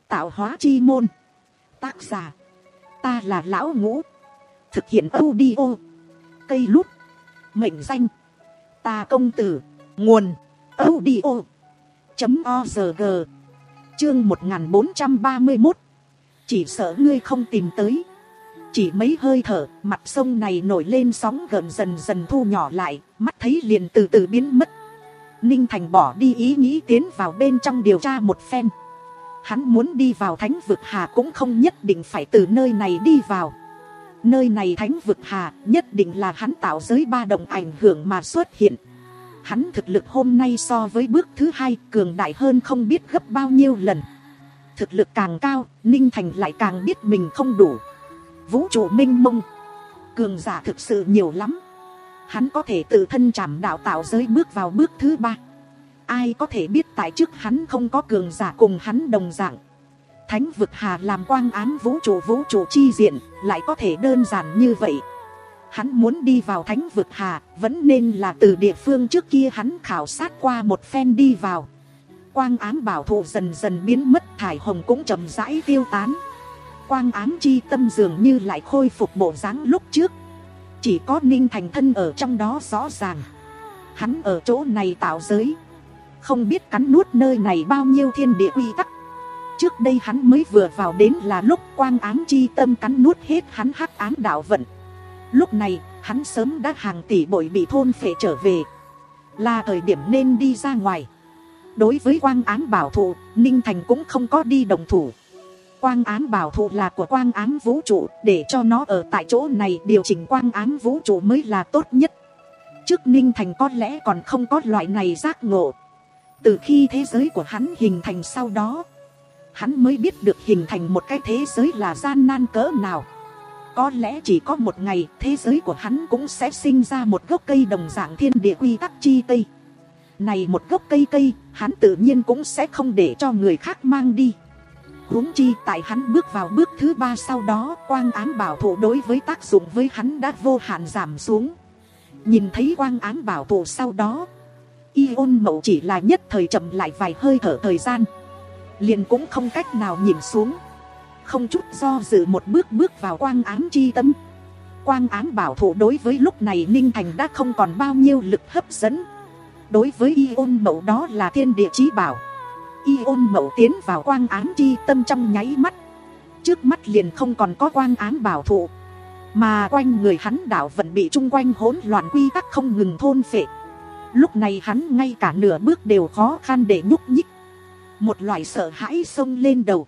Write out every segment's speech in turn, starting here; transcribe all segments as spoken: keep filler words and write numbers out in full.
Tạo hóa chi môn. Tác giả. Ta là Lão Ngũ. Thực hiện audio. Cây lút. Mệnh danh. Ta công tử. Nguồn. Audio. Chấm org. Chương một nghìn bốn trăm ba mươi mốt. Chỉ sợ ngươi không tìm tới. Chỉ mấy hơi thở, mặt sông này nổi lên sóng gợn dần dần thu nhỏ lại, mắt thấy liền từ từ biến mất. Ninh Thành bỏ đi ý nghĩ tiến vào bên trong điều tra một phen. Hắn muốn đi vào thánh vực hà cũng không nhất định phải từ nơi này đi vào. Nơi này thánh vực hà nhất định là hắn tạo giới ba động ảnh hưởng mà xuất hiện. Hắn thực lực hôm nay so với bước thứ hai cường đại hơn không biết gấp bao nhiêu lần. Thực lực càng cao, Ninh Thành lại càng biết mình không đủ. Vũ trụ mênh mông, cường giả thực sự nhiều lắm. Hắn có thể tự thân trảm đạo tạo giới bước vào bước thứ ba. Ai có thể biết tại trước hắn không có cường giả cùng hắn đồng dạng. Thánh vực hà làm quang ám vũ trụ vũ trụ chi diện, lại có thể đơn giản như vậy. Hắn muốn đi vào thánh vực hà, vẫn nên là từ địa phương trước kia hắn khảo sát qua một phen đi vào. Quang ám bảo thụ dần dần biến mất, thải hồng cũng chậm rãi tiêu tán. Quang ám chi tâm dường như lại khôi phục bộ dáng lúc trước. Chỉ có Ninh Thành thân ở trong đó rõ ràng. Hắn ở chỗ này tạo giới, không biết cắn nuốt nơi này bao nhiêu thiên địa quy tắc. Trước đây hắn mới vừa vào đến là lúc quang ám chi tâm cắn nuốt hết hắn hắc ám đạo vận. Lúc này hắn sớm đã hàng tỷ bội bị thôn phệ trở về, là thời điểm nên đi ra ngoài. Đối với quang ám bảo thụ, Ninh Thành cũng không có đi đồng thủ. Quang ám bảo thụ là của quang ám vũ trụ, để cho nó ở tại chỗ này điều chỉnh quang ám vũ trụ mới là tốt nhất. Trước Ninh Thành có lẽ còn không có loại này giác ngộ. Từ khi thế giới của hắn hình thành sau đó, hắn mới biết được hình thành một cái thế giới là gian nan cỡ nào. Có lẽ chỉ có một ngày thế giới của hắn cũng sẽ sinh ra một gốc cây đồng dạng thiên địa quy tắc chi cây. Này một gốc cây cây, hắn tự nhiên cũng sẽ không để cho người khác mang đi. Huống chi tại hắn bước vào bước thứ ba sau đó, quang ám bảo thụ đối với tác dụng với hắn đã vô hạn giảm xuống. Nhìn thấy quang ám bảo thụ sau đó, Ion Mậu chỉ là nhất thời chậm lại vài hơi thở thời gian, liền cũng không cách nào nhìn xuống. Không chút do dự một bước bước vào quang ám chi tâm. Quang ám bảo thụ đối với lúc này Ninh Thành đã không còn bao nhiêu lực hấp dẫn. Đối với Ion Mậu đó là thiên địa chí bảo. Ion Mậu tiến vào quang ám chi tâm trong nháy mắt, trước mắt liền không còn có quang ám bảo thụ, mà quanh người hắn đạo vận bị chung quanh hỗn loạn quy tắc không ngừng thôn phệ. Lúc này hắn ngay cả nửa bước đều khó khăn để nhúc nhích. Một loại sợ hãi xông lên đầu.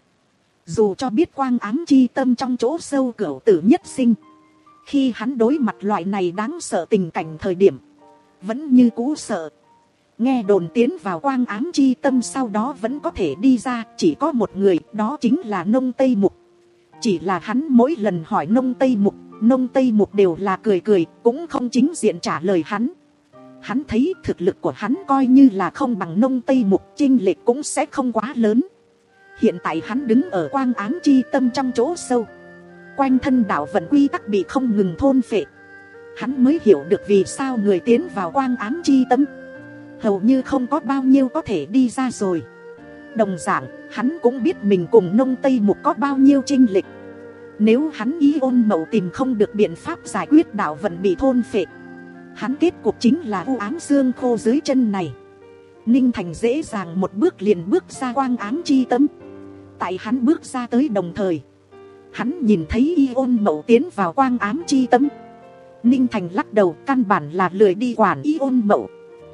Dù cho biết quang ám chi tâm trong chỗ sâu cửu tử nhất sinh, khi hắn đối mặt loại này đáng sợ tình cảnh thời điểm, vẫn như cũ sợ. Nghe đồn tiến vào quang ám chi tâm sau đó vẫn có thể đi ra chỉ có một người, đó chính là Nông Tây Mục. Chỉ là hắn mỗi lần hỏi Nông Tây Mục, Nông Tây Mục đều là cười cười, cũng không chính diện trả lời hắn. Hắn thấy thực lực của hắn coi như là không bằng Nông Tây Mục, chênh lệch cũng sẽ không quá lớn. Hiện tại hắn đứng ở quang ám chi tâm trong chỗ sâu, quanh thân đạo vận quy tắc bị không ngừng thôn phệ. Hắn mới hiểu được vì sao người tiến vào quang ám chi tâm hầu như không có bao nhiêu có thể đi ra rồi. Đồng dạng, hắn cũng biết mình cùng Nông Tây Mục có bao nhiêu chênh lệch. Nếu hắn Ion Mậu tìm không được biện pháp giải quyết đạo vận bị thôn phệ, hắn kết cục chính là u ám xương khô dưới chân này. Ninh Thành dễ dàng một bước liền bước ra quang ám chi tâm. Tại hắn bước ra tới đồng thời, hắn nhìn thấy Ion Mậu tiến vào quang ám chi tâm. Ninh Thành lắc đầu, căn bản là lười đi quản Ion Mậu.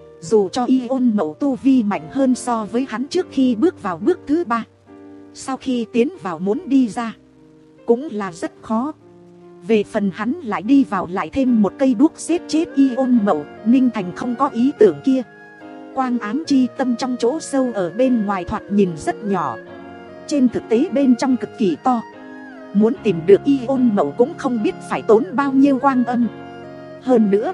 Dù cho Ion Mậu tu vi mạnh hơn so với hắn trước khi bước vào bước thứ ba, sau khi tiến vào muốn đi ra cũng là rất khó. Về phần hắn lại đi vào lại thêm một cây đuốc giết chết Ion Mậu, Ninh Thành không có ý tưởng kia. Quang ám chi tâm trong chỗ sâu ở bên ngoài thoạt nhìn rất nhỏ, trên thực tế bên trong cực kỳ to. Muốn tìm được Ion Mậu cũng không biết phải tốn bao nhiêu quang âm. Hơn nữa,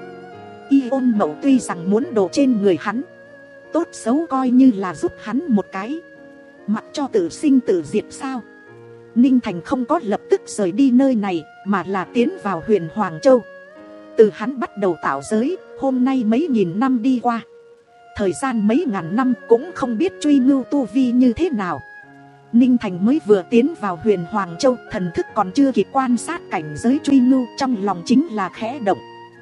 Ion Mậu tuy rằng muốn đồ trên người hắn, tốt xấu coi như là giúp hắn một cái, mặc cho tự sinh tự diệt sao. Ninh Thành không có lập tức rời đi nơi này, mà là tiến vào huyện Hoàng Châu. Từ hắn bắt đầu tạo giới, hôm nay mấy nghìn năm đi qua, thời gian mấy ngàn năm cũng không biết truy ngưu tu vi như thế nào. Ninh Thành mới vừa tiến vào Huyền Hoàng Châu, thần thức còn chưa kịp quan sát cảnh giới truy ngưu, trong lòng chính là khẽ động.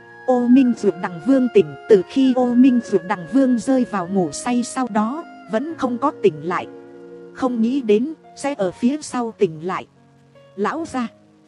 Ô Minh Dược Đằng Vương tỉnh. Từ khi Ô Minh Dược Đằng Vương rơi vào ngủ say sau đó vẫn không có tỉnh lại, không nghĩ đến sẽ ở phía sau tỉnh lại. Lão gia,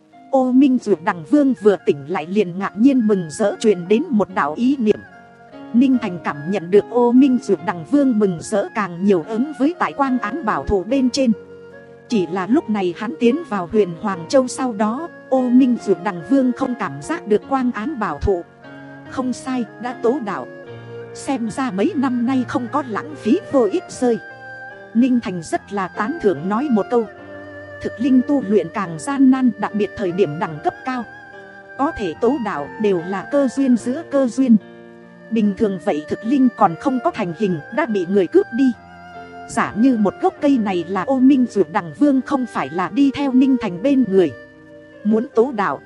Ô Minh Dược Đằng Vương vừa tỉnh lại liền ngạc nhiên mừng rỡ truyền đến một đạo ý niệm. Ninh Thành cảm nhận được Ô Minh Dược Đằng Vương mừng rỡ càng nhiều ứng với tại quang án bảo thủ bên trên. Chỉ là lúc này hắn tiến vào Huyền Hoàng Châu sau đó, Ô Minh Dược Đằng Vương không cảm giác được quang án bảo thủ. Không sai, đã tố đạo. Xem ra mấy năm nay không có lãng phí vô ích rơi. Ninh Thành rất là tán thưởng nói một câu. Thực linh tu luyện càng gian nan, đặc biệt thời điểm đẳng cấp cao, có thể tố đạo đều là cơ duyên giữa cơ duyên. Bình thường vậy thực linh còn không có thành hình đã bị người cướp đi. Giả như một gốc cây này là Ô Minh Dược Đằng Vương không phải là đi theo Ninh Thành bên người, muốn tố đạo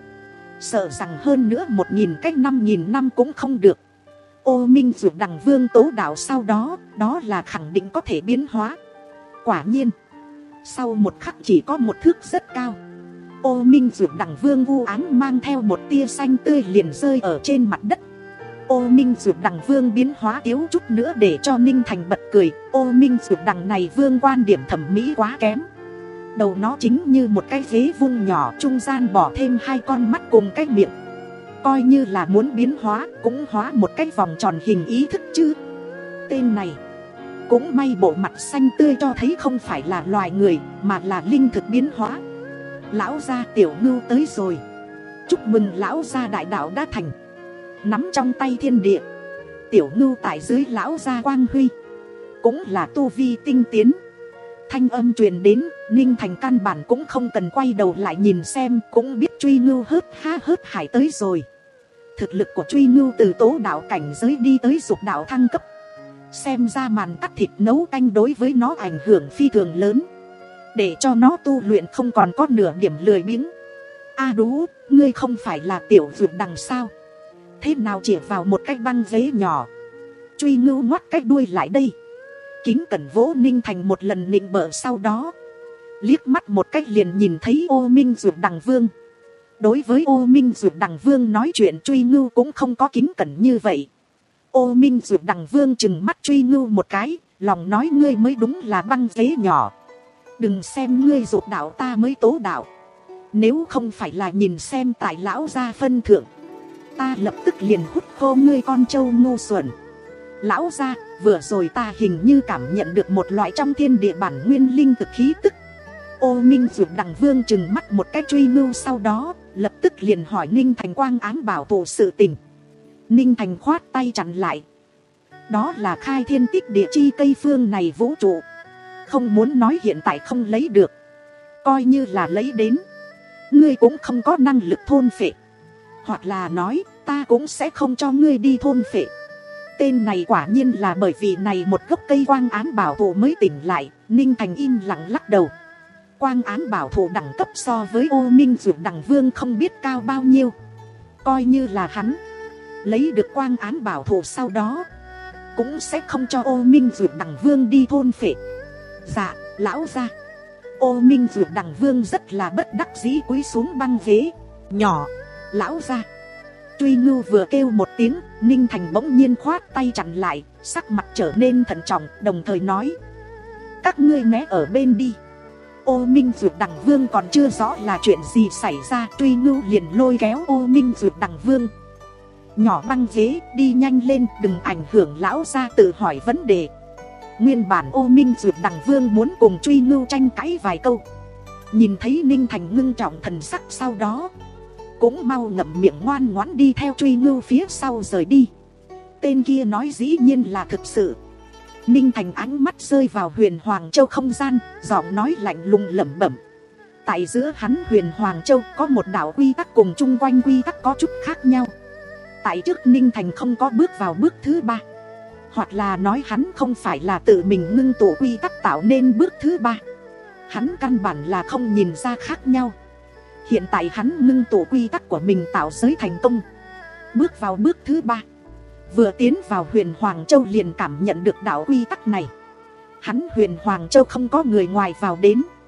sợ rằng hơn nữa một nghìn cách năm nghìn năm cũng không được. Ô Minh Dược Đằng Vương tố đạo sau đó, đó là khẳng định có thể biến hóa. Quả nhiên, sau một khắc chỉ có một thước rất cao, Ô Minh Dược Đằng Vương vu áng mang theo một tia xanh tươi liền rơi ở trên mặt đất. Ô Minh Dược Đằng Vương biến hóa thiếu chút nữa để cho Ninh Thành bật cười. Ô Minh Dược Đằng này vương quan điểm thẩm mỹ quá kém. Đầu nó chính như một cái ghế vuông nhỏ, trung gian bỏ thêm hai con mắt cùng cái miệng. Coi như là muốn biến hóa cũng hóa một cái vòng tròn hình ý thức chứ. Tên này cũng may bộ mặt xanh tươi cho thấy không phải là loài người mà là linh thực biến hóa. Lão gia, tiểu ngưu tới rồi. Chúc mừng lão gia đại đạo đã thành. Nắm trong tay thiên địa, tiểu ngưu tại dưới lão gia quang huy, cũng là tu vi tinh tiến. Thanh âm truyền đến, Ninh Thành căn bản cũng không cần quay đầu lại nhìn xem, cũng biết truy ngưu hớt ha hớt hải tới rồi. Thực lực của truy ngưu từ tố đạo cảnh giới đi tới dục đạo thăng cấp. Xem ra màn cắt thịt nấu canh đối với nó ảnh hưởng phi thường lớn, để cho nó tu luyện không còn có nửa điểm lười biếng. A đú, ngươi không phải là tiểu dược đằng sao? Thế nào chỉ vào một cái băng ghế nhỏ? Truy ngưu ngoắt cái đuôi lại đây, kính cẩn vỗ Ninh Thành một lần nịnh bợ, sau đó liếc mắt một cách liền nhìn thấy Ô Minh Dược Đằng Vương. Đối với Ô Minh Dược Đằng Vương nói chuyện, truy ngưu cũng không có kính cẩn như vậy. Ô Minh Dược Đằng Vương chừng mắt truy ngưu một cái, lòng nói ngươi mới đúng là băng ghế nhỏ. Đừng xem ngươi dục đạo ta mới tố đạo. Nếu không phải là nhìn xem tại lão gia phân thượng, ta lập tức liền hút khô ngươi con trâu ngu xuẩn. Lão gia, vừa rồi ta hình như cảm nhận được một loại trong thiên địa bản nguyên linh thực khí tức. Ô Minh Dược Đằng Vương chừng mắt một cái truy ngưu, sau đó lập tức liền hỏi Ninh Thành quang án bảo thủ sự tình. Ninh Thành khoát tay chặn lại. Đó là khai thiên tích địa chi cây phương này vũ trụ, không muốn nói hiện tại không lấy được, coi như là lấy đến, ngươi cũng không có năng lực thôn phệ. Hoặc là nói, ta cũng sẽ không cho ngươi đi thôn phệ. Tên này quả nhiên là bởi vì này một gốc cây quang án bảo thủ mới tỉnh lại. Ninh Thành im lặng lắc đầu. Quang án bảo thủ đẳng cấp so với Ô Minh Dược Đằng Vương không biết cao bao nhiêu. Coi như là hắn lấy được quang án bảo thủ sau đó, cũng sẽ không cho Ô Minh Dược Đằng Vương đi thôn phệ. Dạ, lão gia. Ô Minh Dược Đằng Vương rất là bất đắc dĩ cúi xuống băng ghế nhỏ. Lão gia. Truy ngưu vừa kêu một tiếng, Ninh Thành bỗng nhiên khoát tay chặn lại, sắc mặt trở nên thận trọng, đồng thời nói: các ngươi né ở bên đi. Ô Minh Dược Đằng Vương còn chưa rõ là chuyện gì xảy ra, truy ngưu liền lôi kéo Ô Minh Dược Đằng Vương. Nhỏ băng ghế, đi nhanh lên, đừng ảnh hưởng lão gia tự hỏi vấn đề. Nguyên bản Ô Minh Dược Đằng Vương muốn cùng truy ngưu tranh cãi vài câu, nhìn thấy Ninh Thành ngưng trọng thần sắc sau đó, cũng mau ngậm miệng ngoan ngoãn đi theo truy ngưu phía sau rời đi. Tên kia nói dĩ nhiên là thực sự. Ninh Thành ánh mắt rơi vào Huyền Hoàng Châu không gian, giọng nói lạnh lùng lẩm bẩm. Tại giữa hắn Huyền Hoàng Châu có một đạo quy tắc cùng chung quanh quy tắc có chút khác nhau. Tại trước Ninh Thành không có bước vào bước thứ ba, hoặc là nói hắn không phải là tự mình ngưng tụ quy tắc tạo nên bước thứ ba. Hắn căn bản là không nhìn ra khác nhau. Hiện tại hắn ngưng tụ quy tắc của mình tạo giới thành công, bước vào bước thứ ba. Vừa tiến vào Huyền Hoàng Châu liền cảm nhận được đạo quy tắc này. Hắn Huyền Hoàng Châu không có người ngoài vào đến,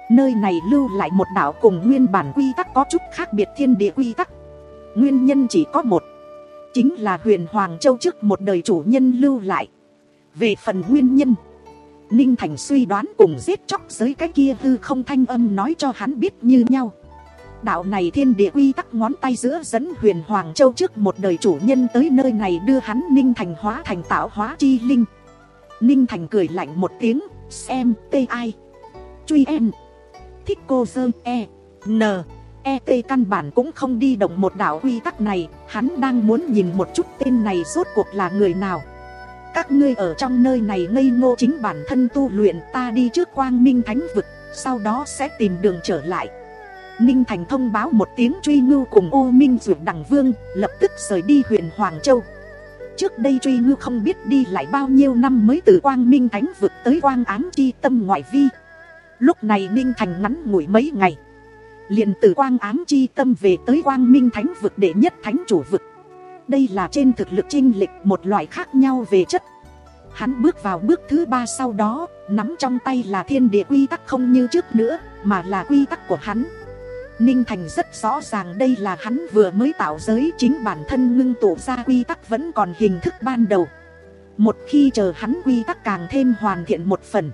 Nơi này lưu lại một đạo cùng nguyên bản quy tắc có chút khác biệt thiên địa quy tắc. Nguyên nhân chỉ có một, chính là Huyền Hoàng Châu trước một đời chủ nhân lưu lại. Về phần nguyên nhân, Ninh Thành suy đoán cùng giết chóc giới cái kia hư không thanh âm nói cho hắn biết như nhau. Đạo này thiên địa quy tắc ngón tay giữa dẫn Huyền Hoàng Châu trước một đời chủ nhân tới nơi này đưa hắn Ninh Thành hóa thành tạo hóa chi linh. Ninh Thành cười lạnh một tiếng, xem tê ai truy em thích cô dơ e n e t căn bản cũng không đi động một đạo quy tắc này. Hắn đang muốn nhìn một chút tên này rốt cuộc là người nào. Các ngươi ở trong nơi này ngây ngô chính bản thân tu luyện, ta đi trước Quang Minh Thánh Vực, sau đó sẽ tìm đường trở lại. Ninh Thành thông báo một tiếng Truy Ngưu cùng Ô Minh Dược Đằng Vương lập tức rời đi Huyền Hoàng Châu. Trước đây Truy Ngưu không biết đi lại bao nhiêu năm mới từ Quang Minh Thánh Vực tới Quang Ám Chi Tâm ngoại vi. Lúc này Ninh Thành ngắn ngủi mấy ngày, liền từ Quang Ám Chi Tâm về tới Quang Minh Thánh Vực đệ nhất thánh chủ vực. Đây là trên thực lực chênh lệch một loại khác nhau về chất. Hắn bước vào bước thứ ba sau đó, nắm trong tay là thiên địa quy tắc không như trước nữa, mà là quy tắc của hắn. Ninh Thành rất rõ ràng đây là hắn vừa mới tạo giới, chính bản thân ngưng tụ ra quy tắc vẫn còn hình thức ban đầu. Một khi chờ hắn quy tắc càng thêm hoàn thiện một phần,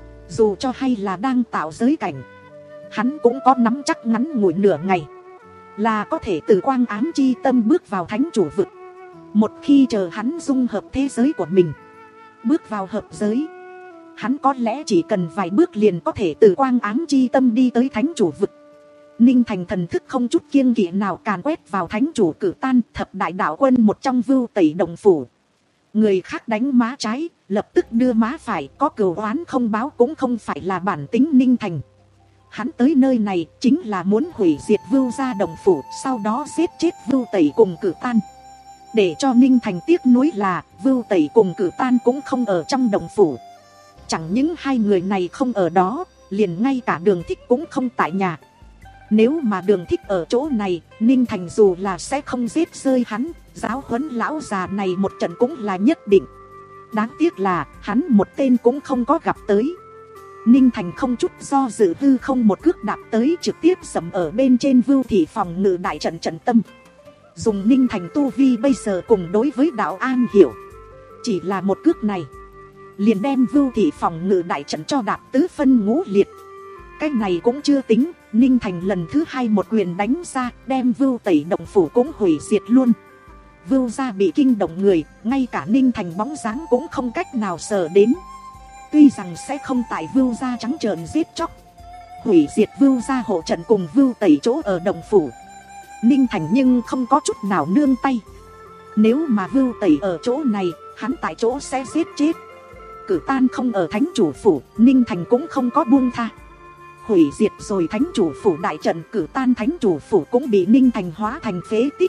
dù cho hay là đang tạo giới cảnh, hắn cũng có nắm chắc ngắn ngủi nửa ngày là có thể từ Quang Ám Chi Tâm bước vào thánh chủ vực. Một khi chờ hắn dung hợp thế giới của mình, bước vào hợp giới, hắn có lẽ chỉ cần vài bước liền có thể từ Quang Ám Chi Tâm đi tới thánh chủ vực. Ninh Thành thần thức không chút kiêng kỵ nào càn quét vào thánh chủ Cử Tan, thập đại đạo quân một trong Vưu Tẩy Đồng Phủ. Người khác đánh má trái, lập tức đưa má phải, có cừu oán không báo cũng không phải là bản tính Ninh Thành. Hắn tới nơi này chính là muốn hủy diệt Vưu gia Đồng Phủ, sau đó giết chết Vưu Tẩy cùng Cử Tan. Để cho Ninh Thành tiếc nuối là Vưu Tẩy cùng Cử Tan cũng không ở trong Đồng Phủ. Chẳng những hai người này không ở đó, liền ngay cả Đường Thích cũng không tại nhà. Nếu mà Đường Thích ở chỗ này, Ninh Thành dù là sẽ không giết rơi hắn, giáo huấn lão già này một trận cũng là nhất định. Đáng tiếc là hắn một tên cũng không có gặp tới. Ninh Thành không chút do dự hư không một cước đạp tới, trực tiếp sầm ở bên trên Vưu thị phòng ngự đại trận trận tâm. Dùng Ninh Thành tu vi bây giờ cùng đối với đạo an hiểu, chỉ là một cước này liền đem Vưu thị phòng ngự đại trận cho đạp tứ phân ngũ liệt. Cái này cũng chưa tính, Ninh Thành lần thứ hai một quyền đánh ra, đem Vưu Tẩy Động Phủ cũng hủy diệt luôn. Vưu gia bị kinh động người, ngay cả Ninh Thành bóng dáng cũng không cách nào sờ đến. Tuy rằng sẽ không tại Vưu gia trắng trợn giết chóc, hủy diệt Vưu gia hộ trận cùng Vưu Tẩy chỗ ở Động Phủ, Ninh Thành nhưng không có chút nào nương tay. Nếu mà Vưu Tẩy ở chỗ này, hắn tại chỗ sẽ giết chết. Cử Tan không ở thánh chủ phủ, Ninh Thành cũng không có buông tha. Hủy diệt rồi thánh chủ phủ đại trận, Cử Tan thánh chủ phủ cũng bị Ninh Thành hóa thành phế tích.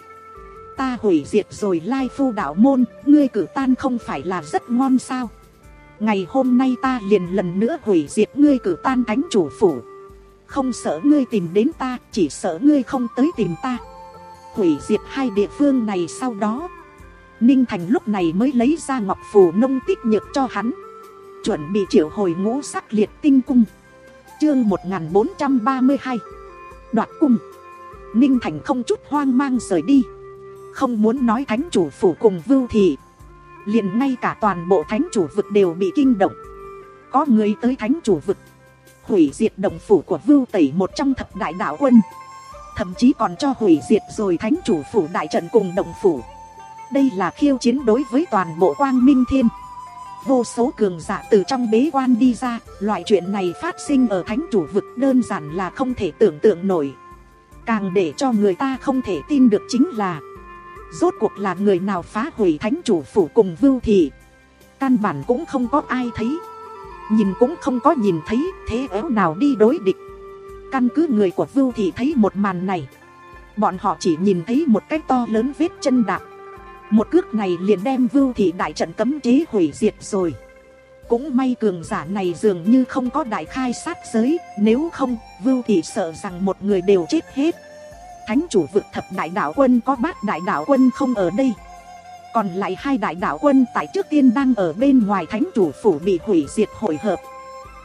Ta hủy diệt rồi Lai Phu đạo môn, ngươi Cử Tan không phải là rất ngon sao? Ngày hôm nay ta liền lần nữa hủy diệt ngươi Cử Tan thánh chủ phủ. Không sợ ngươi tìm đến ta, chỉ sợ ngươi không tới tìm ta. Hủy diệt hai địa phương này sau đó, Ninh Thành lúc này mới lấy ra ngọc phù nông tích nhược cho hắn, chuẩn bị triệu hồi ngũ sắc liệt tinh cung. Chương một nghìn bốn trăm ba mươi hai Đoạt cung. Ninh Thành không chút hoang mang rời đi. Không muốn nói thánh chủ phủ cùng Vưu thị, liền ngay cả toàn bộ thánh chủ vực đều bị kinh động. Có người tới thánh chủ vực hủy diệt Động Phủ của Vưu Tẩy một trong thập đại đạo quân, thậm chí còn cho hủy diệt rồi thánh chủ phủ đại trận cùng Động Phủ. Đây là khiêu chiến đối với toàn bộ Quang Minh Thiên. Vô số cường giả từ trong bế quan đi ra, loại chuyện này phát sinh ở thánh chủ vực đơn giản là không thể tưởng tượng nổi. Càng để cho người ta không thể tin được chính là, rốt cuộc là người nào phá hủy thánh chủ phủ cùng Vưu thị. Căn bản cũng không có ai thấy, nhìn cũng không có nhìn thấy, thế éo nào đi đối địch. Căn cứ người của Vưu thị thấy một màn này, bọn họ chỉ nhìn thấy một cái to lớn vết chân đạp. Một cước này liền đem Vưu thị đại trận cấm chế hủy diệt rồi. Cũng may cường giả này dường như không có đại khai sát giới, nếu không Vưu thị sợ rằng một người đều chết hết. Thánh chủ vực thập đại đạo quân có bát đại đạo quân không ở đây, còn lại hai đại đạo quân tại trước tiên đang ở bên ngoài thánh chủ phủ bị hủy diệt hội hợp.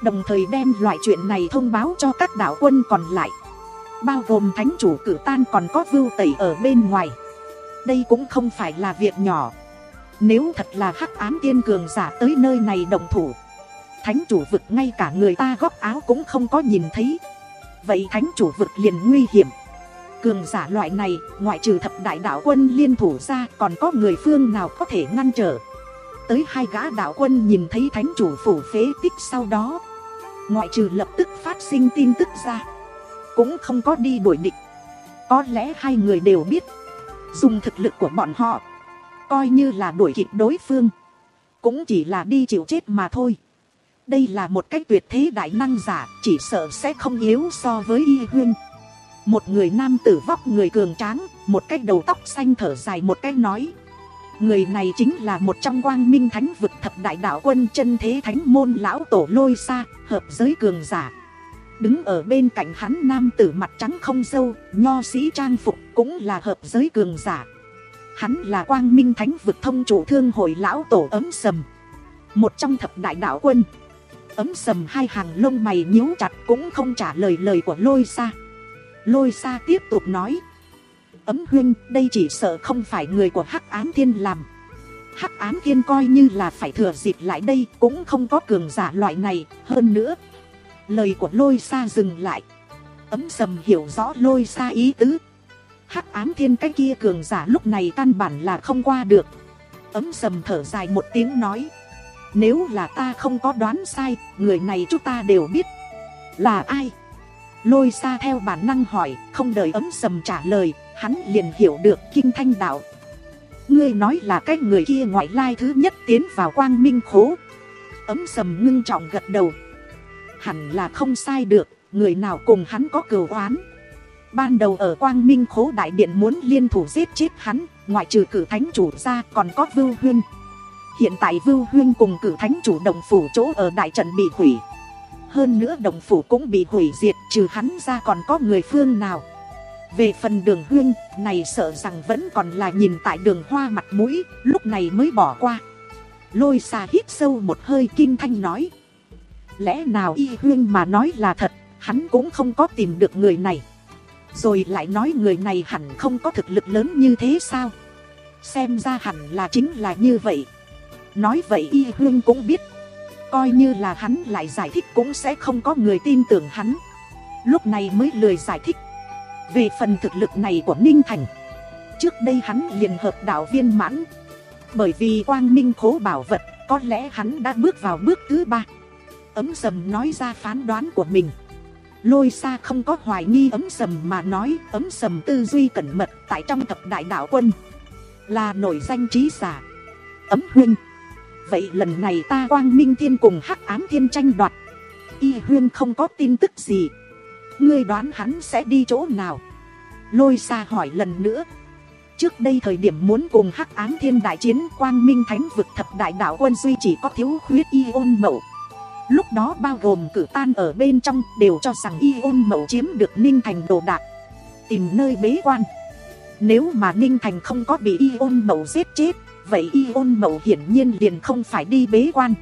Đồng thời đem loại chuyện này thông báo cho các đạo quân còn lại, bao gồm thánh chủ Cử Tan còn có Vưu Tẩy ở bên ngoài. Đây cũng không phải là việc nhỏ. Nếu thật là hắc ám tiên cường giả tới nơi này đồng thủ, thánh chủ vực ngay cả người ta góc áo cũng không có nhìn thấy, vậy thánh chủ vực liền nguy hiểm. Cường giả loại này, ngoại trừ thập đại đạo quân liên thủ ra, còn có người phương nào có thể ngăn trở. Tới hai gã đạo quân nhìn thấy thánh chủ phủ phế tích sau đó, ngoại trừ lập tức phát sinh tin tức ra, cũng không có đi đuổi địch. Có lẽ hai người đều biết, dùng thực lực của bọn họ, coi như là đuổi kịp đối phương, cũng chỉ là đi chịu chết mà thôi. Đây là một cái tuyệt thế đại năng giả, chỉ sợ sẽ không yếu so với Y Huyên. Một người nam tử vóc người cường tráng, một cái đầu tóc xanh thở dài một cái nói. Người này chính là một trong quang minh thánh vực thập đại đạo quân chân thế thánh môn lão tổ Lôi Sa, hợp giới cường giả. Đứng ở bên cạnh hắn nam tử mặt trắng không râu, nho sĩ trang phục, cũng là hợp giới cường giả. Hắn là quang minh thánh vực thông chủ thương hội lão tổ Ấm Sầm, một trong thập đại đạo quân. Ấm Sầm hai hàng lông mày nhíu chặt, cũng không trả lời lời của Lôi Sa. Lôi Sa tiếp tục nói. Ấm huynh, đây chỉ sợ không phải người của Hắc Ám Thiên làm. Hắc Ám Thiên coi như là phải thừa dịp lại đây, cũng không có cường giả loại này. Hơn nữa, lời của Lôi Sa dừng lại. Ấm Sầm hiểu rõ Lôi Sa ý tứ. Hắc Ám Thiên cái kia cường giả lúc này căn bản là không qua được. Ấm Sầm thở dài một tiếng nói. Nếu là ta không có đoán sai, người này chúng ta đều biết. Là ai? Lôi Sa theo bản năng hỏi, không đợi Ấm Sầm trả lời, hắn liền hiểu được Kinh Thanh đạo. Ngươi nói là cái người kia ngoại lai thứ nhất tiến vào Quang Minh Khố. Ấm Sầm ngưng trọng gật đầu. Hẳn là không sai được, người nào cùng hắn có cừu oán. Ban đầu ở Quang Minh Khố đại điện muốn liên thủ giết chết hắn, ngoại trừ Cử Thánh chủ ra còn có Vưu Huyên. Hiện tại Vưu Huyên cùng Cử Thánh chủ đồng phủ chỗ ở đại trận bị hủy. Hơn nữa đồng phủ cũng bị hủy diệt, trừ hắn ra còn có người phương nào. Về phần Đường Huyên, này sợ rằng vẫn còn là nhìn tại Đường Hoa mặt mũi, lúc này mới bỏ qua. Lôi Sa hít sâu một hơi kinh thanh nói. Lẽ nào Y Huyên mà nói là thật, hắn cũng không có tìm được người này. Rồi lại nói người này hẳn không có thực lực lớn như thế sao? Xem ra hẳn là chính là như vậy. Nói vậy Y Huyên cũng biết, coi như là hắn lại giải thích cũng sẽ không có người tin tưởng hắn. Lúc này mới lười giải thích. Về phần thực lực này của Ninh Thành, trước đây hắn liền hợp đạo viên mãn. Bởi vì Quang Minh Khố bảo vật, có lẽ hắn đã bước vào bước thứ ba. Ấm Sầm nói ra phán đoán của mình. Lôi Sa không có hoài nghi Ấm Sầm mà nói. Ấm Sầm tư duy cẩn mật, tại trong thập đại đạo quân là nổi danh trí giả. Ấm huynh, vậy lần này ta Quang Minh Thiên cùng Hắc Ám Thiên tranh đoạt, Y Huyên không có tin tức gì, ngươi đoán hắn sẽ đi chỗ nào? Lôi Sa hỏi lần nữa. Trước đây thời điểm muốn cùng Hắc Ám Thiên đại chiến, Quang Minh Thánh vực thập đại đạo quân duy chỉ có thiếu khuyết Y Ôn Mậu. Lúc đó bao gồm Cử Tan ở bên trong đều cho rằng Y Ôn Mậu chiếm được Ninh Thành đồ đạc, tìm nơi bế quan. Nếu mà Ninh Thành không có bị Y Ôn Mậu giết chết, vậy Y Ôn Mậu hiển nhiên liền không phải đi bế quan.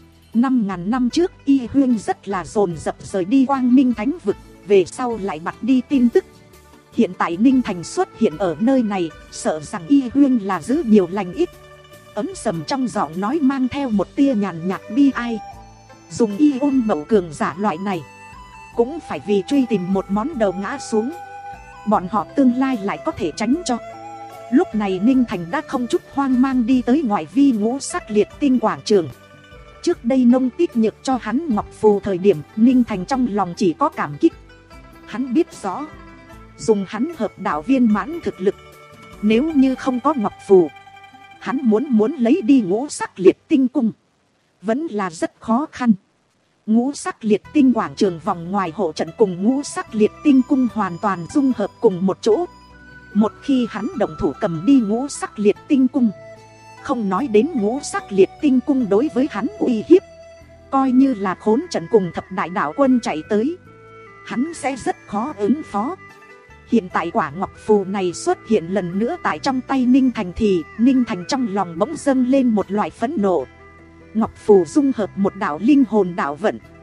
Năm ngàn năm trước Y Huyên rất là dồn dập rời đi Quang Minh Thánh vực, về sau lại bặt đi tin tức. Hiện tại Ninh Thành xuất hiện ở nơi này, sợ rằng Y Huyên là giữ nhiều lành ít. Ấm Sầm trong giọng nói mang theo một tia nhàn nhạt bi ai. Dùng Y Ôn Mậu cường giả loại này, cũng phải vì truy tìm một món đầu ngã xuống, bọn họ tương lai lại có thể tránh cho. Lúc này Ninh Thành đã không chút hoang mang đi tới ngoại vi Ngũ Sắc Liệt Tinh quảng trường. Trước đây Nông Tích Nhược cho hắn ngọc phù thời điểm, Ninh Thành trong lòng chỉ có cảm kích. Hắn biết rõ, dùng hắn hợp đạo viên mãn thực lực, nếu như không có ngọc phù, hắn muốn muốn lấy đi Ngũ Sắc Liệt Tinh cung vẫn là rất khó khăn. Ngũ Sắc Liệt Tinh quảng trường vòng ngoài hộ trận cùng Ngũ Sắc Liệt Tinh cung hoàn toàn dung hợp cùng một chỗ. Một khi hắn động thủ cầm đi Ngũ Sắc Liệt Tinh cung, không nói đến Ngũ Sắc Liệt Tinh cung đối với hắn uy hiếp, coi như là khốn trận cùng thập đại đạo quân chạy tới, hắn sẽ rất khó ứng phó. Hiện tại quả ngọc phù này xuất hiện lần nữa tại trong tay Ninh Thành thì Ninh Thành trong lòng bỗng dâng lên một loại phẫn nộ. Ngọc phù dung hợp một đạo linh hồn đạo vận,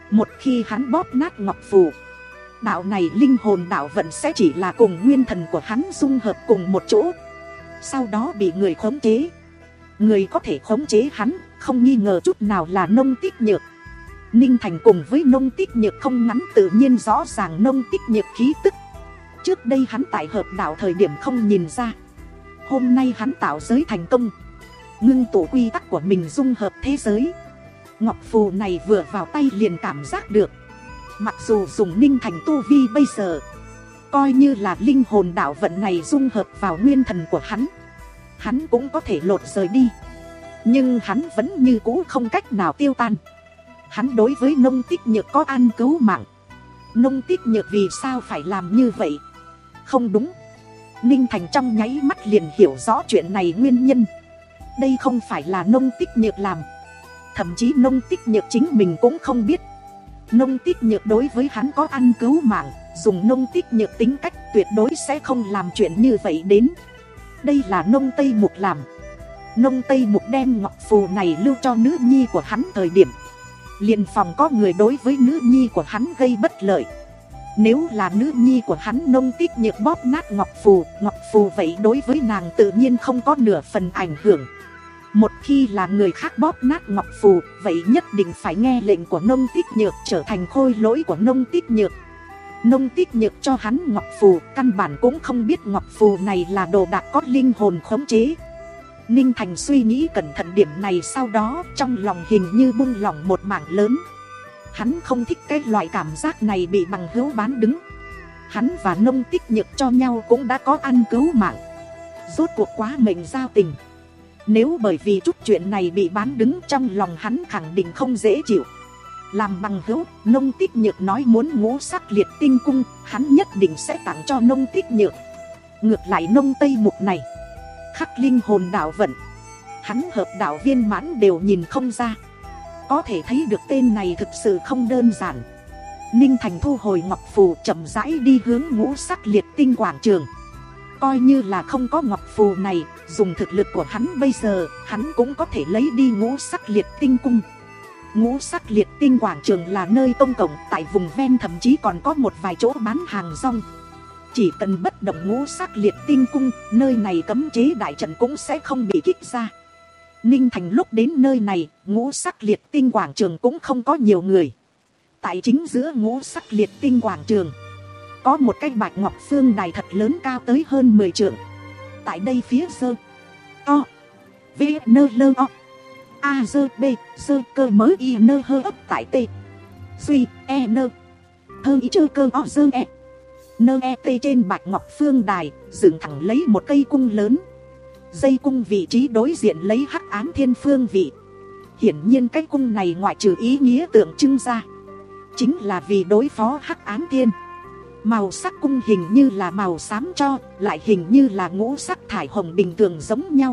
Một khi hắn bóp nát ngọc phù, đạo này linh hồn đạo vận sẽ chỉ là cùng nguyên thần của hắn dung hợp cùng một chỗ, sau đó bị người khống chế. Người có thể khống chế hắn không nghi ngờ chút nào là Nông Tích Nhược. Ninh Thành cùng với Nông Tích Nhược không ngắn tự nhiên rõ ràng Nông Tích Nhược khí tức. Trước đây hắn tại hợp đạo thời điểm không nhìn ra, hôm nay hắn tạo giới thành công, ngưng tụ quy tắc của mình dung hợp thế giới. Ngọc phù này vừa vào tay liền cảm giác được, mặc dù dùng Ninh Thành tu vi bây giờ, coi như là linh hồn đạo vận này dung hợp vào nguyên thần của hắn, hắn cũng có thể lột rời đi, nhưng hắn vẫn như cũ không cách nào tiêu tan. Hắn đối với Nông Tích Nhược có ăn cứu mạng. Nông Tích Nhược vì sao phải làm như vậy? Không đúng. Ninh Thành trong nháy mắt liền hiểu rõ chuyện này nguyên nhân. Đây không phải là Nông Tích Nhược làm, thậm chí Nông Tích Nhược chính mình cũng không biết. Nông Tích Nhược đối với hắn có ăn cứu mạng, dùng Nông Tích Nhược tính cách tuyệt đối sẽ không làm chuyện như vậy đến. Đây là Nông Tây Mục làm. Nông Tây Mục đem ngọc phù này lưu cho nữ nhi của hắn thời điểm, liền phòng có người đối với nữ nhi của hắn gây bất lợi. Nếu là nữ nhi của hắn Nông Tích Nhược bóp nát ngọc phù, ngọc phù vậy đối với nàng tự nhiên không có nửa phần ảnh hưởng. Một khi là người khác bóp nát ngọc phù, vậy nhất định phải nghe lệnh của Nông Tích Nhược, trở thành khôi lỗi của Nông Tích Nhược. Nông Tích Nhược cho hắn ngọc phù, căn bản cũng không biết ngọc phù này là đồ đạc có linh hồn khống chế. Ninh Thành suy nghĩ cẩn thận điểm này, sau đó trong lòng hình như buông lỏng một mảng lớn. Hắn không thích cái loại cảm giác này bị bằng hữu bán đứng. Hắn và Nông Tích Nhược cho nhau cũng đã có ăn cứu mạng, rốt cuộc quá mệnh giao tình. Nếu bởi vì chút chuyện này bị bán đứng, trong lòng hắn khẳng định không dễ chịu. Làm bằng hữu, Nông Tích Nhược nói muốn ngũ sắc liệt tinh cung, hắn nhất định sẽ tặng cho Nông Tích Nhược. Ngược lại Nông Tây Mục này khắc linh hồn đạo vận, hắn hợp đạo viên mãn đều nhìn không ra. Có thể thấy được tên này thực sự không đơn giản. Ninh Thành thu hồi ngọc phù, chậm rãi đi hướng ngũ sắc liệt tinh quảng trường. Coi như là không có ngọc phù này, dùng thực lực của hắn bây giờ, hắn cũng có thể lấy đi ngũ sắc liệt tinh cung. Ngũ sắc liệt tinh quảng trường là nơi công cộng, tại vùng ven thậm chí còn có một vài chỗ bán hàng rong. Chỉ cần bất động ngũ sắc liệt tinh cung, nơi này cấm chế đại trận cũng sẽ không bị kích ra. Ninh Thành lúc đến nơi này, ngũ sắc liệt tinh quảng trường cũng không có nhiều người. Tại chính giữa ngũ sắc liệt tinh quảng trường, có một cái bạch ngọc phương đài thật lớn cao tới hơn mười trượng. Tại đây phía sơ o v nơ lơ o a dơ b sơ cơ mới y nơ hơ ấp tại t suy e nơ hơ ý chơ cơ o dơ e nơ e t. Trên bạch ngọc phương đài dựng thẳng lấy một cây cung lớn. Dây cung vị trí đối diện lấy hắc ám thiên phương vị. Hiển nhiên cái cung này ngoại trừ ý nghĩa tượng trưng ra, chính là vì đối phó hắc ám thiên. Màu sắc cung hình như là màu xám cho, lại hình như là ngũ sắc thải hồng bình thường giống nhau.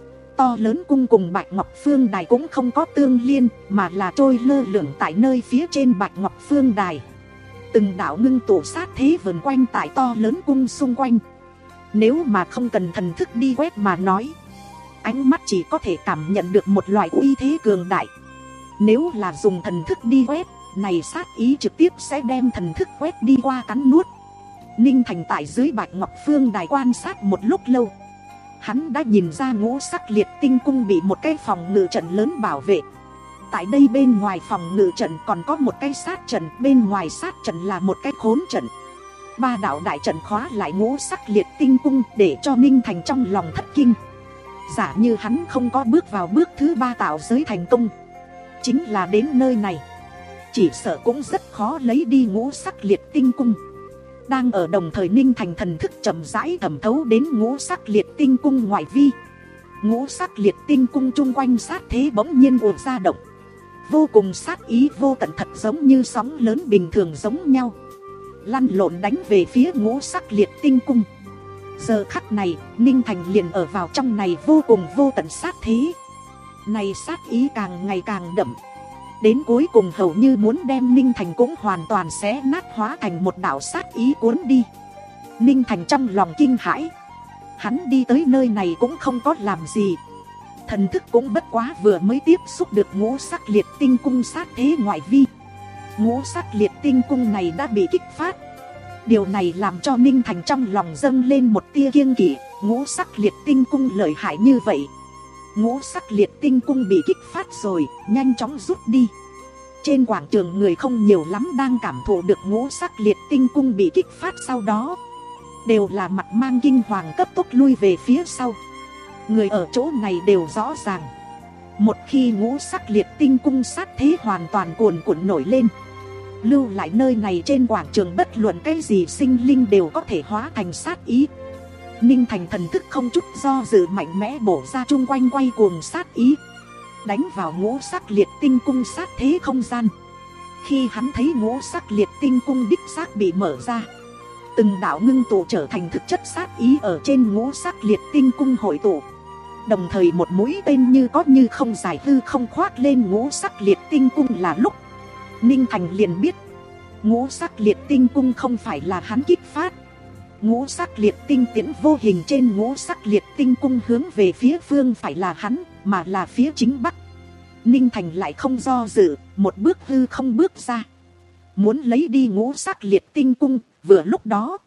To lớn cung cùng bạch ngọc phương đài cũng không có tương liên, mà là trôi lơ lửng tại nơi phía trên bạch ngọc phương đài. Từng đạo ngưng tụ sát thế vần quanh tại to lớn cung xung quanh. Nếu mà không cần thần thức đi quét mà nói, ánh mắt chỉ có thể cảm nhận được một loại uy thế cường đại. Nếu là dùng thần thức đi quét, này sát ý trực tiếp sẽ đem thần thức quét đi qua cắn nuốt. Ninh Thành tại dưới bạch ngọc phương đài quan sát một lúc lâu, hắn đã nhìn ra ngũ sắc liệt tinh cung bị một cái phòng ngự trận lớn bảo vệ. Tại đây bên ngoài phòng ngự trận còn có một cái sát trận, bên ngoài sát trận là một cái khốn trận. Ba đạo đại trận khóa lại ngũ sắc liệt tinh cung, để cho Ninh Thành trong lòng thất kinh. Giả như hắn không có bước vào bước thứ ba tạo giới thành công, chính là đến nơi này, chỉ sợ cũng rất khó lấy đi ngũ sắc liệt tinh cung. Đang ở đồng thời, Ninh Thành thần thức chậm rãi thẩm thấu đến ngũ sắc liệt tinh cung ngoại vi. Ngũ sắc liệt tinh cung chung quanh sát thế bỗng nhiên ùa ra động, vô cùng sát ý vô tận, thật giống như sóng lớn bình thường giống nhau, lăn lộn đánh về phía ngũ sắc liệt tinh cung. Giờ khắc này, Ninh Thành liền ở vào trong này vô cùng vô tận sát thế. Này sát ý càng ngày càng đậm, đến cuối cùng hầu như muốn đem Ninh Thành cũng hoàn toàn xé nát, hóa thành một đạo sát ý cuốn đi. Ninh Thành trong lòng kinh hãi. Hắn đi tới nơi này cũng không có làm gì, thần thức cũng bất quá vừa mới tiếp xúc được ngũ sắc liệt tinh cung sát thế ngoại vi. ngũ sắc liệt tinh cung này đã bị kích phát. Điều này làm cho Ninh Thành trong lòng dâng lên một tia kiêng kỵ. Ngũ sắc liệt tinh cung lợi hại như vậy, ngũ sắc liệt tinh cung bị kích phát rồi, nhanh chóng rút đi. Trên quảng trường người không nhiều lắm đang cảm thụ được ngũ sắc liệt tinh cung bị kích phát, sau đó đều là mặt mang kinh hoàng cấp tốc lui về phía sau. Người ở chỗ này đều rõ ràng, một khi ngũ sắc liệt tinh cung sát thế hoàn toàn cuồn cuộn nổi lên, lưu lại nơi này trên quảng trường bất luận cái gì sinh linh đều có thể hóa thành sát ý. Ninh Thành thần thức không chút do dự mạnh mẽ bổ ra chung quanh quay cuồng sát ý, đánh vào ngũ sắc liệt tinh cung sát thế không gian. Khi hắn thấy ngũ sắc liệt tinh cung đích xác bị mở ra, từng đạo ngưng tụ trở thành thực chất sát ý ở trên ngũ sắc liệt tinh cung hội tụ. Đồng thời một mũi tên như có như không dài hư không khoác lên ngũ sắc liệt tinh cung là lúc Ninh Thành liền biết ngũ sắc liệt tinh cung không phải là hắn kích phát. Ngũ sắc liệt tinh tiễn vô hình trên ngũ sắc liệt tinh cung hướng về phía phương phải là hắn, mà là phía chính bắc. Ninh Thành lại không do dự, một bước hư không bước ra, muốn lấy đi ngũ sắc liệt tinh cung. Vừa lúc đó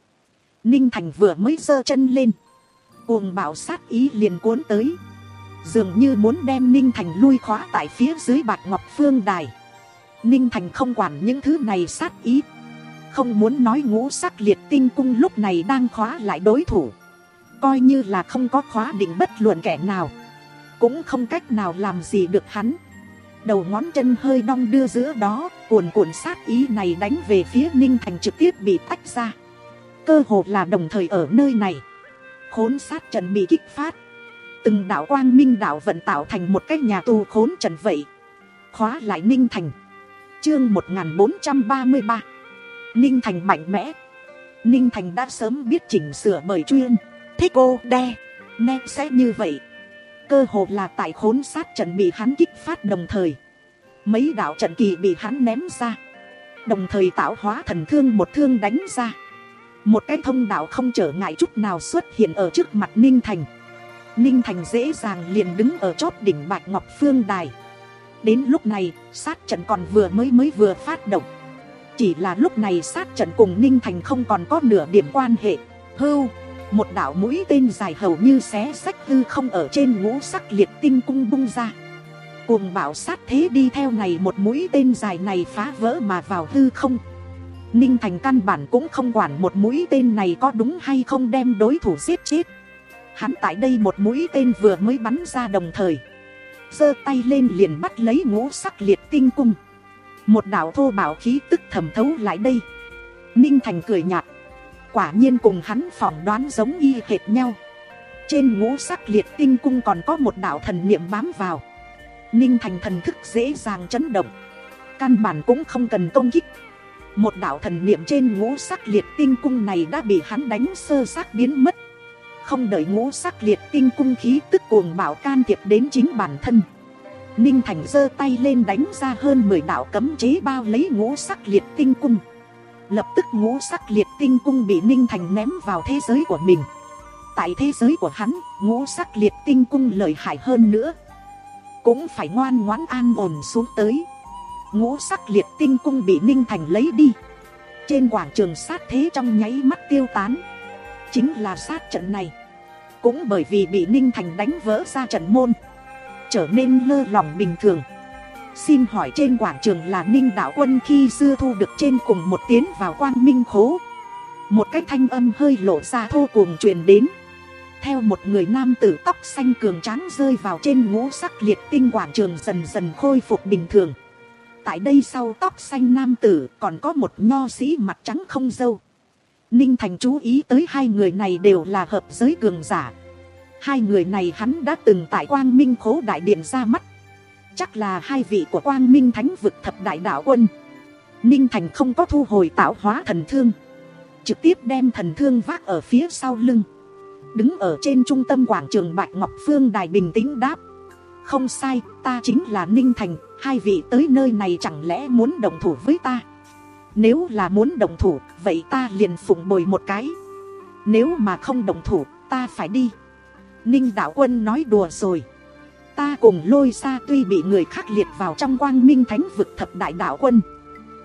Ninh Thành vừa mới giơ chân lên, cuồng bạo sát ý liền cuốn tới, dường như muốn đem Ninh Thành lui khóa tại phía dưới Bạch Ngọc Phương Đài. Ninh Thành không quản những thứ này sát ý, không muốn nói ngũ sắc liệt tinh cung lúc này đang khóa lại đối thủ. Coi như là không có khóa định bất luận kẻ nào, cũng không cách nào làm gì được hắn. Đầu ngón chân hơi đong đưa giữa đó, cuồn cuộn sát ý này đánh về phía Ninh Thành trực tiếp bị tách ra. Cơ hồ là đồng thời ở nơi này, khốn sát trận bị kích phát. Từng đạo quang minh đạo vận tạo thành một cái nhà tù khốn trận vậy, khóa lại Ninh Thành. Chương một nghìn bốn trăm ba mươi ba, Ninh Thành mạnh mẽ. Ninh Thành đã sớm biết chỉnh sửa bởi chuyên thích cô đe nên sẽ như vậy. Cơ hồ là tại khốn sát trận bị hắn kích phát đồng thời, mấy đạo trận kỳ bị hắn ném ra, đồng thời tạo hóa thần thương một thương đánh ra. Một cái thông đạo không trở ngại chút nào xuất hiện ở trước mặt Ninh Thành. Ninh Thành dễ dàng liền đứng ở chót đỉnh Bạch Ngọc Phương Đài. Đến lúc này sát trận còn vừa mới mới vừa phát động. Chỉ là lúc này sát trận cùng Ninh Thành không còn có nửa điểm quan hệ. Hưu, một đạo mũi tên dài hầu như xé xách hư không ở trên ngũ sắc liệt tinh cung bung ra. Cuồng bạo sát thế đi theo này một mũi tên dài này phá vỡ mà vào hư không. Ninh Thành căn bản cũng không quản một mũi tên này có đúng hay không đem đối thủ giết chết. Hắn tại đây một mũi tên vừa mới bắn ra đồng thời, giơ tay lên liền bắt lấy ngũ sắc liệt tinh cung. Một đạo thô bạo khí tức thẩm thấu lại đây. Ninh Thành cười nhạt, quả nhiên cùng hắn phỏng đoán giống y hệt nhau. Trên ngũ sắc liệt tinh cung còn có một đạo thần niệm bám vào. Ninh Thành thần thức dễ dàng chấn động, căn bản cũng không cần công kích. Một đạo thần niệm trên ngũ sắc liệt tinh cung này đã bị hắn đánh sơ xác biến mất. Không đợi ngũ sắc liệt tinh cung khí tức cuồng bạo can thiệp đến chính bản thân, Ninh Thành giơ tay lên đánh ra hơn mười đạo cấm chế bao lấy ngũ sắc liệt tinh cung. Lập tức ngũ sắc liệt tinh cung bị Ninh Thành ném vào thế giới của mình. Tại thế giới của hắn, ngũ sắc liệt tinh cung lợi hại hơn nữa, cũng phải ngoan ngoãn an ổn xuống tới. Ngũ sắc liệt tinh cung bị Ninh Thành lấy đi. Trên quảng trường sát thế trong nháy mắt tiêu tán. Chính là sát trận này cũng bởi vì bị Ninh Thành đánh vỡ ra trận môn, trở nên lơ lỏng bình thường. Xin hỏi trên quảng trường là Ninh đạo quân khi xưa thu được trên cùng một tiến vào quang minh khố. Một cái thanh âm hơi lộ ra thô cuồng truyền đến. Theo một người nam tử tóc xanh cường tráng rơi vào trên ngũ sắc liệt tinh, quảng trường dần dần khôi phục bình thường. Tại đây sau tóc xanh nam tử còn có một nho sĩ mặt trắng không râu. Ninh Thành chú ý tới hai người này đều là hợp giới cường giả. Hai người này hắn đã từng tại Quang Minh Khố Đại Điện ra mắt, chắc là hai vị của Quang Minh Thánh Vực Thập Đại Đạo Quân. Ninh Thành không có thu hồi tạo hóa thần thương, trực tiếp đem thần thương vác ở phía sau lưng, đứng ở trên trung tâm quảng trường Bạch Ngọc Phương Đài bình tĩnh đáp: không sai, ta chính là Ninh Thành. Hai vị tới nơi này chẳng lẽ muốn động thủ với ta? Nếu là muốn động thủ, vậy ta liền phụng bồi một cái. Nếu mà không động thủ, ta phải đi. Ninh đạo quân nói đùa rồi. Ta cùng Lôi Xa tuy bị người khác liệt vào trong Quang Minh Thánh Vực Thập Đại Đạo Quân,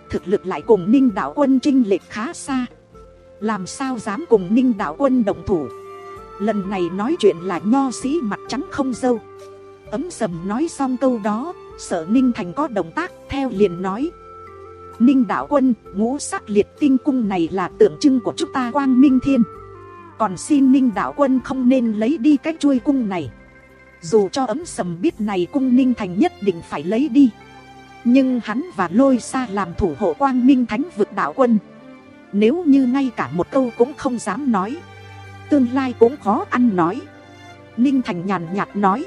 thực lực lại cùng Ninh Đạo Quân chênh lệch khá xa, làm sao dám cùng Ninh Đạo Quân động thủ. Lần này nói chuyện là nho sĩ mặt trắng không râu. Ấm Sầm nói xong câu đó, sợ Ninh Thành có động tác, theo liền nói: Ninh Đạo Quân, ngũ sắc liệt tinh cung này là tượng trưng của chúng ta Quang Minh Thiên, còn xin Ninh Đạo Quân không nên lấy đi cái chuôi cung này. Dù cho Ấm Sầm biết này cung Ninh Thành nhất định phải lấy đi, nhưng hắn và Lôi Sa làm thủ hộ Quang Minh Thánh vực Đạo Quân, nếu như ngay cả một câu cũng không dám nói, tương lai cũng khó ăn nói. Ninh Thành nhàn nhạt nói: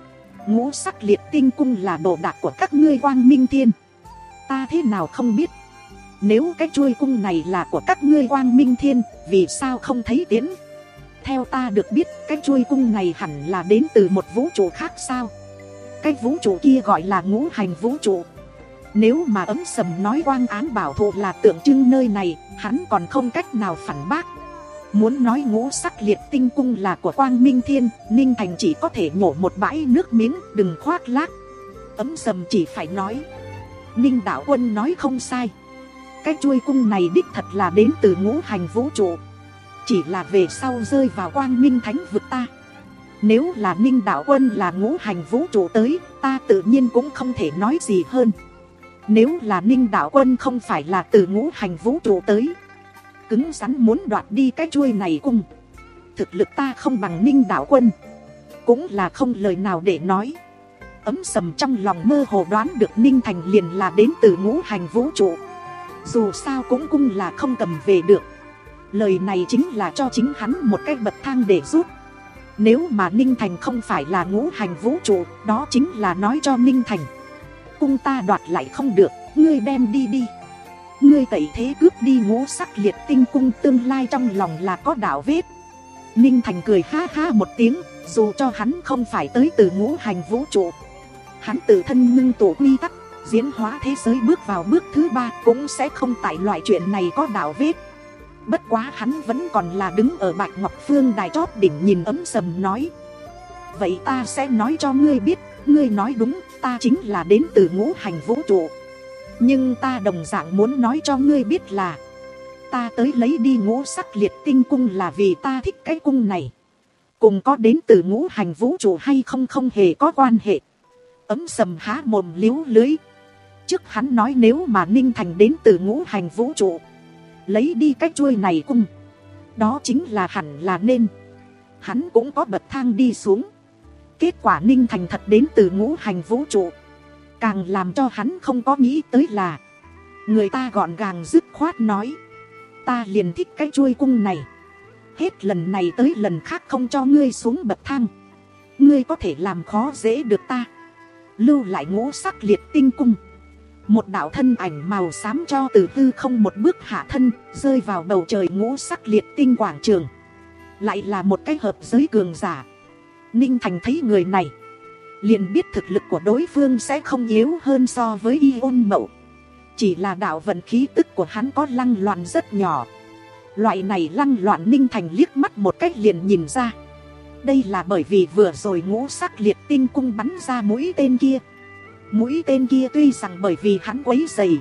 ngũ sắc liệt tinh cung là đồ đạc của các ngươi Quang Minh Thiên, ta thế nào không biết. Nếu cái chuôi cung này là của các ngươi Quang Minh Thiên, vì sao không thấy tiến? Theo ta được biết, cái chuôi cung này hẳn là đến từ một vũ trụ khác sao? Cái vũ trụ kia gọi là ngũ hành vũ trụ. Nếu mà Ấm Sầm nói Quang Án Bảo Thụ là tượng trưng nơi này, hắn còn không cách nào phản bác. Muốn nói ngũ sắc liệt tinh cung là của Quang Minh Thiên, Ninh Thành chỉ có thể nhổ một bãi nước miếng, đừng khoác lác. Ấm Sầm chỉ phải nói: Ninh Đạo Quân nói không sai, cái chuôi cung này đích thật là đến từ ngũ hành vũ trụ, chỉ là về sau rơi vào Quang Minh Thánh vực ta. Nếu là Ninh Đạo Quân là ngũ hành vũ trụ tới, ta tự nhiên cũng không thể nói gì hơn. Nếu là Ninh Đạo Quân không phải là từ ngũ hành vũ trụ tới, cứng rắn muốn đoạt đi cái chuôi này cung, thực lực ta không bằng Ninh Đạo Quân, cũng là không lời nào để nói. Ấm Sầm trong lòng mơ hồ đoán được Ninh Thành liền là đến từ ngũ hành vũ trụ, dù sao cũng cung là không cầm về được. Lời này chính là cho chính hắn một cái bậc thang để rút. Nếu mà Ninh Thành không phải là ngũ hành vũ trụ, đó chính là nói cho Ninh Thành: cung ta đoạt lại không được, ngươi đem đi đi. Ngươi tẩy thế cướp đi ngũ sắc liệt tinh cung, tương lai trong lòng là có đạo vết. Ninh Thành cười ha ha một tiếng, dù cho hắn không phải tới từ ngũ hành vũ trụ, hắn tự thân ngưng tụ quy tắc, diễn hóa thế giới bước vào bước thứ ba, cũng sẽ không tại loại chuyện này có đạo vết. Bất quá hắn vẫn còn là đứng ở Bạch Ngọc Phương đài chót đỉnh nhìn Ấm Sầm nói: vậy ta sẽ nói cho ngươi biết, ngươi nói đúng, ta chính là đến từ ngũ hành vũ trụ. Nhưng ta đồng dạng muốn nói cho ngươi biết là, ta tới lấy đi ngũ sắc liệt tinh cung là vì ta thích cái cung này, cùng có đến từ ngũ hành vũ trụ hay không không hề có quan hệ. Ấm Sầm há mồm liếu lưới. Trước hắn nói nếu mà Ninh Thành đến từ ngũ hành vũ trụ, lấy đi cái chuôi này cung, đó chính là hẳn là nên, hắn cũng có bậc thang đi xuống. Kết quả Ninh Thành thật đến từ ngũ hành vũ trụ, càng làm cho hắn không có nghĩ tới là, người ta gọn gàng dứt khoát nói: ta liền thích cái chuôi cung này, hết lần này tới lần khác không cho ngươi xuống bậc thang, ngươi có thể làm khó dễ được ta, lưu lại ngũ sắc liệt tinh cung. Một đạo thân ảnh màu xám cho từ hư không một bước hạ thân, rơi vào bầu trời ngũ sắc liệt tinh quảng trường. Lại là một cái hợp giới cường giả. Ninh Thành thấy người này, liền biết thực lực của đối phương sẽ không yếu hơn so với Y Ôn Mậu. Chỉ là đạo vận khí tức của hắn có lăng loạn rất nhỏ. Loại này lăng loạn Ninh Thành liếc mắt một cách liền nhìn ra. Đây là bởi vì vừa rồi ngũ sắc liệt tinh cung bắn ra mũi tên kia. Mũi tên kia tuy rằng bởi vì hắn quấy dày,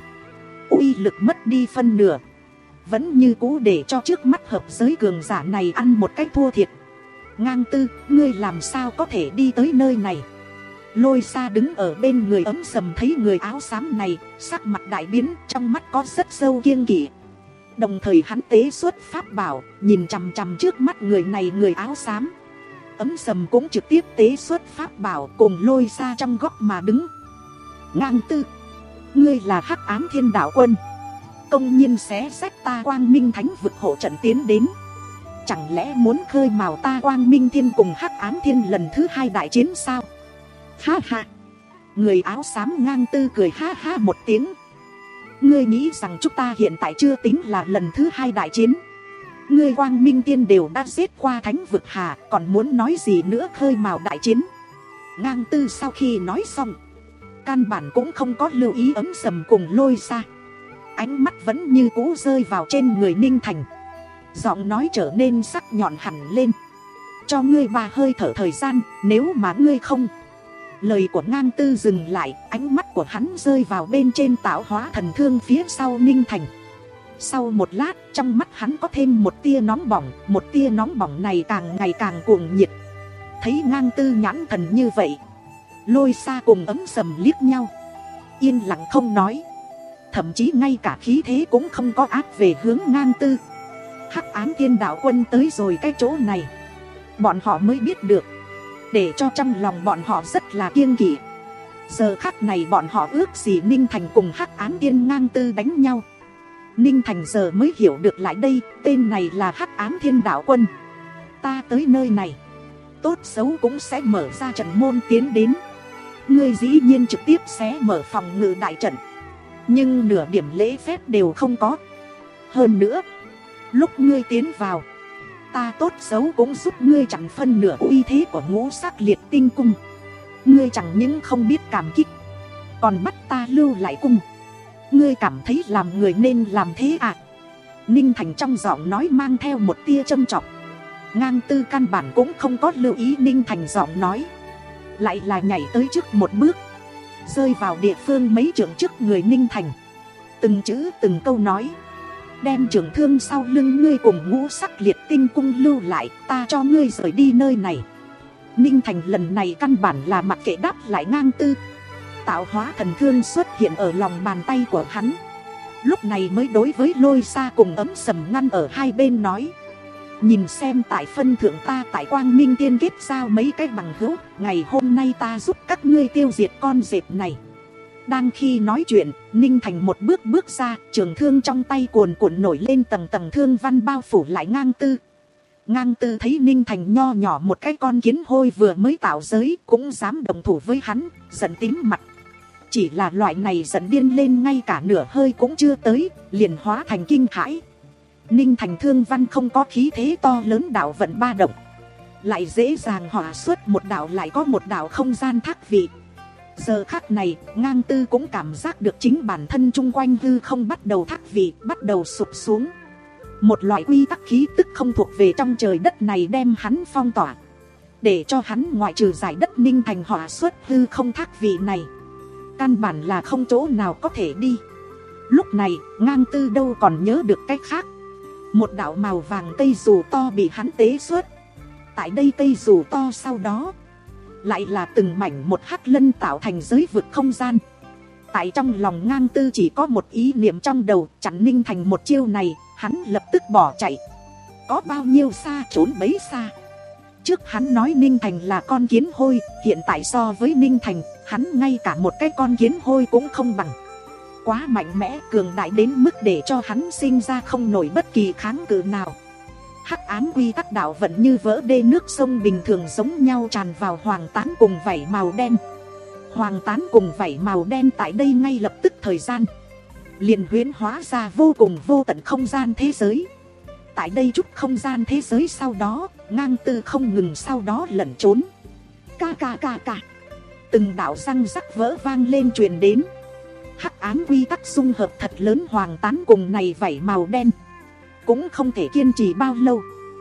uy lực mất đi phân nửa, vẫn như cũ để cho trước mắt hợp giới cường giả này ăn một cách thua thiệt. Ngang Tư, ngươi làm sao có thể đi tới nơi này? Lôi Sa đứng ở bên người Ấm Sầm thấy người áo xám này, sắc mặt đại biến, trong mắt có rất sâu kiêng kỵ. Đồng thời hắn tế xuất pháp bảo, nhìn chằm chằm trước mắt người này người áo xám. Ấm Sầm cũng trực tiếp tế xuất pháp bảo cùng Lôi Sa trong góc mà đứng. Ngang Tư, ngươi là Hắc Ám Thiên Đạo Quân, công nhiên xé rách ta Quang Minh Thánh vực hộ trận tiến đến, chẳng lẽ muốn khơi mào ta Quang Minh Thiên cùng Hắc Ám Thiên lần thứ hai đại chiến sao? Ha ha. Người áo xám Ngang Tư cười ha ha một tiếng. Ngươi nghĩ rằng chúng ta hiện tại chưa tính là lần thứ hai đại chiến? Ngươi Quang Minh Thiên đều đã giết qua Thánh vực hà, còn muốn nói gì nữa khơi mào đại chiến? Ngang Tư sau khi nói xong, căn bản cũng không có lưu ý Ấm Sầm cùng Lôi Sa, ánh mắt vẫn như cũ rơi vào trên người Ninh Thành. Giọng nói trở nên sắc nhọn hẳn lên. Cho ngươi ba hơi thở thời gian, nếu mà ngươi không. Lời của Ngang Tư dừng lại, ánh mắt mắt của hắn rơi vào bên trên tạo hóa thần thương phía sau Ninh Thành. Sau một lát, trong mắt hắn có thêm một tia nóng bỏng. Một tia nóng bỏng này càng ngày càng cuồng nhiệt. Thấy Ngang Tư nhãn thần như vậy, Lôi Xa cùng Ấm Sầm liếc nhau, yên lặng không nói. Thậm chí ngay cả khí thế cũng không có áp về hướng Ngang Tư. Hắc Ám Thiên Đạo Quân tới rồi cái chỗ này, bọn họ mới biết được, để cho trong lòng bọn họ rất là kiêng kỵ. Giờ khắc này bọn họ ước gì Ninh Thành cùng Hắc Ám Thiên Ngang Tư đánh nhau. Ninh Thành giờ mới hiểu được lại đây, tên này là Hắc Ám Thiên Đạo Quân. Ta tới nơi này, tốt xấu cũng sẽ mở ra trận môn tiến đến. Ngươi dĩ nhiên trực tiếp xé mở phòng ngự đại trận, nhưng nửa điểm lễ phép đều không có. Hơn nữa, lúc ngươi tiến vào, ta tốt xấu cũng giúp ngươi chẳng phân nửa uy thế của Ngũ Sắc Liệt Tinh Cung. Ngươi chẳng những không biết cảm kích, còn bắt ta lưu lại cung. Ngươi cảm thấy làm người nên làm thế à? Ninh Thành trong giọng nói mang theo một tia châm chọc. Ngang Tư căn bản cũng không có lưu ý Ninh Thành giọng nói, lại là nhảy tới trước một bước, rơi vào địa phương mấy trượng trước người Ninh Thành, từng chữ từng câu nói: đem trưởng thương sau lưng ngươi cùng Ngũ Sắc Liệt Tinh Cung lưu lại, ta cho ngươi rời đi nơi này. Ninh Thành lần này căn bản là mặc kệ đáp lại Ngang Tư. Tạo hóa thần thương xuất hiện ở lòng bàn tay của hắn, lúc này mới đối với Lôi Xa cùng Ấm Sầm ngăn ở hai bên nói: nhìn xem tại phân thượng ta tại Quang Minh Tiên kết giao mấy cái bằng hữu, ngày hôm nay ta giúp các ngươi tiêu diệt con dẹp này. Đang khi nói chuyện, Ninh Thành một bước bước ra, trường thương trong tay cuồn cuộn nổi lên, tầng tầng thương văn bao phủ lại Ngang Tư. Ngang Tư thấy Ninh Thành nho nhỏ một cái con kiến hôi vừa mới tạo giới cũng dám đồng thủ với hắn, giận tím mặt. Chỉ là loại này giận điên lên ngay cả nửa hơi cũng chưa tới, liền hóa thành kinh hãi. Ninh Thành thương văn không có khí thế to lớn đạo vận ba động, lại dễ dàng hỏa xuất một đạo lại có một đạo không gian thác vị. Giờ khắc này, Ngang Tư cũng cảm giác được chính bản thân chung quanh hư không bắt đầu thác vị, bắt đầu sụp xuống. Một loại quy tắc khí tức không thuộc về trong trời đất này đem hắn phong tỏa, để cho hắn ngoại trừ giải đất Ninh Thành hỏa xuất hư không thác vị này, căn bản là không chỗ nào có thể đi. Lúc này, Ngang Tư đâu còn nhớ được cách khác. Một đạo màu vàng cây dù to bị hắn tế xuất. Tại đây cây dù to sau đó, lại là từng mảnh một hắc lân tạo thành giới vực không gian. Tại trong lòng Ngang Tư chỉ có một ý niệm trong đầu, chặn Ninh Thành một chiêu này, hắn lập tức bỏ chạy. Có bao nhiêu xa trốn bấy xa. Trước hắn nói Ninh Thành là con kiến hôi, hiện tại so với Ninh Thành, hắn ngay cả một cái con kiến hôi cũng không bằng. Quá mạnh mẽ, cường đại đến mức để cho hắn sinh ra không nổi bất kỳ kháng cự nào. Hắc ám quy tắc đạo vận như vỡ đê nước sông bình thường giống nhau tràn vào hoàng tán cùng vảy màu đen. Hoàng tán cùng vảy màu đen tại đây ngay lập tức thời gian liền huyễn hóa ra vô cùng vô tận không gian thế giới. Tại đây chút không gian thế giới sau đó, Ngang Tư không ngừng sau đó lẩn trốn. Ca ca ca ca, từng đạo răng rắc vỡ vang lên truyền đến. Hắc ám quy tắc dung hợp thật lớn hoàng tán cùng này vảy màu đen cũng không thể kiên trì bao lâu.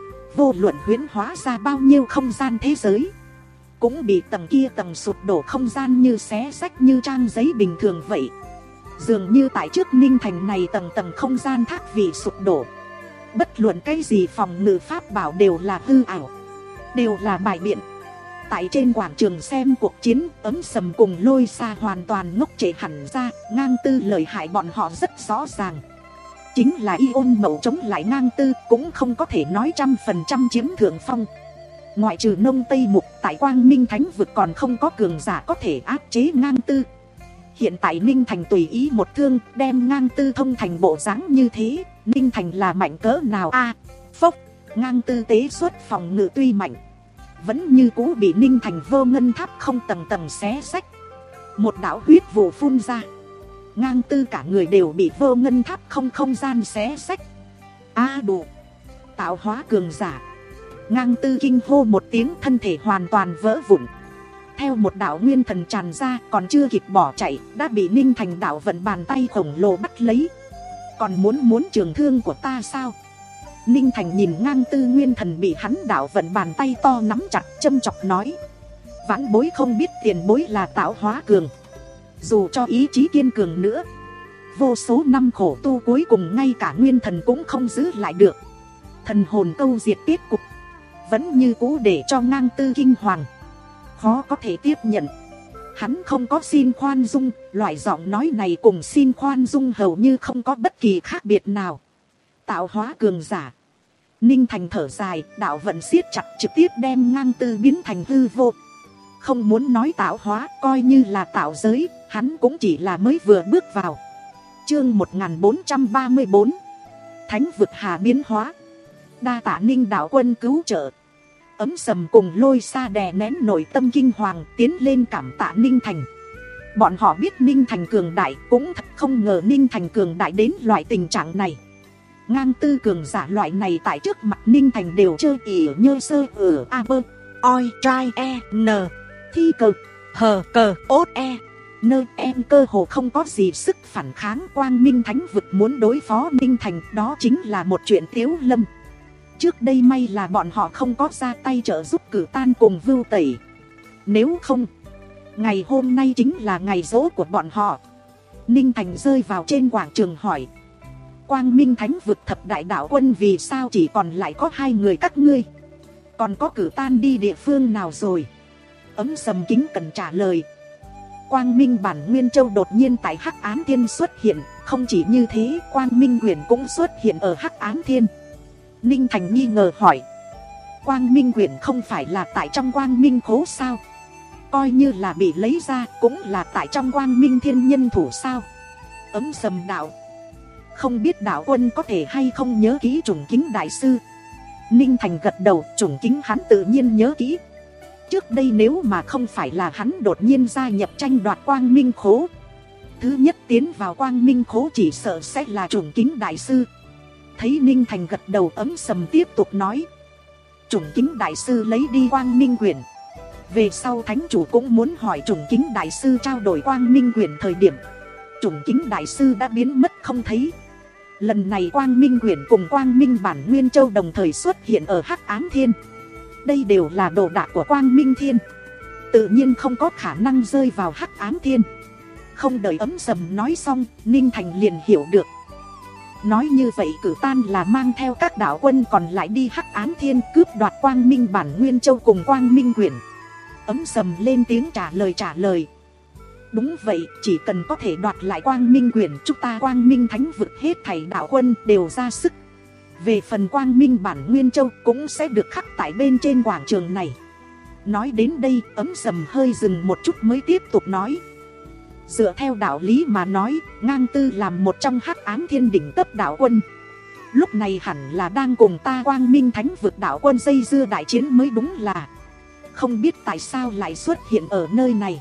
Vô luận huyễn hóa ra bao nhiêu không gian thế giới, cũng bị tầng kia tầng sụp đổ không gian như xé rách như trang giấy bình thường vậy. Dường như tại trước Ninh Thành này tầng tầng không gian thác vị sụp đổ, bất luận cái gì phòng ngự pháp bảo đều là hư ảo, đều là bài biện. Tại trên quảng trường xem cuộc chiến, Ấm Sầm cùng Lôi Xa hoàn toàn ngốc trệ hẳn ra. Ngang Tư lợi hại bọn họ rất rõ ràng, chính là Y Ôn Mậu chống lại Ngang Tư cũng không có thể nói trăm phần trăm chiếm thượng phong. Ngoại trừ Nông Tây Mục, tại Quang Minh Thánh vực còn không có cường giả có thể áp chế Ngang Tư. Hiện tại Ninh Thành tùy ý một thương đem Ngang Tư thông thành bộ dáng như thế, Ninh Thành là mạnh cỡ nào a? À, phốc, Ngang Tư tế xuất phòng ngự tuy mạnh, vẫn như cũ bị Ninh Thành vô ngân tháp không tầng tầng xé xách. Một đạo huyết vụ phun ra, Ngang Tư cả người đều bị vô ngân tháp không không gian xé xách. A à, đủ, tạo hóa cường giả. Ngang Tư kinh hô một tiếng, thân thể hoàn toàn vỡ vụn. Theo một đạo nguyên thần tràn ra, còn chưa kịp bỏ chạy, đã bị Ninh Thành đạo vận bàn tay khổng lồ bắt lấy. Còn muốn muốn trường thương của ta sao? Ninh Thành nhìn Ngang Tư nguyên thần bị hắn đạo vận bàn tay to nắm chặt, châm chọc nói: vãn bối không biết tiền bối là tạo hóa cường Dù cho ý chí kiên cường nữa, vô số năm khổ tu cuối cùng ngay cả nguyên thần cũng không giữ lại được. Thần hồn câu diệt kết cục vẫn như cũ để cho Ngang Tư kinh hoàng, khó có thể tiếp nhận. Hắn không có xin khoan dung, loại giọng nói này cùng xin khoan dung hầu như không có bất kỳ khác biệt nào. Tạo hóa cường giả. Ninh Thành thở dài, đạo vận siết chặt trực tiếp đem Ngang Tư biến thành hư vô. Không muốn nói tạo hóa, coi như là tạo giới, hắn cũng chỉ là mới vừa bước vào. Chương một nghìn bốn trăm ba mươi bốn, Thánh vực hà biến hóa. Đa tạ Ninh đạo quân cứu trợ. Ấm Sầm cùng Lôi Sa đè nén nội tâm kinh hoàng, tiến lên cảm tạ Ninh Thành. Bọn họ biết Ninh Thành cường đại, cũng thật không ngờ Ninh Thành cường đại đến loại tình trạng này. Ngang Tư cường giả loại này tại trước mặt Ninh Thành đều chơi ỉ nhơ sơ ở a bơ oi trai e n thi cờ hờ cờ ốt e nơi em cơ hồ không có gì sức phản kháng. Quang Minh Thánh vực muốn đối phó Ninh Thành, đó chính là một chuyện tiếu lâm. Trước đây may là bọn họ không có ra tay trợ giúp Cử Tan cùng Vưu Tẩy. Nếu không, ngày hôm nay chính là ngày giỗ của bọn họ. Ninh Thành rơi vào trên quảng trường hỏi: Quang Minh Thánh vực thập đại đạo quân vì sao chỉ còn lại có hai người các ngươi? Còn có Cử Tan đi địa phương nào rồi? Ấm Sầm kính cẩn trả lời: Quang Minh Bản Nguyên Châu đột nhiên tại Hắc Ám Thiên xuất hiện. Không chỉ như thế, Quang Minh Quyển cũng xuất hiện ở Hắc Ám Thiên. Ninh Thành nghi ngờ hỏi: Quang Minh Quyển không phải là tại trong Quang Minh Khố sao? Coi như là bị lấy ra, cũng là tại trong Quang Minh Thiên nhân thủ sao? Ấm Sầm đạo: Không biết đạo quân có thể hay không nhớ kỹ Trùng Kính Đại Sư? Ninh Thành gật đầu, Trùng Kính hắn tự nhiên nhớ kỹ. Trước đây nếu mà không phải là hắn đột nhiên gia nhập tranh đoạt Quang Minh Khố, thứ nhất tiến vào Quang Minh Khố chỉ sợ sẽ là Trùng Kính Đại Sư. Thấy Ninh Thành gật đầu, Ấm Sầm tiếp tục nói: Trùng Kính Đại Sư lấy đi Quang Minh Quyển, về sau Thánh Chủ cũng muốn hỏi Trùng Kính Đại Sư trao đổi Quang Minh Quyển thời điểm, Trùng Kính Đại Sư đã biến mất không thấy. Lần này Quang Minh Quyển cùng Quang Minh Bản Nguyên Châu đồng thời xuất hiện ở Hắc Ám Thiên. Đây đều là đồ đạc của Quang Minh Thiên, tự nhiên không có khả năng rơi vào Hắc Ám Thiên. Không đợi Ấm Sầm nói xong, Ninh Thành liền hiểu được. Nói như vậy Cử Tan là mang theo các đạo quân còn lại đi Hắc Ám Thiên cướp đoạt Quang Minh Bản Nguyên Châu cùng Quang Minh Quyển. Ấm Sầm lên tiếng trả lời trả lời: Đúng vậy, chỉ cần có thể đoạt lại Quang Minh Quyển, chúng ta Quang Minh Thánh vực hết thảy đạo quân đều ra sức. Về phần Quang Minh Bản Nguyên Châu cũng sẽ được khắc tại bên trên quảng trường này. Nói đến đây, Ấm Sầm hơi dừng một chút mới tiếp tục nói: Dựa theo đạo lý mà nói, Ngang Tư làm một trong Hắc Ám Thiên đỉnh cấp đạo quân, lúc này hẳn là đang cùng ta Quang Minh Thánh vực đạo quân dây dưa đại chiến mới đúng là. Không biết tại sao lại xuất hiện ở nơi này.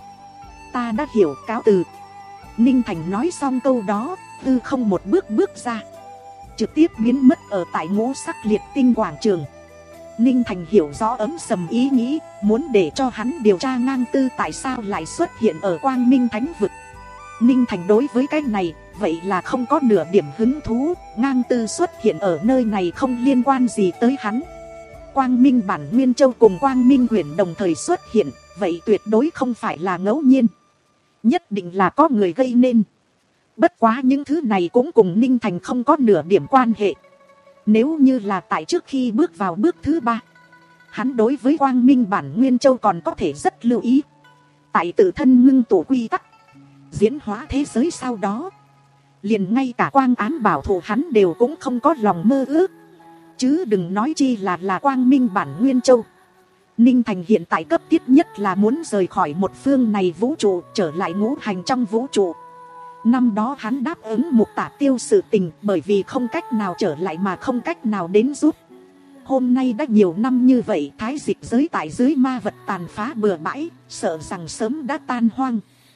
Ta đã hiểu, cáo từ. Ninh Thành nói xong câu đó, tư không một bước bước ra, trực tiếp biến mất ở tại Ngũ Sắc Liệt Tinh quảng trường. Ninh Thành hiểu rõ Ấm Sầm ý nghĩ, muốn để cho hắn điều tra Ngang Tư tại sao lại xuất hiện ở Quang Minh Thánh vực. Ninh Thành đối với cái này, vậy là không có nửa điểm hứng thú. Ngang Tư xuất hiện ở nơi này không liên quan gì tới hắn. Quang Minh Bản Nguyên Châu cùng Quang Minh Quyển đồng thời xuất hiện, vậy tuyệt đối không phải là ngẫu nhiên, nhất định là có người gây nên. Bất quá những thứ này cũng cùng Ninh Thành không có nửa điểm quan hệ. Nếu như là tại trước khi bước vào bước thứ ba, hắn đối với Quang Minh Bản Nguyên Châu còn có thể rất lưu ý. Tại tự thân ngưng tụ quy tắc, diễn hóa thế giới sau đó, liền ngay cả Quang Án bảo thủ hắn đều cũng không có lòng mơ ước, chứ đừng nói chi là là Quang Minh Bản Nguyên Châu. Ninh Thành hiện tại cấp thiết nhất là muốn rời khỏi một phương này vũ trụ, trở lại ngũ hành trong vũ trụ. Năm đó hắn đáp ứng Mục Tả Tiêu sự tình, bởi vì không cách nào trở lại mà không cách nào đến giúp. Hôm nay đã nhiều năm như vậy, thái dịch giới tại dưới ma vật tàn phá bừa bãi, sợ rằng sớm đã tan hoang.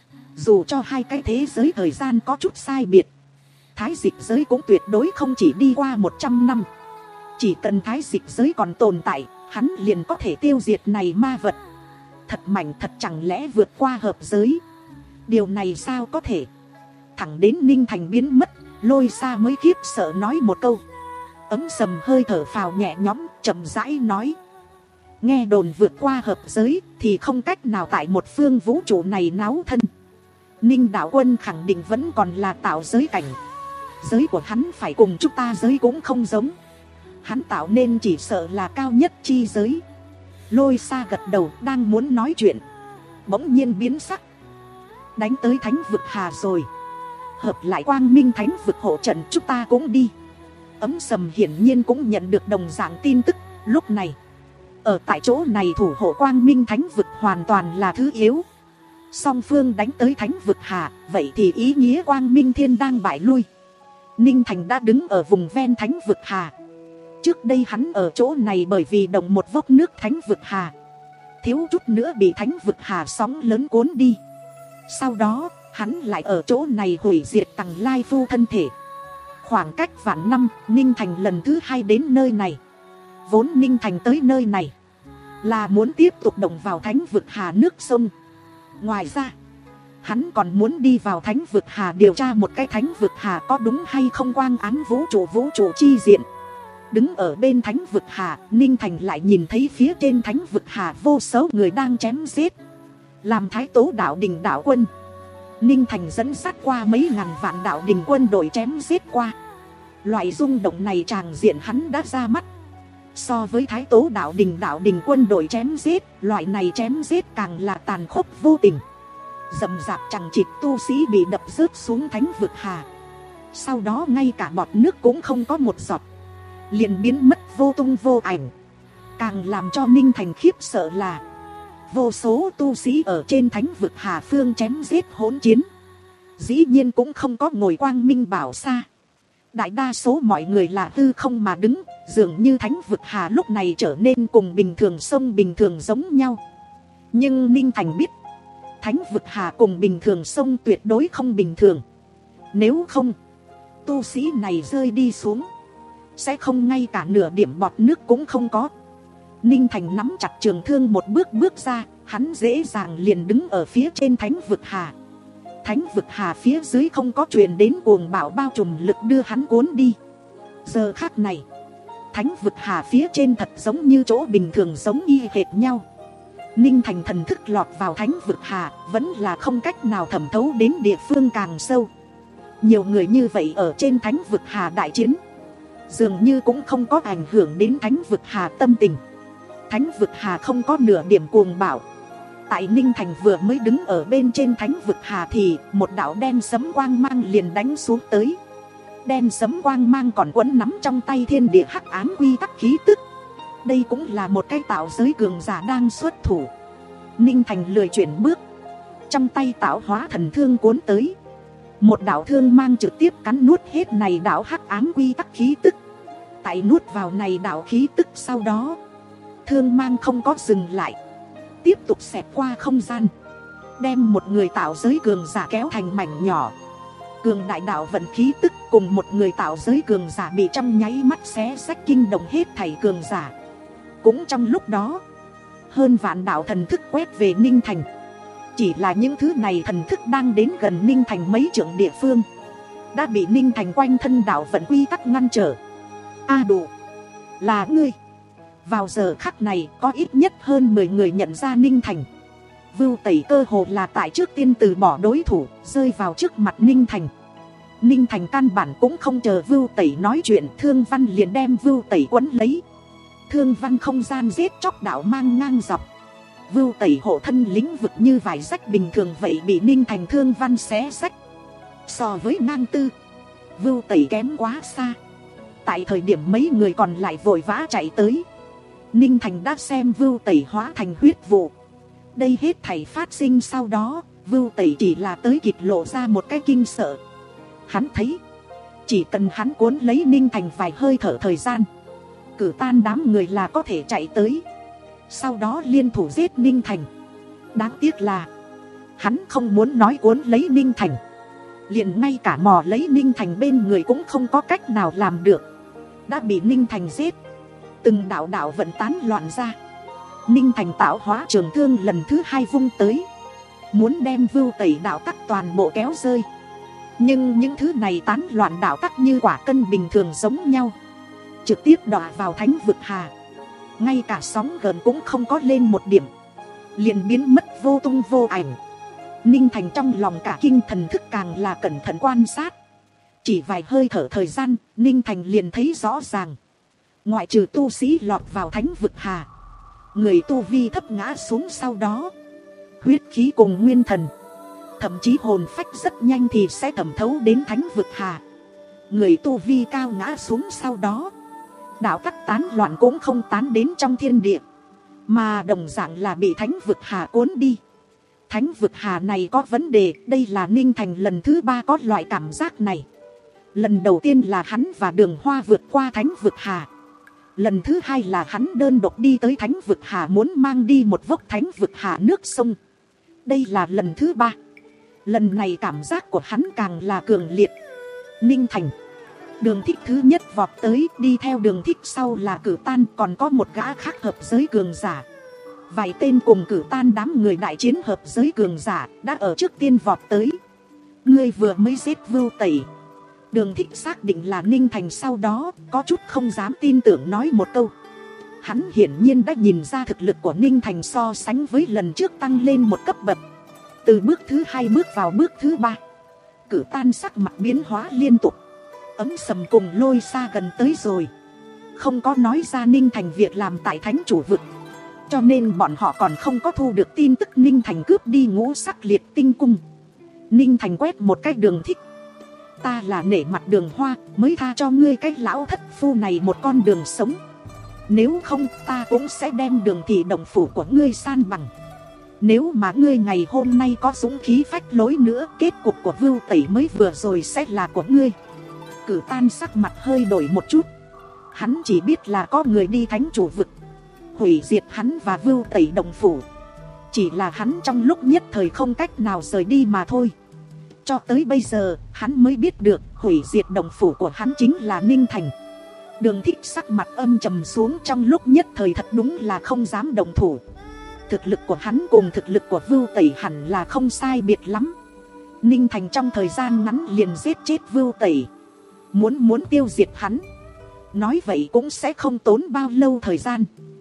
Dù cho hai cái thế giới thời gian có chút sai biệt, thái dịch giới cũng tuyệt đối không chỉ đi qua một trăm năm. Chỉ cần thái dịch giới còn tồn tại, hắn liền có thể tiêu diệt này ma vật. Thật mạnh thật, chẳng lẽ vượt qua hợp giới? Điều này sao có thể? Thẳng đến Ninh Thành biến mất, Lôi Sa mới khiếp sợ nói một câu. Ấm Sầm hơi thở phào nhẹ nhõm, chậm rãi nói: Nghe đồn vượt qua hợp giới thì không cách nào tại một phương vũ trụ này náo thân. Ninh đạo quân khẳng định vẫn còn là tạo giới cảnh. Giới của hắn phải cùng chúng ta giới cũng không giống. Hắn tạo nên chỉ sợ là cao nhất chi giới. Lôi xa gật đầu đang muốn nói chuyện, bỗng nhiên biến sắc. Đánh tới thánh vực hà rồi. Hợp lại quang minh thánh vực hộ trận chúng ta cũng đi. Ấm sầm hiển nhiên cũng nhận được đồng dạng tin tức. Lúc này ở tại chỗ này thủ hộ quang minh thánh vực hoàn toàn là thứ yếu. Song phương đánh tới thánh vực hà, vậy thì ý nghĩa quang minh thiên đang bại lui. Ninh Thành đã đứng ở vùng ven thánh vực hà. Trước đây hắn ở chỗ này bởi vì động một vốc nước thánh vực hà, thiếu chút nữa bị thánh vực hà sóng lớn cuốn đi. Sau đó hắn lại ở chỗ này hủy diệt Tằng Lai Phu thân thể. Khoảng cách vạn năm, Ninh Thành lần thứ hai đến nơi này. Vốn Ninh Thành tới nơi này là muốn tiếp tục động vào thánh vực hà nước sông. Ngoài ra hắn còn muốn đi vào thánh vực hà điều tra một cái thánh vực hà có đúng hay không quang án vũ trụ vũ trụ chi diện. Đứng ở bên thánh vực hà, Ninh Thành lại nhìn thấy phía trên thánh vực hà vô số người đang chém giết. Làm Thái Tố đạo đình đạo quân, Ninh Thành dẫn sát qua mấy ngàn vạn đạo đình quân đội chém giết qua. Loại rung động này tràng diện hắn đã ra mắt. So với Thái Tố đạo đình đạo đình quân đội chém giết, loại này chém giết càng là tàn khốc vô tình. Rầm rạp chẳng chịt tu sĩ bị đập rớt xuống thánh vực hà. Sau đó ngay cả bọt nước cũng không có một giọt, liền biến mất vô tung vô ảnh. Càng làm cho Ninh Thành khiếp sợ là vô số tu sĩ ở trên thánh vực hà phương chém giết hỗn chiến, dĩ nhiên cũng không có ngồi quang minh bảo xa. Đại đa số mọi người là hư không mà đứng, dường như thánh vực hà lúc này trở nên cùng bình thường sông bình thường giống nhau. Nhưng Ninh Thành biết thánh vực hà cùng bình thường sông tuyệt đối không bình thường. Nếu không, tu sĩ này rơi đi xuống sẽ không ngay cả nửa điểm bọt nước cũng không có. Ninh Thành nắm chặt trường thương một bước bước ra, hắn dễ dàng liền đứng ở phía trên thánh vực hà. Thánh vực hà phía dưới không có truyền đến cuồng bạo bao trùm lực đưa hắn cuốn đi. Giờ khắc này thánh vực hà phía trên thật giống như chỗ bình thường giống y hệt nhau. Ninh Thành thần thức lọt vào thánh vực hà, vẫn là không cách nào thẩm thấu đến địa phương càng sâu. Nhiều người như vậy ở trên thánh vực hà đại chiến, dường như cũng không có ảnh hưởng đến thánh vực hà tâm tình. Thánh vực hà không có nửa điểm cuồng bạo. Tại Ninh Thành vừa mới đứng ở bên trên thánh vực hà thì một đạo đen sấm quang mang liền đánh xuống tới. Đen sấm quang mang còn quấn nắm trong tay thiên địa hắc ám quy tắc khí tức. Đây cũng là một cái tạo giới cường giả đang xuất thủ. Ninh Thành lười chuyển bước, trong tay tạo hóa thần thương cuốn tới. Một đạo thương mang trực tiếp cắn nuốt hết này đạo hắc ám quy tắc khí tức. Tại nuốt vào này đạo khí tức sau đó, thương mang không có dừng lại, tiếp tục xẹt qua không gian, đem một người tạo giới cường giả kéo thành mảnh nhỏ. Cường đại đạo vận khí tức cùng một người tạo giới cường giả bị trong nháy mắt xé xách kinh động hết thảy cường giả. Cũng trong lúc đó, hơn vạn đạo thần thức quét về Ninh Thành. Chỉ là những thứ này thần thức đang đến gần Ninh Thành mấy trượng địa phương, đã bị Ninh Thành quanh thân đạo vận quy tắc ngăn trở. A đủ, là ngươi. Vào giờ khắc này có ít nhất hơn mười người nhận ra Ninh Thành. Vưu Tẩy cơ hồ là tại trước tiên từ bỏ đối thủ, rơi vào trước mặt Ninh Thành. Ninh Thành căn bản cũng không chờ Vưu Tẩy nói chuyện, Thương Văn liền đem Vưu Tẩy quấn lấy. Thương Văn không gian giết chóc đạo mang ngang dọc. Vưu Tẩy hộ thân lĩnh vực như vải rách bình thường vậy bị Ninh Thành Thương Văn xé rách. So với ngang tư, Vưu Tẩy kém quá xa. Tại thời điểm mấy người còn lại vội vã chạy tới, Ninh Thành đã xem Vưu Tẩy hóa thành huyết vụ. Đây hết thảy phát sinh sau đó, Vưu Tẩy chỉ là tới kịp lộ ra một cái kinh sợ. Hắn thấy, chỉ cần hắn cuốn lấy Ninh Thành vài hơi thở thời gian, cử tan đám người là có thể chạy tới, sau đó liên thủ giết Ninh Thành. Đáng tiếc là hắn không muốn nói cuốn lấy Ninh Thành, liền ngay cả mò lấy Ninh Thành bên người cũng không có cách nào làm được. Đã bị Ninh Thành giết, từng đạo đạo vận tán loạn ra. Ninh Thành tạo hóa trường thương lần thứ hai vung tới, muốn đem Vưu Tẩy đạo tắc toàn bộ kéo rơi. Nhưng những thứ này tán loạn đạo tắc như quả cân bình thường giống nhau, trực tiếp đọa vào thánh vực hà. Ngay cả sóng gần cũng không có lên một điểm, liền biến mất vô tung vô ảnh. Ninh Thành trong lòng cả kinh, thần thức càng là cẩn thận quan sát. Chỉ vài hơi thở thời gian, Ninh Thành liền thấy rõ ràng. Ngoại trừ tu sĩ lọt vào thánh vực hà, người tu vi thấp ngã xuống sau đó. Huyết khí cùng nguyên thần, thậm chí hồn phách rất nhanh thì sẽ thẩm thấu đến thánh vực hà. Người tu vi cao ngã xuống sau đó, đạo tắc tán loạn cũng không tán đến trong thiên địa, mà đồng dạng là bị thánh vực hà cuốn đi. Thánh vực hà này có vấn đề, đây là Ninh Thành lần thứ ba có loại cảm giác này. Lần đầu tiên là hắn và Đường Hoa vượt qua thánh vực hà. Lần thứ hai là hắn đơn độc đi tới thánh vực hà, muốn mang đi một vốc thánh vực hà nước sông. Đây là lần thứ ba. Lần này cảm giác của hắn càng là cường liệt. Ninh Thành, Đường Thích thứ nhất vọt tới, đi theo Đường Thích sau là Cử Tan, còn có một gã khác hợp giới cường giả. Vài tên cùng Cử Tan đám người đại chiến hợp giới cường giả đã ở trước tiên vọt tới. Ngươi vừa mới giết Vưu Tẩy. Đường Thích xác định là Ninh Thành, sau đó có chút không dám tin tưởng nói một câu. Hắn hiển nhiên đã nhìn ra thực lực của Ninh Thành so sánh với lần trước tăng lên một cấp bậc. Từ bước thứ hai bước vào bước thứ ba, Cử Tan sắc mặt biến hóa liên tục. Ấm sầm cùng Lôi Xa gần tới rồi, không có nói ra Ninh Thành việc làm tại thánh chủ vực, cho nên bọn họ còn không có thu được tin tức Ninh Thành cướp đi ngũ sắc liệt tinh cung. Ninh Thành quét một cái Đường Thích. Ta là nể mặt Đường Hoa mới tha cho ngươi cái lão thất phu này một con đường sống. Nếu không ta cũng sẽ đem Đường thị đồng phủ của ngươi san bằng. Nếu mà ngươi ngày hôm nay có dũng khí phách lối nữa, kết cục của Vưu Tẩy mới vừa rồi sẽ là của ngươi. Cử Tan sắc mặt hơi đổi một chút. Hắn chỉ biết là có người đi thánh chủ vực hủy diệt hắn và Vưu Tẩy đồng phủ, chỉ là hắn trong lúc nhất thời không cách nào rời đi mà thôi. Cho tới bây giờ hắn mới biết được hủy diệt đồng phủ của hắn chính là Ninh Thành. Đường Thích sắc mặt âm trầm xuống, trong lúc nhất thời thật đúng là không dám đồng thủ. Thực lực của hắn cùng thực lực của Vưu Tẩy hẳn là không sai biệt lắm. Ninh Thành trong thời gian ngắn liền giết chết Vưu Tẩy. Muốn muốn tiêu diệt hắn, nói vậy cũng sẽ không tốn bao lâu thời gian.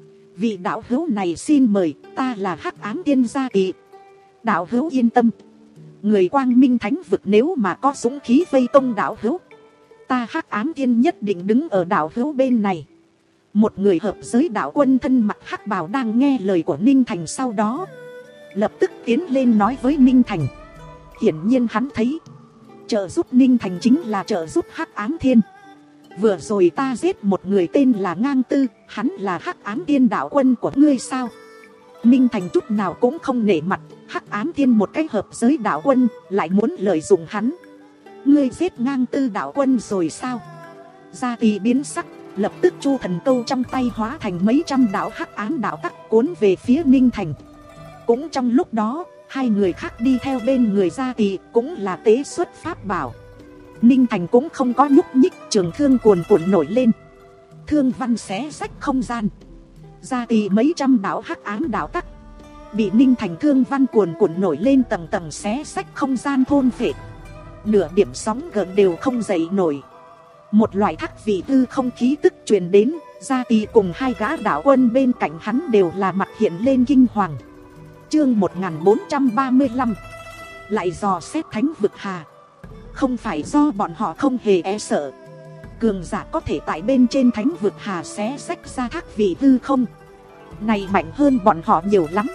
Vị đạo hữu này xin mời, ta là Hắc Ám Tiên Gia Kỳ. Đạo hữu yên tâm, người Quang Minh thánh vực nếu mà có dũng khí vây công đạo hữu, ta Hắc Ám Tiên nhất định đứng ở đạo hữu bên này. Một người hợp giới đạo quân thân mặc hắc bào đang nghe lời của Ninh Thành sau đó lập tức tiến lên nói với Ninh Thành. Hiển nhiên hắn thấy trợ giúp Ninh Thành chính là trợ giúp Hắc Ám Thiên. Vừa rồi ta giết một người tên là Ngang Tư, hắn là Hắc Ám Tiên đạo quân của ngươi sao? Ninh Thành chút nào cũng không nể mặt. Hắc Ám Thiên một cái hợp giới đạo quân lại muốn lợi dụng hắn. Ngươi giết Ngang Tư đạo quân rồi sao? Gia Tỳ biến sắc, lập tức chu thần câu trong tay hóa thành mấy trăm đạo hắc ám đạo tắc cuốn về phía Ninh Thành. Cũng trong lúc đó, hai người khác đi theo bên người Gia Tỳ cũng là tế xuất pháp bảo. Ninh Thành cũng không có nhúc nhích, trường thương cuồn cuộn nổi lên, thương văn xé rách không gian. Gia Tỳ mấy trăm đạo hắc ám đạo tắc bị Ninh Thành thương văn cuồn cuộn nổi lên tầng tầng xé rách không gian thôn phệ, nửa điểm sóng gợn đều không dậy nổi. Một loại thác vị tư không khí tức truyền đến. Gia Tỳ cùng hai gã đạo quân bên cạnh hắn đều là mặt hiện lên kinh hoàng. Chương một nghìn bốn trăm ba mươi lăm lại dò xét thánh vực hà. Không phải do bọn họ không hề e sợ, cường giả có thể tại bên trên thánh vực hà xé rách ra thác vị tư không này mạnh hơn bọn họ nhiều lắm.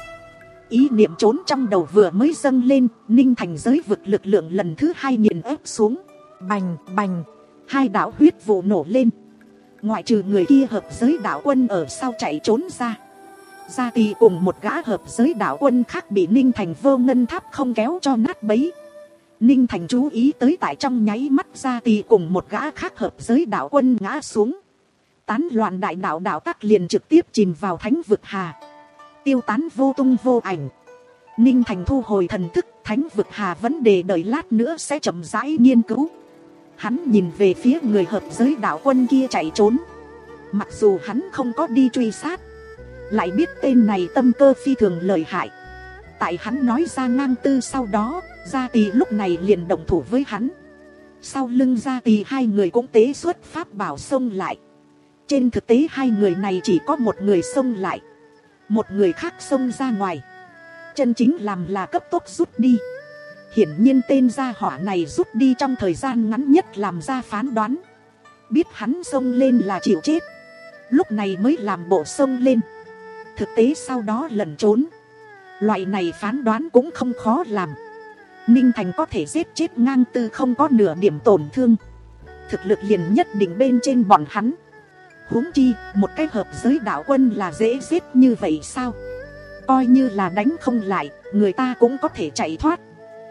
Ý niệm trốn trong đầu vừa mới dâng lên, Ninh Thành giới vực lực lượng lần thứ hai nghiền ép xuống. Bành bành, hai đạo huyết vụ nổ lên. Ngoại trừ người kia hợp giới đạo quân ở sau chạy trốn ra, Gia Tỳ cùng một gã hợp giới đạo quân khác bị Ninh Thành vô ngân tháp không kéo cho nát bấy. Ninh Thành chú ý tới tại trong nháy mắt Gia Tỳ cùng một gã khác hợp giới đạo quân ngã xuống. Tán loạn đại đạo đạo tắc liền trực tiếp chìm vào thánh vực hà, tiêu tán vô tung vô ảnh. Ninh Thành thu hồi thần thức, thánh vực hà vấn đề đợi lát nữa sẽ chậm rãi nghiên cứu. Hắn nhìn về phía người hợp giới đạo quân kia chạy trốn. Mặc dù hắn không có đi truy sát, lại biết tên này tâm cơ phi thường lợi hại. Tại hắn nói ra Ngang Tư sau đó, Gia Tỳ lúc này liền động thủ với hắn. Sau lưng Gia Tỳ hai người cũng tế xuất pháp bảo xông lại. Trên thực tế hai người này chỉ có một người xông lại, một người khác xông ra ngoài. Chân chính làm là cấp tốc rút đi. Hiển nhiên tên gia hỏa này rút đi trong thời gian ngắn nhất làm ra phán đoán. Biết hắn xông lên là chịu chết, lúc này mới làm bộ xông lên. Thực tế sau đó lẩn trốn. Loại này phán đoán cũng không khó làm. Ninh Thành có thể giết chết Ngang Tư không có nửa điểm tổn thương, thực lực liền nhất định bên trên bọn hắn. Huống chi một cái hợp giới đạo quân là dễ giết như vậy sao? Coi như là đánh không lại, người ta cũng có thể chạy thoát.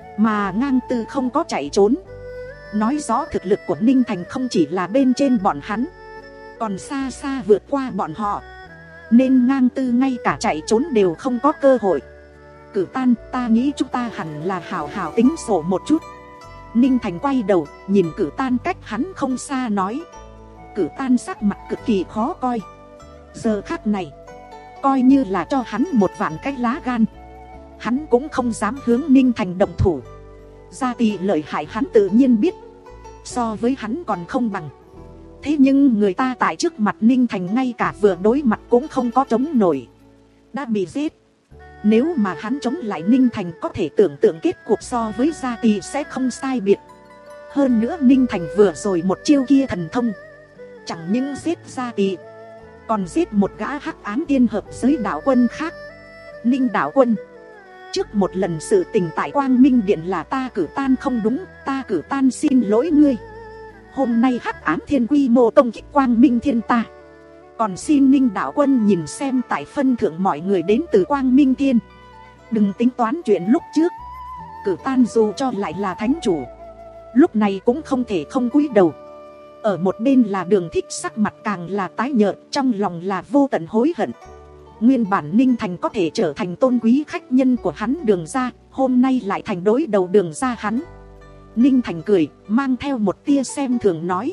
Mà Ngang Tư không có chạy trốn, nói rõ thực lực của Ninh Thành không chỉ là bên trên bọn hắn, còn xa xa vượt qua bọn họ. Nên Ngang Tư ngay cả chạy trốn đều không có cơ hội. Cử Tan, ta nghĩ chúng ta hẳn là hảo hảo tính sổ một chút. Ninh Thành quay đầu nhìn Cử Tan cách hắn không xa nói. Cử Tan sắc mặt cực kỳ khó coi. Giờ khắc này, coi như là cho hắn một vạn cái lá gan, hắn cũng không dám hướng Ninh Thành động thủ. Gia Tỳ lợi hại hắn tự nhiên biết, so với hắn còn không bằng. Thế nhưng người ta tại trước mặt Ninh Thành ngay cả vừa đối mặt cũng không có chống nổi, đã bị giết. Nếu mà hắn chống lại Ninh Thành, có thể tưởng tượng kết cuộc so với Gia Tỳ sẽ không sai biệt. Hơn nữa Ninh Thành vừa rồi một chiêu kia thần thông, chẳng những giết Gia Tỳ, còn giết một gã hắc ám tiên hợp giới đạo quân khác. Ninh đạo quân, trước một lần sự tình tại Quang Minh Điện là ta Cử Tan không đúng, ta Cử Tan xin lỗi ngươi. Hôm nay hắc ám thiên quy mô công kích Quang Minh Thiên ta, còn xin Ninh đạo quân nhìn xem tại phân thượng mọi người đến từ Quang Minh Thiên, đừng tính toán chuyện lúc trước. Cử Tan dù cho lại là thánh chủ, lúc này cũng không thể không cúi đầu. Ở một bên là Đường Thích, sắc mặt càng là tái nhợt, trong lòng là vô tận hối hận. Nguyên bản Ninh Thành có thể trở thành tôn quý khách nhân của hắn Đường gia, hôm nay lại thành đối đầu Đường gia hắn. Ninh Thành cười, mang theo một tia xem thường nói.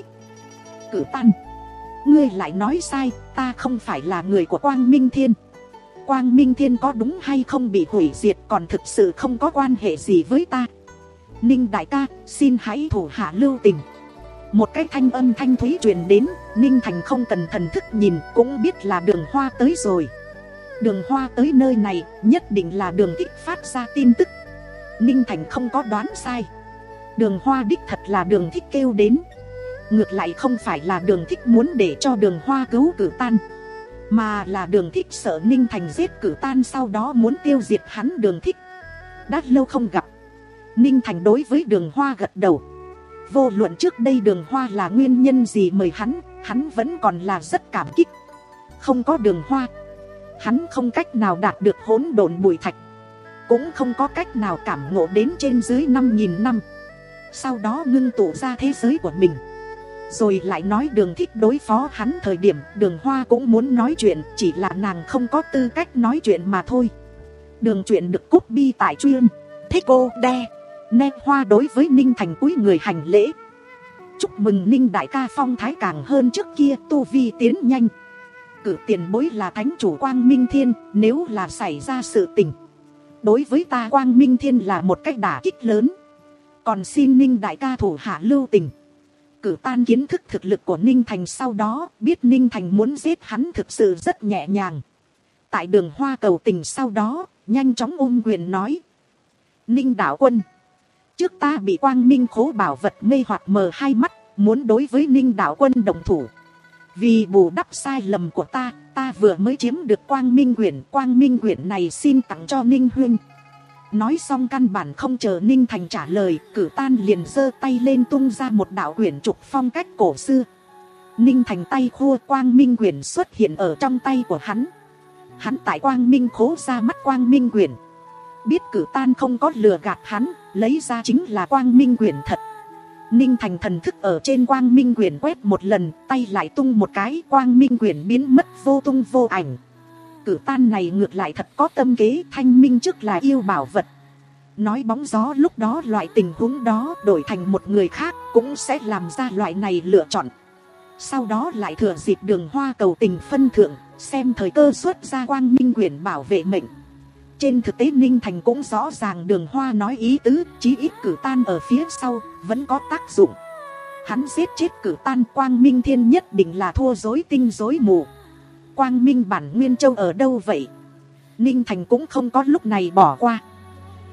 Cử Tan, ngươi lại nói sai, ta không phải là người của Quang Minh Thiên. Quang Minh Thiên có đúng hay không bị hủy diệt còn thực sự không có quan hệ gì với ta. Ninh đại ca, xin hãy thủ hạ lưu tình. Một cái thanh âm thanh thúy truyền đến, Ninh Thành không cần thần thức nhìn cũng biết là Đường Hoa tới rồi. Đường Hoa tới nơi này nhất định là Đường Thích phát ra tin tức. Ninh Thành không có đoán sai, Đường Hoa đích thật là Đường Thích kêu đến. Ngược lại không phải là Đường Thích muốn để cho Đường Hoa cứu Cử Tan, mà là Đường Thích sợ Ninh Thành giết Cử Tan sau đó muốn tiêu diệt hắn Đường Thích. Đã lâu không gặp, Ninh Thành đối với Đường Hoa gật đầu. Vô luận trước đây Đường Hoa là nguyên nhân gì mời hắn, hắn vẫn còn là rất cảm kích. Không có Đường Hoa, hắn không cách nào đạt được hỗn độn bùi thạch, cũng không có cách nào cảm ngộ đến trên dưới năm nghìn năm, sau đó ngưng tụ ra thế giới của mình. Rồi lại nói Đường Thích đối phó hắn thời điểm, Đường Hoa cũng muốn nói chuyện, chỉ là nàng không có tư cách nói chuyện mà thôi. Đường chuyện được cút bi tại chuyên Thích cô đe Nè Hoa đối với Ninh Thành cúi người hành lễ. Chúc mừng Ninh đại ca phong thái càng hơn trước kia, tu vi tiến nhanh. Cử tiền bối là thánh chủ Quang Minh Thiên, nếu là xảy ra sự tình, đối với ta Quang Minh Thiên là một cách đả kích lớn. Còn xin Ninh đại ca thủ hạ lưu tình. Cử Tan kiến thức thực lực của Ninh Thành sau đó, biết Ninh Thành muốn giết hắn thực sự rất nhẹ nhàng. Tại Đường Hoa cầu tình sau đó, nhanh chóng ôm quyền nói. Ninh đạo quân, trước ta bị Quang Minh khố bảo vật mê hoặc mờ hai mắt, muốn đối với Ninh đạo quân đồng thủ. Vì bù đắp sai lầm của ta, ta vừa mới chiếm được Quang Minh quyển. Quang Minh quyển này xin tặng cho Ninh huynh. Nói xong căn bản không chờ Ninh Thành trả lời, Cử Tan liền giơ tay lên tung ra một đạo quyển trục phong cách cổ xưa. Ninh Thành tay khua, Quang Minh quyển xuất hiện ở trong tay của hắn. Hắn tại Quang Minh khố ra mắt Quang Minh quyển, biết Cử Tan không có lừa gạt hắn, lấy ra chính là Quang Minh quyển thật. Ninh Thành thần thức ở trên Quang Minh quyển quét một lần, tay lại tung một cái, Quang Minh quyển biến mất vô tung vô ảnh. Cử Tan này ngược lại thật có tâm kế, thanh minh trước là yêu bảo vật. Nói bóng gió lúc đó loại tình huống đó đổi thành một người khác cũng sẽ làm ra loại này lựa chọn. Sau đó lại thừa dịp Đường Hoa cầu tình phân thượng, xem thời cơ xuất ra Quang Minh quyển bảo vệ mệnh. Trên thực tế Ninh Thành cũng rõ ràng Đường Hoa nói ý tứ, chí ít Cử Tan ở phía sau vẫn có tác dụng. Hắn giết chết Cử Tan, Quang Minh Thiên nhất định là thua rối tinh rối mù. Quang Minh bản Nguyên Châu ở đâu vậy? Ninh Thành cũng không có lúc này bỏ qua.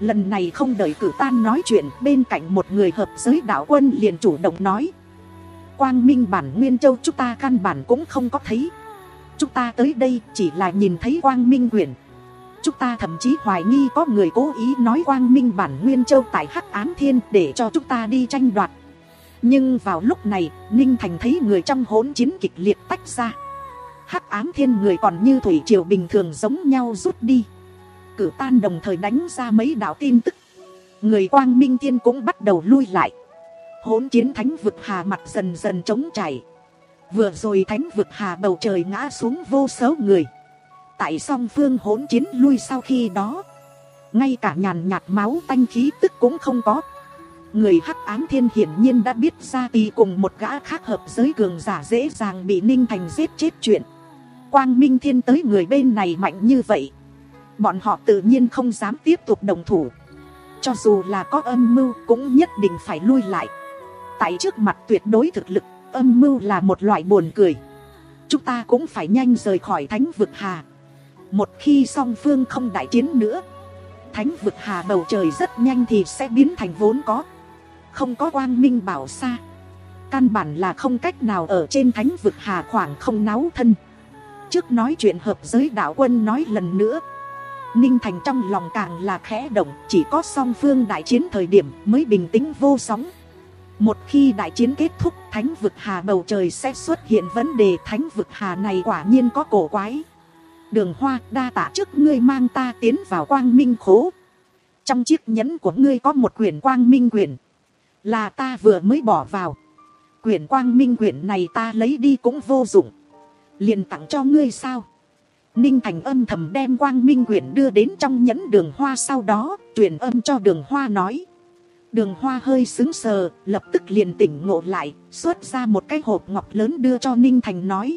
Lần này không đợi Cử Tan nói chuyện, bên cạnh một người hợp giới đạo quân liền chủ động nói: Quang Minh bản Nguyên Châu chúng ta căn bản cũng không có thấy. Chúng ta tới đây chỉ là nhìn thấy Quang Minh quyển. Chúng ta thậm chí hoài nghi có người cố ý nói Quang Minh bản Nguyên Châu tại Hắc Ám Thiên để cho chúng ta đi tranh đoạt. Nhưng vào lúc này, Ninh Thành thấy người trong hỗn chiến kịch liệt tách ra. Hắc Ám Thiên người còn như thủy triều bình thường giống nhau rút đi. Cử Tan đồng thời đánh ra mấy đạo tin tức. Người Quang Minh Thiên cũng bắt đầu lui lại. Hỗn chiến thánh vực hà mặt dần dần trống trải. Vừa rồi thánh vực hà bầu trời ngã xuống vô số người. Tại song phương hỗn chiến lui sau khi đó, ngay cả nhàn nhạt máu tanh khí tức cũng không có. Người Hắc Ám Thiên hiển nhiên đã biết ra tì cùng một gã khác hợp giới cường giả dễ dàng bị Ninh Thành giết chết chuyện. Quang Minh Thiên tới người bên này mạnh như vậy, bọn họ tự nhiên không dám tiếp tục đồng thủ. Cho dù là có âm mưu cũng nhất định phải lui lại. Tại trước mặt tuyệt đối thực lực, âm mưu là một loại buồn cười. Chúng ta cũng phải nhanh rời khỏi thánh vực hà. Một khi song phương không đại chiến nữa, thánh vực hà bầu trời rất nhanh thì sẽ biến thành vốn có. Không có quang minh bảo xa, căn bản là không cách nào ở trên thánh vực hà khoảng không náo thân. Trước nói chuyện hợp giới đạo quân nói lần nữa, Ninh Thành trong lòng càng là khẽ động. Chỉ có song phương đại chiến thời điểm mới bình tĩnh vô sóng. Một khi đại chiến kết thúc, thánh vực hà bầu trời sẽ xuất hiện vấn đề. Thánh vực hà này quả nhiên có cổ quái. Đường Hoa, đa tạ trước ngươi mang ta tiến vào quang minh khố. Trong chiếc nhẫn của ngươi có một quyển quang minh quyển, là ta vừa mới bỏ vào. Quyển quang minh quyển này ta lấy đi cũng vô dụng, liền tặng cho ngươi sao? Ninh Thành âm thầm đem quang minh quyển đưa đến trong nhẫn Đường Hoa, sau đó truyền âm cho Đường Hoa nói. Đường Hoa hơi sững sờ, lập tức liền tỉnh ngộ lại, xuất ra một cái hộp ngọc lớn đưa cho Ninh Thành nói: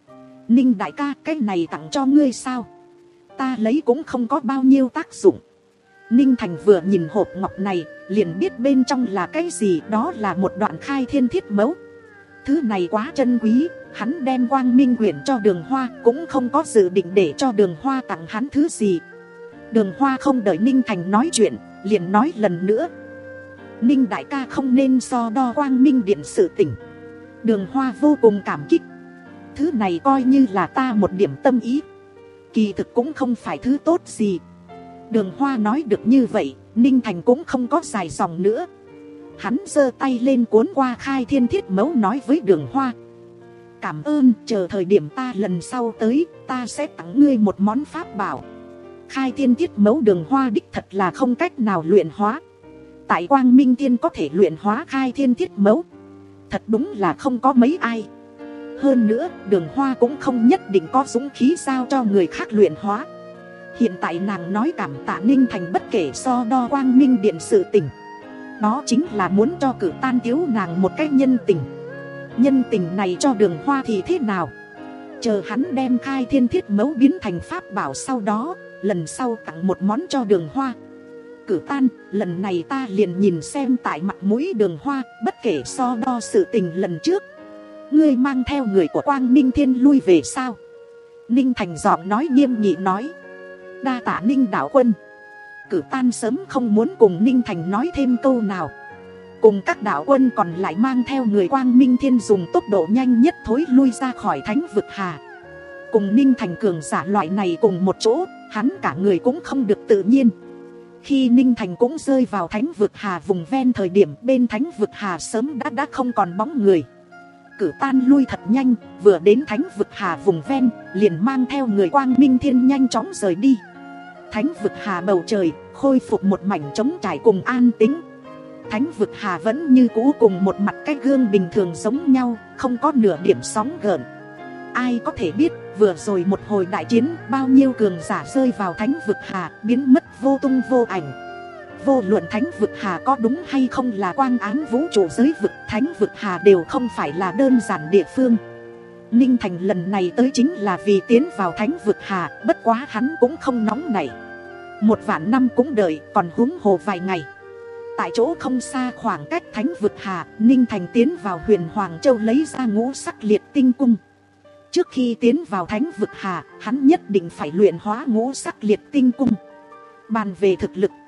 Ninh đại ca, cái này tặng cho ngươi sao? Ta lấy cũng không có bao nhiêu tác dụng. Ninh Thành vừa nhìn hộp ngọc này, liền biết bên trong là cái gì. Đó là một đoạn khai thiên thiết mẫu. Thứ này quá chân quý, hắn đem quang minh quyển cho Đường Hoa, cũng không có dự định để cho Đường Hoa tặng hắn thứ gì. Đường Hoa không đợi Ninh Thành nói chuyện, liền nói lần nữa: Ninh đại ca không nên so đo quang minh điện sự tỉnh. Đường Hoa vô cùng cảm kích. Thứ này coi như là ta một điểm tâm ý, kỳ thực cũng không phải thứ tốt gì. Đường Hoa nói được như vậy, Ninh Thành cũng không có dài dòng nữa. Hắn giơ tay lên cuốn qua khai thiên thiết mẫu, nói với Đường Hoa: Cảm ơn, chờ thời điểm ta lần sau tới, ta sẽ tặng ngươi một món pháp bảo. Khai thiên thiết mẫu Đường Hoa đích thật là không cách nào luyện hóa. Tại Quang Minh Thiên có thể luyện hóa khai thiên thiết mẫu, thật đúng là không có mấy ai. Hơn nữa, Đường Hoa cũng không nhất định có dũng khí giao cho người khác luyện hóa. Hiện tại nàng nói cảm tạ Ninh Thành bất kể so đo quang minh điện sự tình, đó chính là muốn cho Cử Tan thiếu nàng một cái nhân tình. Nhân tình này cho Đường Hoa thì thế nào? Chờ hắn đem khai thiên thiết mẫu biến thành pháp bảo, sau đó lần sau tặng một món cho Đường Hoa. Cử Tan, lần này ta liền nhìn xem tại mặt mũi Đường Hoa, bất kể so đo sự tình lần trước, ngươi mang theo người của Quang Minh Thiên lui về sao? Ninh Thành giọng nói nghiêm nghị nói. Đa tạ Ninh đạo quân. Cử Tan sớm không muốn cùng Ninh Thành nói thêm câu nào. Cùng các đạo quân còn lại mang theo người Quang Minh Thiên dùng tốc độ nhanh nhất thối lui ra khỏi thánh vực hà. Cùng Ninh Thành cường giả loại này cùng một chỗ, hắn cả người cũng không được tự nhiên. Khi Ninh Thành cũng rơi vào thánh vực hà vùng ven thời điểm, bên thánh vực hà sớm đã đã không còn bóng người. Cử Tan lui thật nhanh, vừa đến thánh vực hà vùng ven, liền mang theo người Quang Minh Thiên nhanh chóng rời đi. Thánh vực hà bầu trời khôi phục một mảnh trống trải cùng an tĩnh. Thánh vực hà vẫn như cũ cùng một mặt cái gương bình thường giống nhau, không có nửa điểm sóng gợn. Ai có thể biết vừa rồi một hồi đại chiến, bao nhiêu cường giả rơi vào thánh vực hà, biến mất vô tung vô ảnh. Vô luận thánh vực hà có đúng hay không là quang án vũ trụ giới vực, thánh vực hà đều không phải là đơn giản địa phương. Ninh Thành lần này tới chính là vì tiến vào thánh vực hà, bất quá hắn cũng không nóng nảy. Một vạn năm cũng đợi, còn huống hồ vài ngày. Tại chỗ không xa khoảng cách thánh vực hà, Ninh Thành tiến vào Huyền Hoàng Châu lấy ra ngũ sắc liệt tinh cung. Trước khi tiến vào thánh vực hà, hắn nhất định phải luyện hóa ngũ sắc liệt tinh cung. Bàn về thực lực,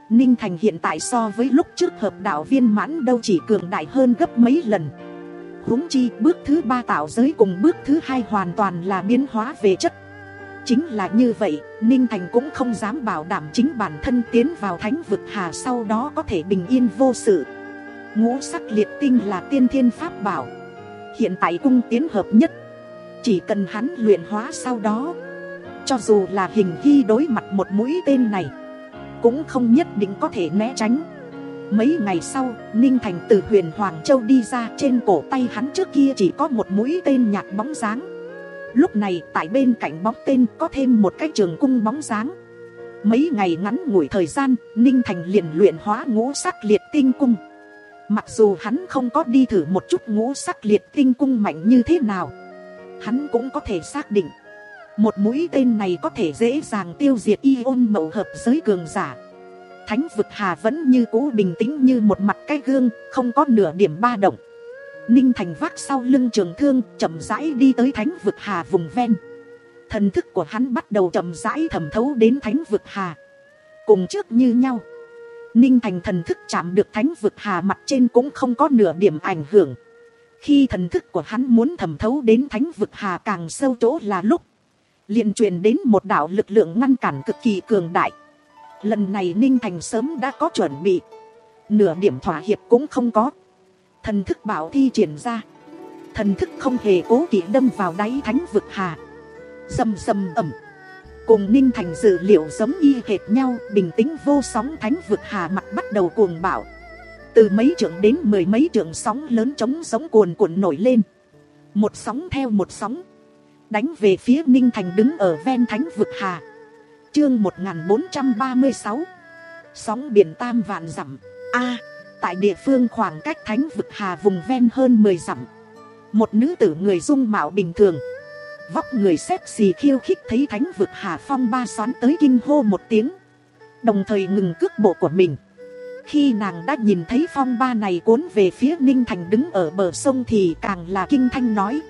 Ninh Thành hiện tại so với lúc trước hợp đạo viên mãn đâu chỉ cường đại hơn gấp mấy lần. Huống chi bước thứ ba tạo giới cùng bước thứ hai hoàn toàn là biến hóa về chất. Chính là như vậy, Ninh Thành cũng không dám bảo đảm chính bản thân tiến vào thánh vực hà sau đó có thể bình yên vô sự. Ngũ sắc liệt tinh là tiên thiên pháp bảo, hiện tại cung tiến hợp nhất. Chỉ cần hắn luyện hóa sau đó, cho dù là Hình Hy đối mặt một mũi tên này cũng không nhất định có thể né tránh. Mấy ngày sau, Ninh Thành từ Huyền Hoàng Châu đi ra, trên cổ tay hắn trước kia chỉ có một mũi tên nhạt bóng dáng. Lúc này tại bên cạnh bóng tên có thêm một cái trường cung bóng dáng. Mấy ngày ngắn ngủi thời gian, Ninh Thành liền luyện hóa ngũ sắc liệt tinh cung. Mặc dù hắn không có đi thử một chút ngũ sắc liệt tinh cung mạnh như thế nào, hắn cũng có thể xác định một mũi tên này có thể dễ dàng tiêu diệt Ion mậu hợp giới cường giả. Thánh vực hà vẫn như cũ bình tĩnh như một mặt cái gương, không có nửa điểm ba động. Ninh Thành vác sau lưng trường thương, chậm rãi đi tới thánh vực hà vùng ven. Thần thức của hắn bắt đầu chậm rãi thẩm thấu đến thánh vực hà. Cùng trước như nhau, Ninh Thành thần thức chạm được thánh vực hà mặt trên cũng không có nửa điểm ảnh hưởng. Khi thần thức của hắn muốn thẩm thấu đến thánh vực hà càng sâu chỗ là lúc, liền truyền đến một đạo lực lượng ngăn cản cực kỳ cường đại. Lần này Ninh Thành sớm đã có chuẩn bị, nửa điểm thỏa hiệp cũng không có. Thần thức bảo thi triển ra, thần thức không hề cố kỵ đâm vào đáy thánh vực hà. Rầm rầm ầm, cùng Ninh Thành dự liệu giống y hệt nhau. Bình tĩnh vô sóng thánh vực hà mặt bắt đầu cuồng bạo, từ mấy trượng đến mười mấy trượng sóng lớn trống giống cuồn cuộn nổi lên, một sóng theo một sóng đánh về phía Ninh Thành đứng ở ven thánh vực hà. Chương một nghìn bốn trăm ba mươi sáu, sóng biển tam vạn dặm. A, tại địa phương khoảng cách thánh vực hà vùng ven hơn mười dặm, một nữ tử người dung mạo bình thường, vóc người xếp xì khiêu khích thấy thánh vực hà phong ba xoắn tới kinh hô một tiếng, đồng thời ngừng cước bộ của mình. Khi nàng đã nhìn thấy phong ba này cuốn về phía Ninh Thành đứng ở bờ sông thì càng là kinh thanh nói: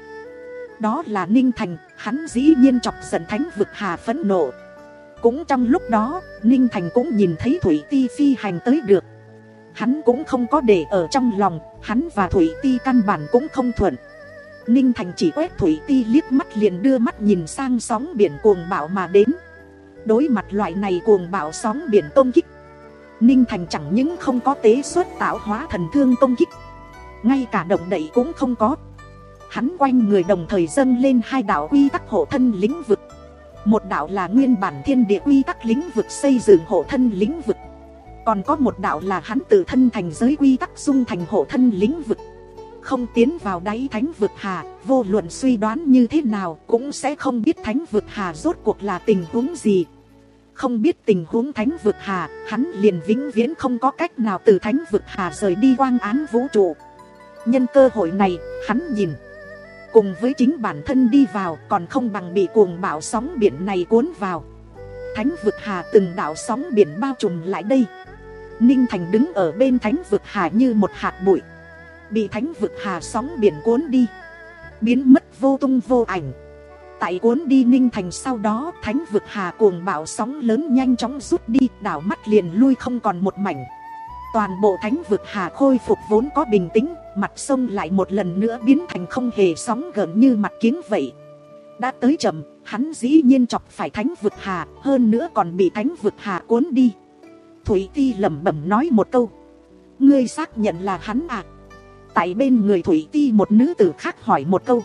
đó là Ninh Thành. Hắn dĩ nhiên chọc giận thánh vực hà phẫn nộ. Cũng trong lúc đó, Ninh Thành cũng nhìn thấy Thủy Ti phi hành tới được. Hắn cũng không có để ở trong lòng, hắn và Thủy Ti căn bản cũng không thuận. Ninh Thành chỉ quét Thủy Ti liếc mắt liền đưa mắt nhìn sang sóng biển cuồng bạo mà đến. Đối mặt loại này cuồng bạo sóng biển công kích, Ninh Thành chẳng những không có tế xuất tạo hóa thần thương công kích, ngay cả động đậy cũng không có. Hắn quanh người đồng thời dâng lên hai đạo quy tắc hộ thân lĩnh vực. Một đạo là nguyên bản thiên địa quy tắc lĩnh vực xây dựng hộ thân lĩnh vực, còn có một đạo là hắn tự thân thành giới quy tắc dung thành hộ thân lĩnh vực. Không tiến vào đáy thánh vực hà, vô luận suy đoán như thế nào cũng sẽ không biết thánh vực hà rốt cuộc là tình huống gì. Không biết tình huống thánh vực hà, hắn liền vĩnh viễn không có cách nào từ thánh vực hà rời đi quang án vũ trụ. Nhân cơ hội này, hắn nhìn, cùng với chính bản thân đi vào còn không bằng bị cuồng bạo sóng biển này cuốn vào. Thánh vực hà từng đạo sóng biển bao trùm lại đây. Ninh Thành đứng ở bên thánh vực hà như một hạt bụi, bị thánh vực hà sóng biển cuốn đi, biến mất vô tung vô ảnh. Tại cuốn đi Ninh Thành sau đó, thánh vực hà cuồng bạo sóng lớn nhanh chóng rút đi, đảo mắt liền lui không còn một mảnh. Toàn bộ thánh vực hà khôi phục vốn có bình tĩnh, mặt sông lại một lần nữa biến thành không hề sóng gợn như mặt kiếng vậy. Đã tới chậm, hắn dĩ nhiên chọc phải thánh vực hà, hơn nữa còn bị thánh vực hà cuốn đi. Thủy Ti lẩm bẩm nói một câu: ngươi xác nhận là hắn à? Tại bên người Thủy Ti một nữ tử khác hỏi một câu.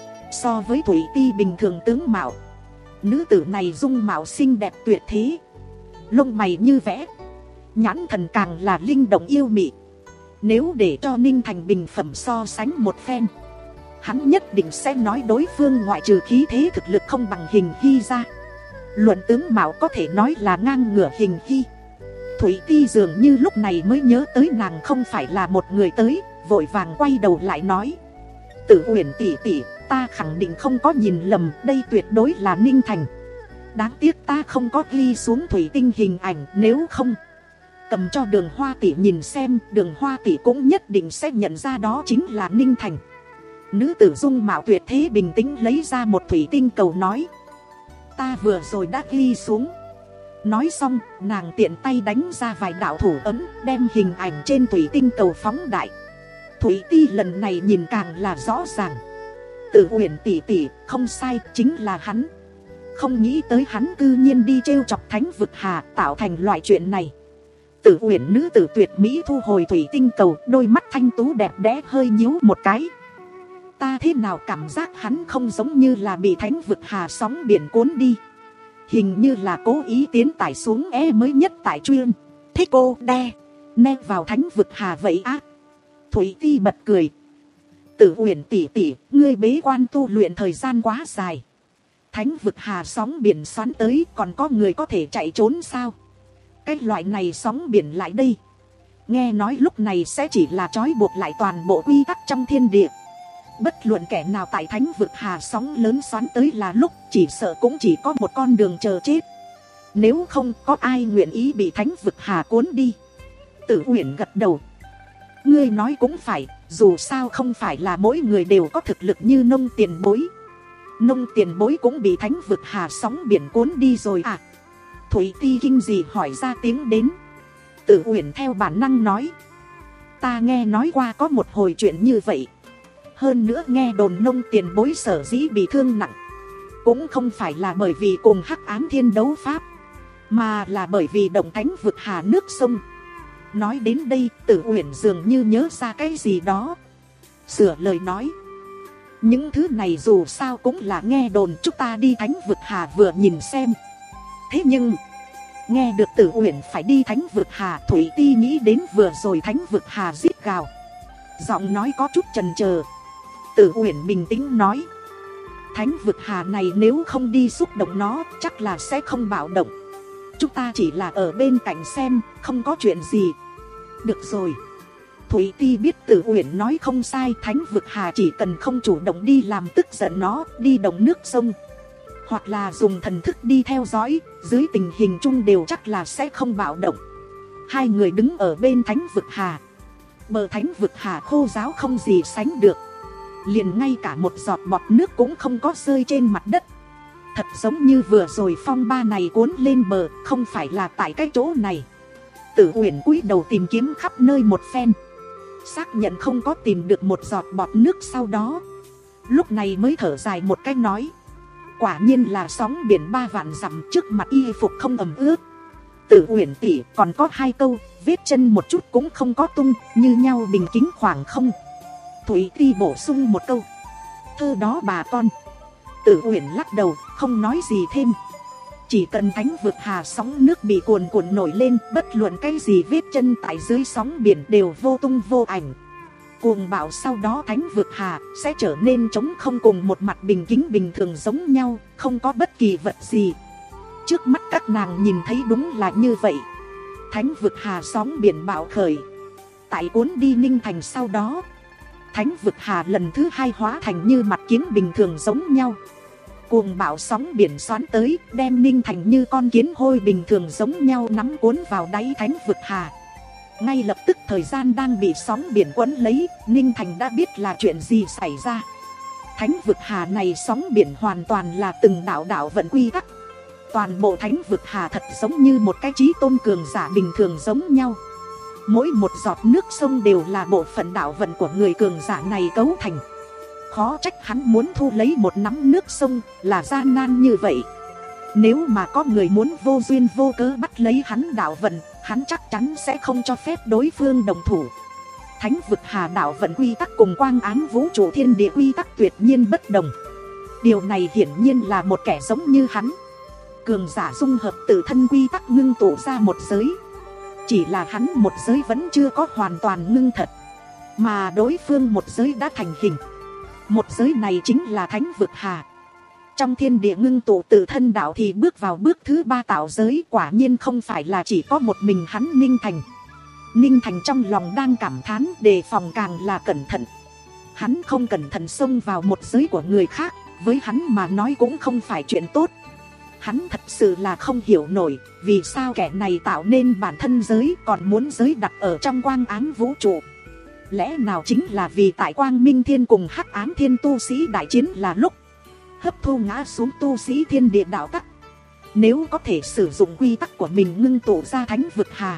So với Thủy Ti bình thường tướng mạo, nữ tử này dung mạo xinh đẹp tuyệt thế, lông mày như vẽ, nhãn thần càng là linh động yêu mị. Nếu để cho Ninh Thành bình phẩm so sánh một phen, hắn nhất định sẽ nói đối phương ngoại trừ khí thế thực lực không bằng Hình Hy ra, luận tướng mạo có thể nói là ngang ngửa Hình Hy. Thủy Ti dường như lúc này mới nhớ tới nàng không phải là một người tới, vội vàng quay đầu lại nói: Tử Uyển tỷ tỷ, ta khẳng định không có nhìn lầm, đây tuyệt đối là Ninh Thành. Đáng tiếc ta không có ghi xuống thủy tinh hình ảnh, nếu không cầm cho Đường Hoa tỷ nhìn xem, Đường Hoa tỷ cũng nhất định sẽ nhận ra đó chính là Ninh Thành. Nữ tử dung mạo tuyệt thế bình tĩnh lấy ra một thủy tinh cầu nói: ta vừa rồi đã ghi xuống, Nói xong, nàng tiện tay đánh ra vài đạo thủ ấm, đem hình ảnh trên thủy tinh cầu phóng đại. Thủy Ti lần này nhìn càng là rõ ràng. Tử Uyển tỷ tỷ, không sai, chính là hắn. Không nghĩ tới hắn cư nhiên đi trêu chọc Thánh Vực Hà, tạo thành loại chuyện này. Tử Uyển nữ tử tuyệt mỹ thu hồi thủy tinh cầu, đôi mắt thanh tú đẹp đẽ hơi nhíu một cái. Ta thế nào cảm giác hắn không giống như là bị Thánh Vực Hà sóng biển cuốn đi. Hình như là cố ý tiến tải xuống e mới nhất tại chuyên. Thế cô đe, nè vào Thánh Vực Hà vậy á. Thủy Ti bật cười. Tử Uyển tỷ tỷ, ngươi bế quan tu luyện thời gian quá dài. Thánh Vực Hà sóng biển xoắn tới, còn có người có thể chạy trốn sao? Cái loại này sóng biển lại đây, nghe nói lúc này sẽ chỉ là trói buộc lại toàn bộ quy tắc trong thiên địa. Bất luận kẻ nào tại Thánh Vực Hà sóng lớn xoắn tới là lúc, chỉ sợ cũng chỉ có một con đường chờ chết. Nếu không có ai nguyện ý bị Thánh Vực Hà cuốn đi. Tử Uyển gật đầu. Ngươi nói cũng phải, dù sao không phải là mỗi người đều có thực lực như Nông Tiền Bối. Nông Tiền Bối cũng bị Thánh Vực Hà sóng biển cuốn đi rồi à? Thủy Ti kinh gì hỏi ra tiếng đến. Tử Uyển theo bản năng nói. Ta nghe nói qua có một hồi chuyện như vậy. Hơn nữa nghe đồn Nông Tiền Bối sở dĩ bị thương nặng, cũng không phải là bởi vì cùng Hắc Ám Thiên đấu pháp, mà là bởi vì động Thánh Vực Hà nước sông. Nói đến đây, Tử Uyển dường như nhớ ra cái gì đó, sửa lời nói. Những thứ này dù sao cũng là nghe đồn, chúng ta đi Thánh Vực Hà vừa nhìn xem. Thế nhưng nghe được Tử Uyển phải đi Thánh Vực Hà, Thủy Ti nghĩ đến vừa rồi Thánh Vực Hà rít gào, giọng nói có chút chần chờ. Tử Uyển bình tĩnh nói. Thánh Vực Hà này nếu không đi xúc động nó, chắc là sẽ không bạo động. Chúng ta chỉ là ở bên cạnh xem, không có chuyện gì. Được rồi. Thủy Ti biết Tử Uyển nói không sai. Thánh Vực Hà chỉ cần không chủ động đi làm tức giận nó, đi động nước sông, hoặc là dùng thần thức đi theo dõi, dưới tình hình chung đều chắc là sẽ không bạo động. Hai người đứng ở bên Thánh Vực Hà. Bờ Thánh Vực Hà khô ráo không gì sánh được, liền ngay cả một giọt bọt nước cũng không có rơi trên mặt đất. Thật giống như vừa rồi phong ba này cuốn lên bờ, không phải là tại cái chỗ này. Tử Uyển cúi đầu tìm kiếm khắp nơi một phen, xác nhận không có tìm được một giọt bọt nước, sau đó lúc này mới thở dài một cái nói. Quả nhiên là sóng biển ba vạn dặm, trước mặt y phục không ẩm ướt. Tử Uyển tỷ, còn có hai câu, vết chân một chút cũng không có tung, như nhau bình kính khoảng không. Thủy Ti bổ sung một câu. Thơ đó bà con. Tử Uyển lắc đầu, không nói gì thêm. Chỉ cần Thánh Vực Hà sóng nước bị cuồn cuộn nổi lên, bất luận cái gì vết chân tại dưới sóng biển đều vô tung vô ảnh. Cuồng bạo sau đó Thánh Vực Hà sẽ trở nên trống không, cùng một mặt bình kính bình thường giống nhau, không có bất kỳ vật gì. Trước mắt các nàng nhìn thấy đúng là như vậy. Thánh Vực Hà sóng biển bạo khởi, tại cuốn đi Ninh Thành sau đó, Thánh Vực Hà lần thứ hai hóa thành như mặt kiến bình thường giống nhau. Cuồng bạo sóng biển xoắn tới, đem Ninh Thành như con kiến hôi bình thường giống nhau nắm cuốn vào đáy Thánh Vực Hà. Ngay lập tức thời gian đang bị sóng biển quấn lấy, Ninh Thành đã biết là chuyện gì xảy ra. Thánh Vực Hà này sóng biển hoàn toàn là từng đạo đạo vận quy tắc. Toàn bộ Thánh Vực Hà thật giống như một cái chí tôn cường giả bình thường giống nhau. Mỗi một giọt nước sông đều là bộ phận đạo vận của người cường giả này cấu thành. Khó trách hắn muốn thu lấy một nắm nước sông là gian nan như vậy. Nếu mà có người muốn vô duyên vô cớ bắt lấy hắn đạo vận, hắn chắc chắn sẽ không cho phép đối phương đồng thủ. Thánh Vực Hà đạo vận quy tắc cùng quang ám vũ trụ thiên địa quy tắc tuyệt nhiên bất đồng. Điều này hiển nhiên là một kẻ giống như hắn, cường giả dung hợp tự thân quy tắc ngưng tụ ra một giới. Chỉ là hắn một giới vẫn chưa có hoàn toàn ngưng thật, mà đối phương một giới đã thành hình. Một giới này chính là Thánh Vực Hà. Trong thiên địa ngưng tụ tự thân đạo thì bước vào bước thứ ba tạo giới. Quả nhiên không phải là chỉ có một mình hắn Ninh Thành. Ninh Thành trong lòng đang cảm thán, đề phòng càng là cẩn thận. Hắn không cẩn thận xông vào một giới của người khác, với hắn mà nói cũng không phải chuyện tốt. Hắn thật sự là không hiểu nổi, vì sao kẻ này tạo nên bản thân giới còn muốn giới đặt ở trong quang ám vũ trụ. Lẽ nào chính là vì tại Quang Minh Thiên cùng Hắc Ám Thiên tu sĩ đại chiến là lúc hấp thu ngã xuống tu sĩ thiên địa đạo tắc, Nếu có thể sử dụng quy tắc của mình ngưng tụ ra thánh vực hà,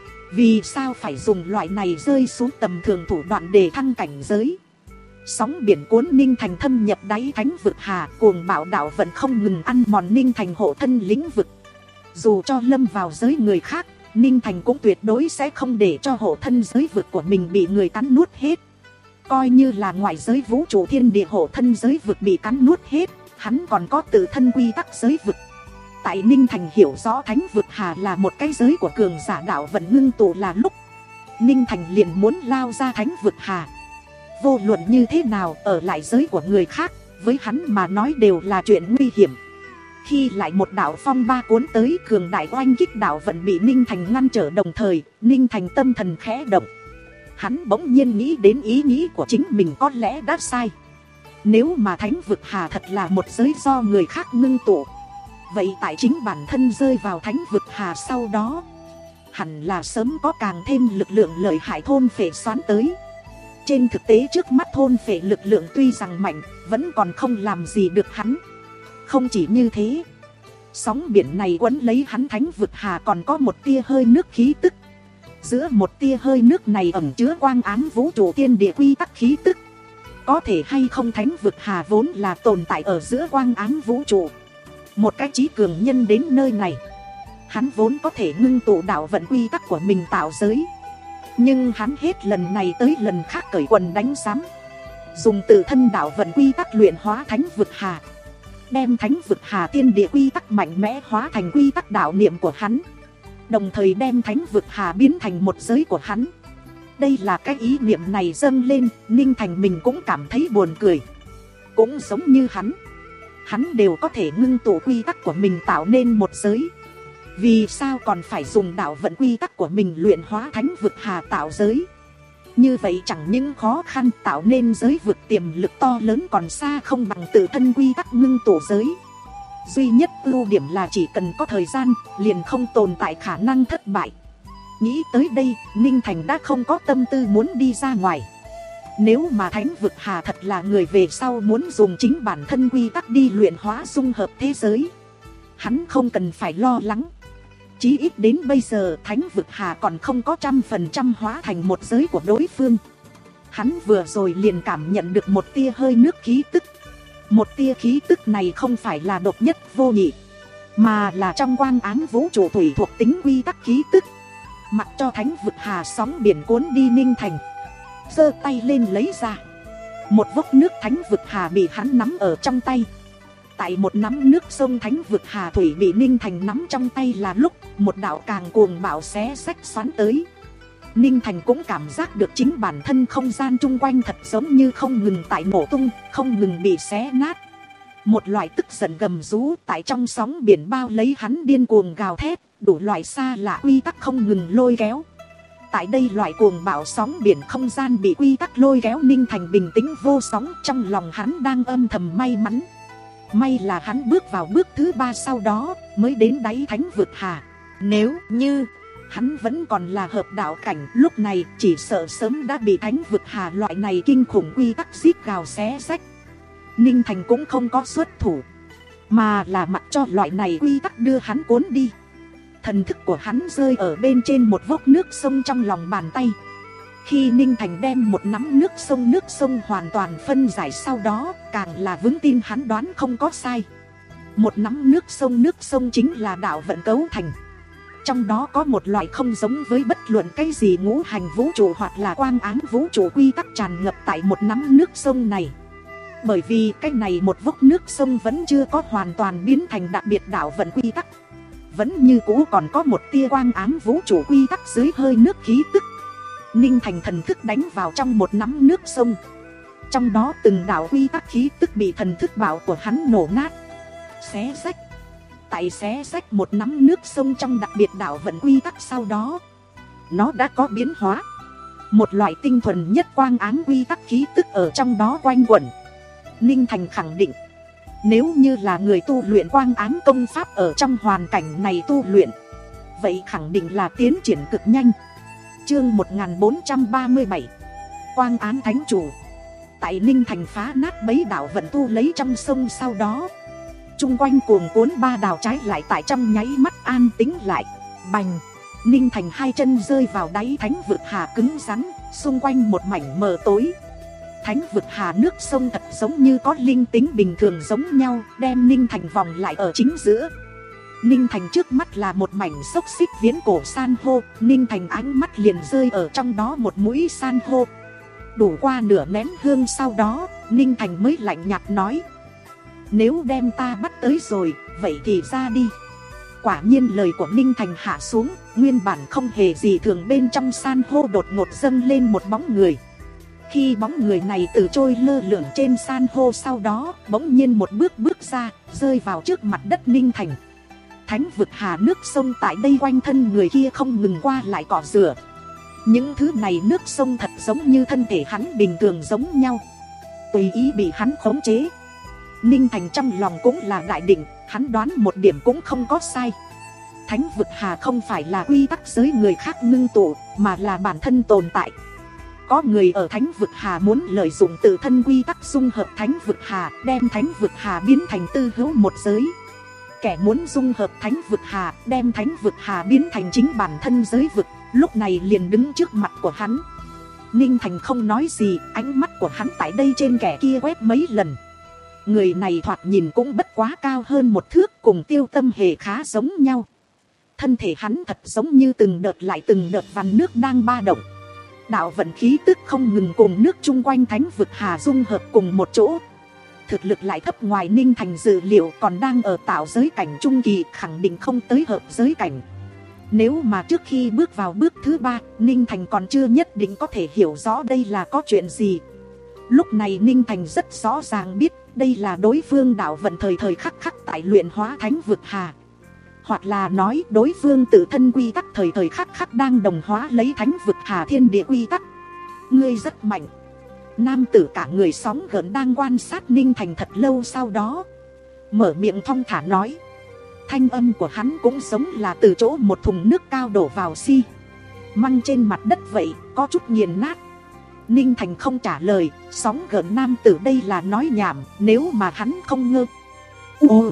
vì sao phải dùng loại này rơi xuống tầm thường thủ đoạn để thăng cảnh giới. Sóng biển cuốn Ninh Thành thâm nhập đáy thánh vực hà, cuồng bạo đạo vẫn không ngừng ăn mòn Ninh Thành hộ thân lĩnh vực. Dù cho lâm vào giới người khác, Ninh Thành cũng tuyệt đối sẽ không để cho hộ thân giới vực của mình bị người cắn nuốt hết. Coi như là ngoại giới vũ trụ thiên địa hộ thân giới vực bị cắn nuốt hết, hắn còn có tự thân quy tắc giới vực. Tại Ninh Thành hiểu rõ thánh vực hà là một cái giới của cường giả đạo vận ngưng tụ là lúc, Ninh Thành liền muốn lao ra thánh vực hà. Vô luận như thế nào, ở lại giới của người khác, với hắn mà nói đều là chuyện nguy hiểm. Khi lại một đạo phong ba cuốn tới, cường đại oanh kích đạo vận bị Ninh Thành ngăn trở, đồng thời Ninh Thành tâm thần khẽ động. Hắn bỗng nhiên nghĩ đến ý nghĩ của chính mình có lẽ đã sai. Nếu mà thánh vực hà thật là một giới do người khác ngưng tụ, vậy tại chính bản thân rơi vào thánh vực hà sau đó, hẳn là sớm có càng thêm lực lượng lợi hại thôn phệ xoán tới. Trên thực tế trước mắt thôn phệ lực lượng tuy rằng mạnh, vẫn còn không làm gì được hắn. Không chỉ như thế, sóng biển này quấn lấy hắn thánh vực hà còn có một tia hơi nước khí tức. Giữa một tia hơi nước này ẩn chứa quang ám vũ trụ thiên địa quy tắc khí tức. Có thể hay không thánh vực hà vốn là tồn tại ở giữa quang ám vũ trụ. Một cái trí cường nhân đến nơi này, hắn vốn có thể ngưng tụ đạo vận quy tắc của mình tạo giới. Nhưng hắn hết lần này tới lần khác cởi quần đánh sám, dùng tự thân đạo vận quy tắc luyện hóa thánh vực hà, đem thánh vực hà thiên địa quy tắc mạnh mẽ hóa thành quy tắc đạo niệm của hắn, đồng thời đem thánh vực hà biến thành một giới của hắn. Đây là cái ý niệm này dâng lên, Ninh Thành mình cũng cảm thấy buồn cười. Cũng giống như hắn, hắn đều có thể ngưng tụ quy tắc của mình tạo nên một giới, vì sao còn phải dùng đạo vận quy tắc của mình luyện hóa thánh vực hà tạo giới. Như vậy chẳng những khó khăn, tạo nên giới vực tiềm lực to lớn còn xa không bằng tự thân quy tắc ngưng tụ giới. Duy nhất ưu điểm là chỉ cần có thời gian, liền không tồn tại khả năng thất bại. Nghĩ tới đây, Ninh Thành đã không có tâm tư muốn đi ra ngoài. Nếu mà thánh vực hà thật là người về sau muốn dùng chính bản thân quy tắc đi luyện hóa dung hợp thế giới, hắn không cần phải lo lắng. Chí ít đến bây giờ thánh vực hà còn không có trăm phần trăm hóa thành một giới của đối phương. Hắn vừa rồi liền cảm nhận được một tia hơi nước khí tức. Một tia khí tức này không phải là độc nhất vô nhị, mà là trong quang ám vũ trụ thủy thuộc tính quy tắc khí tức. Mặc cho thánh vực hà sóng biển cuốn đi, Ninh Thành giơ tay lên lấy ra một vốc nước thánh vực hà bị hắn nắm ở trong tay. Tại một nắm nước sông thánh vực hà thủy bị Ninh Thành nắm trong tay là lúc, một đạo càng cuồng bạo xé xách xoắn tới. Ninh Thành cũng cảm giác được chính bản thân không gian chung quanh thật giống như không ngừng tại nổ tung, không ngừng bị xé nát. Một loại tức giận gầm rú tại trong sóng biển bao lấy hắn, điên cuồng gào thét, đủ loại xa lạ quy tắc không ngừng lôi kéo. Tại đây loại cuồng bạo sóng biển không gian bị quy tắc lôi kéo, Ninh Thành bình tĩnh vô sóng, trong lòng hắn đang âm thầm may mắn. May là hắn bước vào bước thứ ba sau đó mới đến đáy thánh vực hà. Nếu như hắn vẫn còn là hợp đạo cảnh, lúc này chỉ sợ sớm đã bị thánh vực hà loại này kinh khủng quy tắc giết gào xé rách. Ninh Thành cũng không có xuất thủ, mà là mặc cho loại này quy tắc đưa hắn cuốn đi. Thần thức của hắn rơi ở bên trên một vốc nước sông trong lòng bàn tay. Khi Ninh Thành đem một nắm nước sông nước sông hoàn toàn phân giải sau đó, càng là vững tin hắn đoán không có sai. Một nắm nước sông nước sông chính là đạo vận cấu thành. Trong đó có một loại không giống với bất luận cái gì ngũ hành vũ trụ hoặc là quang ám vũ trụ quy tắc tràn ngập tại một nắm nước sông này. Bởi vì cái này một vốc nước sông vẫn chưa có hoàn toàn biến thành đặc biệt đạo vận quy tắc, vẫn như cũ còn có một tia quang ám vũ trụ quy tắc dưới hơi nước khí tức. Ninh Thành thần thức đánh vào trong một nắm nước sông, trong đó từng đạo quy tắc khí tức bị thần thức bảo của hắn nổ nát, xé rách. Tại xé rách một nắm nước sông trong đặc biệt đạo vận quy tắc sau đó, nó đã có biến hóa. Một loại tinh thuần nhất quang ám quy tắc khí tức ở trong đó quanh quẩn. Ninh Thành khẳng định, nếu như là người tu luyện quang ám công pháp ở trong hoàn cảnh này tu luyện, vậy khẳng định là tiến triển cực nhanh. Chương một nghìn bốn trăm ba mươi bảy, Quang ám thánh chủ. Tại Ninh Thành phá nát bấy đạo vận tu lấy trong sông sau đó, Chung quanh cuồng cuốn ba đào trái lại tại trong nháy mắt an tĩnh lại. Bành, Ninh Thành hai chân rơi vào đáy thánh vực hà cứng rắn, xung quanh một mảnh mờ tối. Thánh vực hà nước sông thật giống như có linh tính bình thường giống nhau, đem Ninh Thành vòng lại ở chính giữa. Ninh Thành trước mắt là một mảnh xốc xích viễn cổ san hô. Ninh Thành ánh mắt liền rơi ở trong đó một mũi san hô. Đủ qua nửa nén hương sau đó, Ninh Thành mới lạnh nhạt nói: nếu đem ta bắt tới rồi, vậy thì ra đi. Quả nhiên lời của Ninh Thành hạ xuống, nguyên bản không hề gì thường bên trong san hô đột ngột dâng lên một bóng người. Khi bóng người này từ trôi lơ lửng trên san hô sau đó, bỗng nhiên một bước bước ra, rơi vào trước mặt đất Ninh Thành. Thánh vực hà nước sông tại đây quanh thân người kia không ngừng qua lại cọ rửa. Những thứ này nước sông thật giống như thân thể hắn bình thường giống nhau, tùy ý bị hắn khống chế. Ninh Thành trong lòng cũng là đại định, hắn đoán một điểm cũng không có sai. Thánh vực hà không phải là quy tắc giới người khác ngưng tụ, mà là bản thân tồn tại. Có người ở thánh vực hà muốn lợi dụng tự thân quy tắc dung hợp thánh vực hà, đem thánh vực hà biến thành tư hữu một giới. Kẻ muốn dung hợp thánh vực hà, đem thánh vực hà biến thành chính bản thân giới vực, lúc này liền đứng trước mặt của hắn. Ninh Thành không nói gì, ánh mắt của hắn tại đây trên kẻ kia quét mấy lần. Người này thoạt nhìn cũng bất quá cao hơn một thước, cùng Tiêu Tâm Hề khá giống nhau. Thân thể hắn thật giống như từng đợt lại từng đợt vằn nước đang ba động. Đạo vận khí tức không ngừng cùng nước chung quanh thánh vực hà dung hợp cùng một chỗ. Thực lực lại thấp ngoài Ninh Thành dự liệu, còn đang ở tạo giới cảnh trung kỳ, khẳng định không tới hợp giới cảnh. Nếu mà trước khi bước vào bước thứ ba, Ninh Thành còn chưa nhất định có thể hiểu rõ đây là có chuyện gì. Lúc này Ninh Thành rất rõ ràng biết đây là đối phương đạo vận thời thời khắc khắc tại luyện hóa thánh vực hà. Hoặc là nói đối phương tự thân quy tắc thời thời khắc khắc đang đồng hóa lấy thánh vực hà thiên địa quy tắc. Ngươi rất mạnh. Nam tử cả người sóng gợn đang quan sát Ninh Thành thật lâu sau đó mở miệng thong thả nói. Thanh âm của hắn cũng giống là từ chỗ một thùng nước cao đổ vào xi măng trên mặt đất vậy, có chút nghiền nát. Ninh Thành không trả lời, sóng gợn nam tử đây là nói nhảm, nếu mà hắn không ngơ u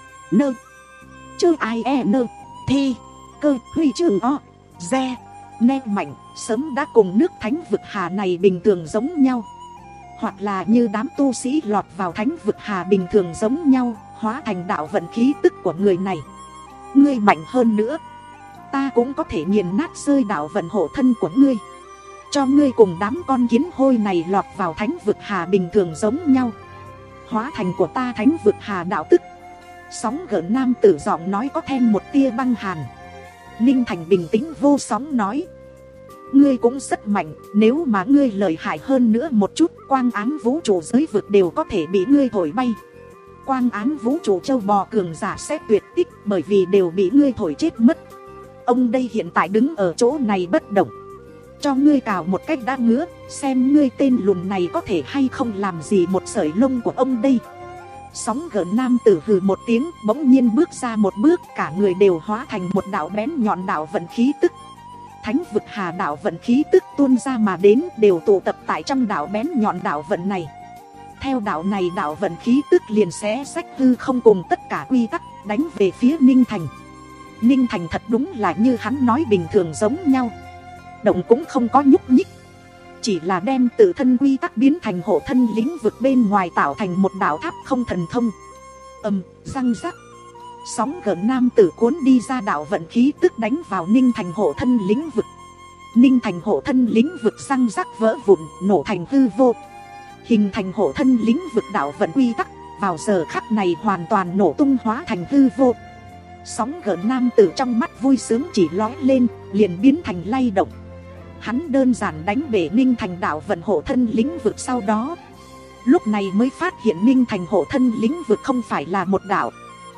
nơ chơ ai e nơ thì cơ huy chương o re ne mạnh sớm đã cùng nước thánh vực hà này bình thường giống nhau. Hoặc là như đám tu sĩ lọt vào thánh vực hà bình thường giống nhau, hóa thành đạo vận khí tức của người này. Ngươi mạnh hơn nữa, ta cũng có thể nghiền nát rơi đạo vận hộ thân của ngươi, cho ngươi cùng đám con kiến hôi này lọt vào thánh vực hà bình thường giống nhau, hóa thành của ta thánh vực hà đạo tức. Sóng gợn nam tử giọng nói có thêm một tia băng hàn. Ninh Thành bình tĩnh vô sóng nói. Ngươi cũng rất mạnh, nếu mà ngươi lợi hại hơn nữa một chút, quang án vũ trụ giới vực đều có thể bị ngươi thổi bay. Quang án vũ trụ châu bò cường giả sẽ tuyệt tích, bởi vì đều bị ngươi thổi chết mất. Ông đây hiện tại đứng ở chỗ này bất động, cho ngươi cào một cách đã ngứa, xem ngươi tên lùn này có thể hay không làm gì một sợi lông của ông đây. Sóng gợn nam tử hừ một tiếng, bỗng nhiên bước ra một bước, cả người đều hóa thành một đạo bén nhọn đạo vận khí tức. Thánh vực hà đạo vận khí tức tuôn ra mà đến, đều tụ tập tại trong đạo bén nhọn đạo vận này. Theo đạo này đạo vận khí tức liền xé rách hư không cùng tất cả quy tắc, đánh về phía Ninh Thành. Ninh Thành thật đúng là như hắn nói bình thường giống nhau, động cũng không có nhúc nhích, chỉ là đem tự thân quy tắc biến thành hộ thân lĩnh vực bên ngoài, tạo thành một đạo tháp không thần thông. Ầm, răng rắc. Sóng gợn nam tử cuốn đi ra đạo vận khí tức đánh vào Ninh Thành hộ thân lĩnh vực. Ninh Thành hộ thân lĩnh vực răng rắc vỡ vụn, nổ thành hư vô, hình thành hộ thân lĩnh vực đạo vận quy tắc. Vào giờ khắc này hoàn toàn nổ tung, hóa thành hư vô. Sóng gợn nam tử trong mắt vui sướng chỉ lóe lên, liền biến thành lay động. Hắn đơn giản đánh bể Ninh Thành đạo vận hộ thân lĩnh vực, sau đó lúc này mới phát hiện Ninh Thành hộ thân lĩnh vực không phải là một đạo,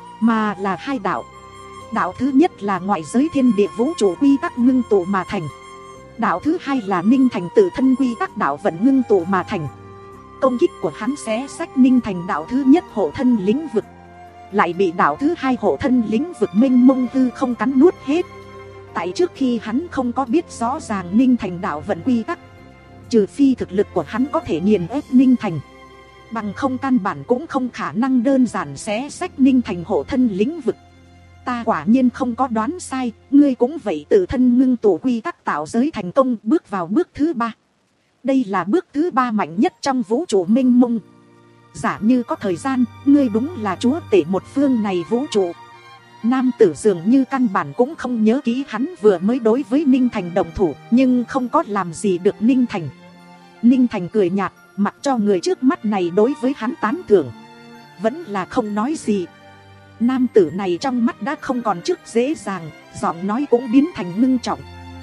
mà là hai đạo. Đạo thứ nhất là ngoại giới thiên địa vũ trụ quy tắc ngưng tụ mà thành. Đạo thứ hai là Ninh Thành tự thân quy tắc đạo vận ngưng tụ mà thành. Công kích của hắn xé sách Ninh Thành đạo thứ nhất hộ thân lĩnh vực, lại bị đạo thứ hai hộ thân lĩnh vực mênh mông hư không cắn nuốt hết. Tại trước khi hắn không có biết rõ ràng Ninh Thành đạo vận quy tắc, trừ phi thực lực của hắn có thể nghiền ép Ninh Thành, Bằng không căn bản cũng không khả năng đơn giản xé xách Ninh Thành hộ thân lĩnh vực. Ta quả nhiên không có đoán sai, ngươi cũng vậy tự thân ngưng tụ quy tắc tạo giới thành công bước vào bước thứ ba. Đây là bước thứ ba mạnh nhất trong vũ trụ mênh mông. Giả như có thời gian, ngươi đúng là chúa tể một phương này vũ trụ. Nam tử dường như căn bản cũng không nhớ kỹ hắn vừa mới đối với Ninh Thành đồng thủ, nhưng không có làm gì được Ninh Thành. Ninh Thành cười nhạt, mặc cho người trước mắt này đối với hắn tán thưởng, vẫn là không nói gì. Nam tử này trong mắt đã không còn trước dễ dàng, giọng nói cũng biến thành ngưng trọng.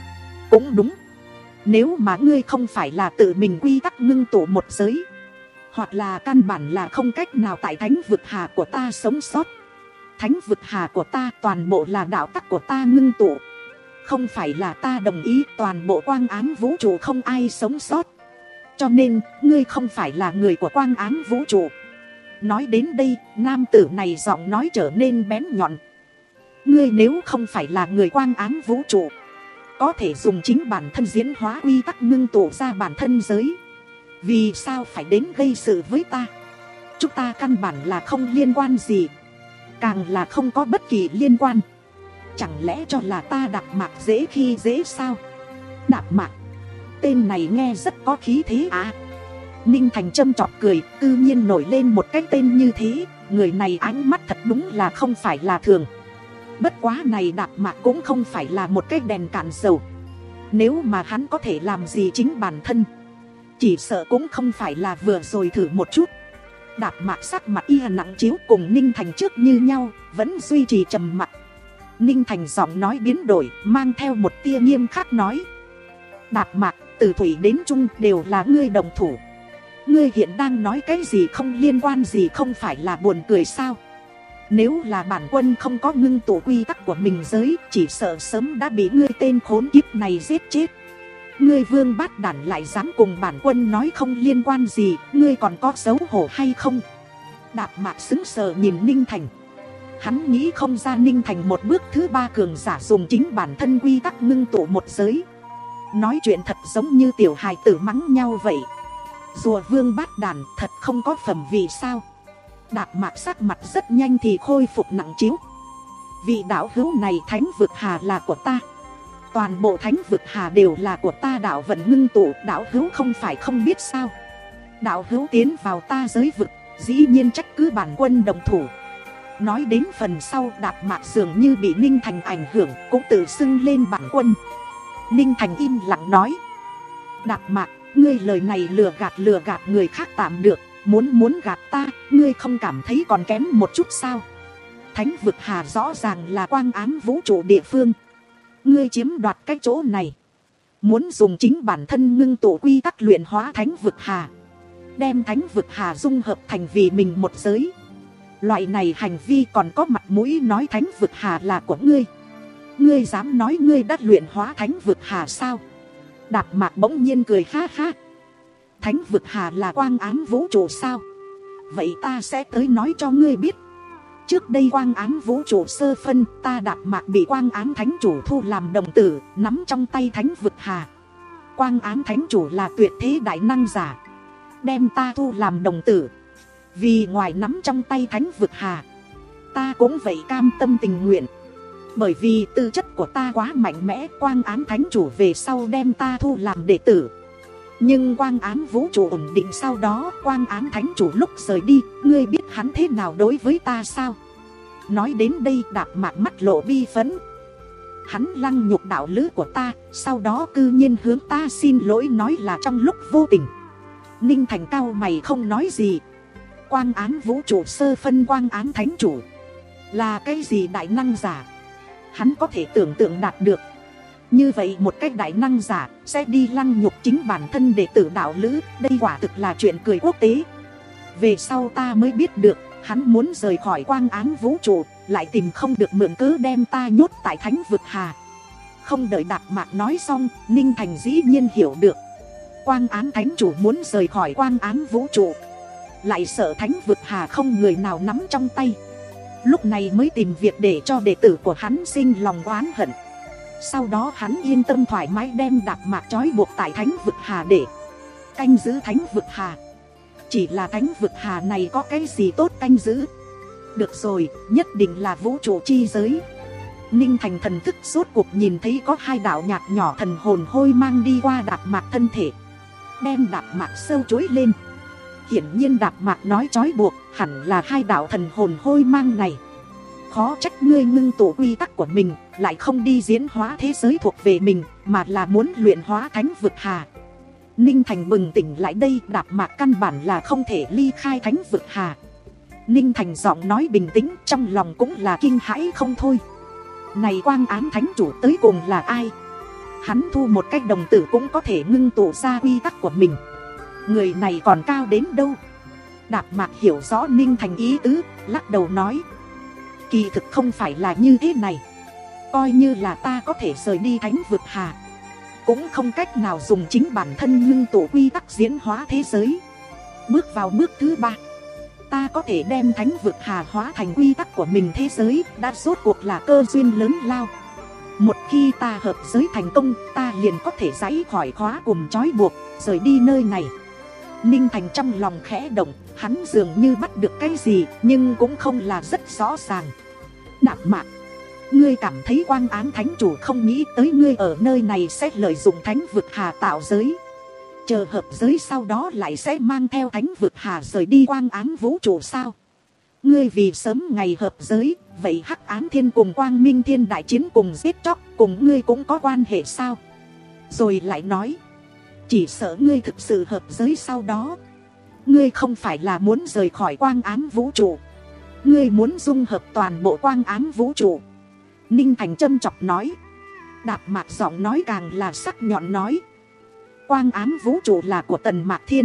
Cũng đúng, nếu mà ngươi không phải là tự mình quy tắc ngưng tụ một giới, hoặc là căn bản là không cách nào tại thánh vực hà của ta sống sót. Thánh vực hà của ta toàn bộ là đạo tắc của ta ngưng tụ, không phải là ta đồng ý toàn bộ quang ám vũ trụ không ai sống sót. Cho nên, ngươi không phải là người của quang ám vũ trụ. Nói đến đây, nam tử này giọng nói trở nên bén nhọn. Ngươi nếu không phải là người quang ám vũ trụ, có thể dùng chính bản thân diễn hóa quy tắc ngưng tụ ra bản thân giới, vì sao phải đến gây sự với ta? Chúng ta căn bản là không liên quan gì, càng là không có bất kỳ liên quan. Chẳng lẽ cho là ta Đạp Mạc dễ khi dễ sao? Đạp Mạc, tên này nghe rất có khí thế à? Ninh Thành châm chọc cười, tự nhiên nổi lên một cái tên như thế. Người này ánh mắt thật đúng là không phải là thường. Bất quá này Đạp Mạc cũng không phải là một cái đèn cạn dầu. Nếu mà hắn có thể làm gì chính bản thân, chỉ sợ cũng không phải là vừa rồi thử một chút. Đạp Mạc sắc mặt y nặng chiếu cùng Ninh Thành trước như nhau, vẫn duy trì trầm mặc. Ninh Thành giọng nói biến đổi, mang theo một tia nghiêm khắc nói: Đạp Mạc, từ thủy đến trung đều là ngươi đồng thủ. Ngươi hiện đang nói cái gì không liên quan gì, không phải là buồn cười sao? Nếu là bản quân không có ngưng tụ quy tắc của mình giới, chỉ sợ sớm đã bị ngươi tên khốn kiếp này giết chết. Ngươi vương bát đản lại dám cùng bản quân nói không liên quan gì, ngươi còn có xấu hổ hay không? Đạp Mạc sững sờ nhìn Ninh Thành. Hắn nghĩ không ra Ninh Thành một bước thứ ba cường giả dùng chính bản thân quy tắc ngưng tụ một giới. Nói chuyện thật giống như tiểu hài tử mắng nhau vậy. Rùa vương bát đàn thật không có phẩm vị sao? Đạp Mạc sắc mặt rất nhanh thì khôi phục nặng chiếu. Vị đạo hữu này thánh vực hà là của ta. Toàn bộ thánh vực hà đều là của ta, đạo vận ngưng tụ, đạo hữu không phải không biết sao? Đạo hữu tiến vào ta giới vực, dĩ nhiên trách cứ bản quân đồng thủ. Nói đến phần sau, Đạp Mạc dường như bị Ninh Thành ảnh hưởng, cũng tự xưng lên bản quân. Ninh Thành im lặng nói: Đạp Mạc, ngươi lời này lừa gạt lừa gạt người khác tạm được, muốn muốn gạt ta, ngươi không cảm thấy còn kém một chút sao? Thánh vực hà rõ ràng là quang ám vũ trụ địa phương, ngươi chiếm đoạt cái chỗ này, muốn dùng chính bản thân ngưng tụ quy tắc luyện hóa thánh vực hà, đem thánh vực hà dung hợp thành vì mình một giới. Loại này hành vi còn có mặt mũi nói thánh vực hà là của ngươi? Ngươi dám nói ngươi đã luyện hóa thánh vực hà sao? Đạp Mạc bỗng nhiên cười ha ha. Thánh vực hà là quang ám vũ trụ sao? Vậy ta sẽ tới nói cho ngươi biết. Trước đây quang ám vũ trụ sơ phân, ta Đạp Mạc bị quang ám thánh chủ thu làm đồng tử, nắm trong tay thánh vực hà. Quang ám thánh chủ là tuyệt thế đại năng giả, đem ta thu làm đồng tử. Vì ngoài nắm trong tay thánh vực hà, ta cũng vậy cam tâm tình nguyện. Bởi vì tư chất của ta quá mạnh mẽ, quang ám thánh chủ về sau đem ta thu làm đệ tử. Nhưng quang ám vũ trụ ổn định sau đó, quang ám thánh chủ lúc rời đi, ngươi biết hắn thế nào đối với ta sao? Nói đến đây, Đạp Mạc mắt lộ bi phấn. Hắn lăng nhục đạo lữ của ta, sau đó cư nhiên hướng ta xin lỗi, nói là trong lúc vô tình. Ninh Thành cao mày không nói gì. Quang ám vũ trụ sơ phân quang ám thánh chủ là cái gì đại năng giả? Hắn có thể tưởng tượng đạt được. Như vậy một cách đại năng giả sẽ đi lăng nhục chính bản thân đệ tử đạo lữ, đây quả thực là chuyện cười quốc tế. Về sau ta mới biết được, hắn muốn rời khỏi quang ám vũ trụ, lại tìm không được mượn cớ đem ta nhốt tại thánh vực hà. Không đợi Đạp Mạc nói xong, Ninh Thành dĩ nhiên hiểu được. Quang ám thánh chủ muốn rời khỏi quang ám vũ trụ, lại sợ thánh vực hà không người nào nắm trong tay, lúc này mới tìm việc để cho đệ tử của hắn sinh lòng oán hận. Sau đó hắn yên tâm thoải mái đem Đạp Mạc trói buộc tại thánh vực hà để canh giữ thánh vực hà. Chỉ là thánh vực hà này có cái gì tốt canh giữ. Được rồi, nhất định là vũ trụ chi giới. Ninh Thành thần thức rốt cuộc nhìn thấy có hai đạo nhạt nhỏ thần hồn hôi mang đi qua Đạp Mạc thân thể, đem Đạp Mạc sâu chối lên. Hiển nhiên Đạp Mạc nói trói buộc hẳn là hai đạo thần hồn hôi mang này. Khó trách ngươi ngưng tụ quy tắc của mình, lại không đi diễn hóa thế giới thuộc về mình, mà là muốn luyện hóa thánh vực hà. Ninh Thành bừng tỉnh lại đây, Đạp Mạc căn bản là không thể ly khai thánh vực hà. Ninh Thành giọng nói bình tĩnh, trong lòng cũng là kinh hãi không thôi. Này Quang Ám Thánh Chủ tới cùng là ai? Hắn thu một cách đồng tử cũng có thể ngưng tụ ra quy tắc của mình. Người này còn cao đến đâu? Đạp Mạc hiểu rõ Ninh Thành ý tứ, lắc đầu nói. Kỳ thực không phải là như thế này. Coi như là ta có thể rời đi thánh vực hà, cũng không cách nào dùng chính bản thân ngưng tụ quy tắc diễn hóa thế giới. Bước vào bước thứ ba, ta có thể đem thánh vực hà hóa thành quy tắc của mình thế giới, đã rốt cuộc là cơ duyên lớn lao. Một khi ta hợp giới thành công, ta liền có thể giãy khỏi khóa cùng trói buộc, rời đi nơi này. Ninh Thành trong lòng khẽ động, hắn dường như bắt được cái gì, nhưng cũng không là rất rõ ràng. Đạp Mạc, ngươi cảm thấy Quang Ám Thánh Chủ không nghĩ tới ngươi ở nơi này sẽ lợi dụng thánh vực hà tạo giới, chờ hợp giới sau đó lại sẽ mang theo thánh vực hà rời đi Quang Ám vũ trụ sao? Ngươi vì sớm ngày hợp giới, vậy Hắc Ám Thiên cùng Quang Minh Thiên đại chiến cùng giết chóc, cùng ngươi cũng có quan hệ sao? Rồi lại nói, chỉ sợ ngươi thực sự hợp giới sau đó, ngươi không phải là muốn rời khỏi Quang Ám vũ trụ, ngươi muốn dung hợp toàn bộ Quang Ám vũ trụ. Ninh Thành châm chọc nói. Đạp Mạc giọng nói càng là sắc nhọn nói, Quang Ám vũ trụ là của Tần Mạc Thiên.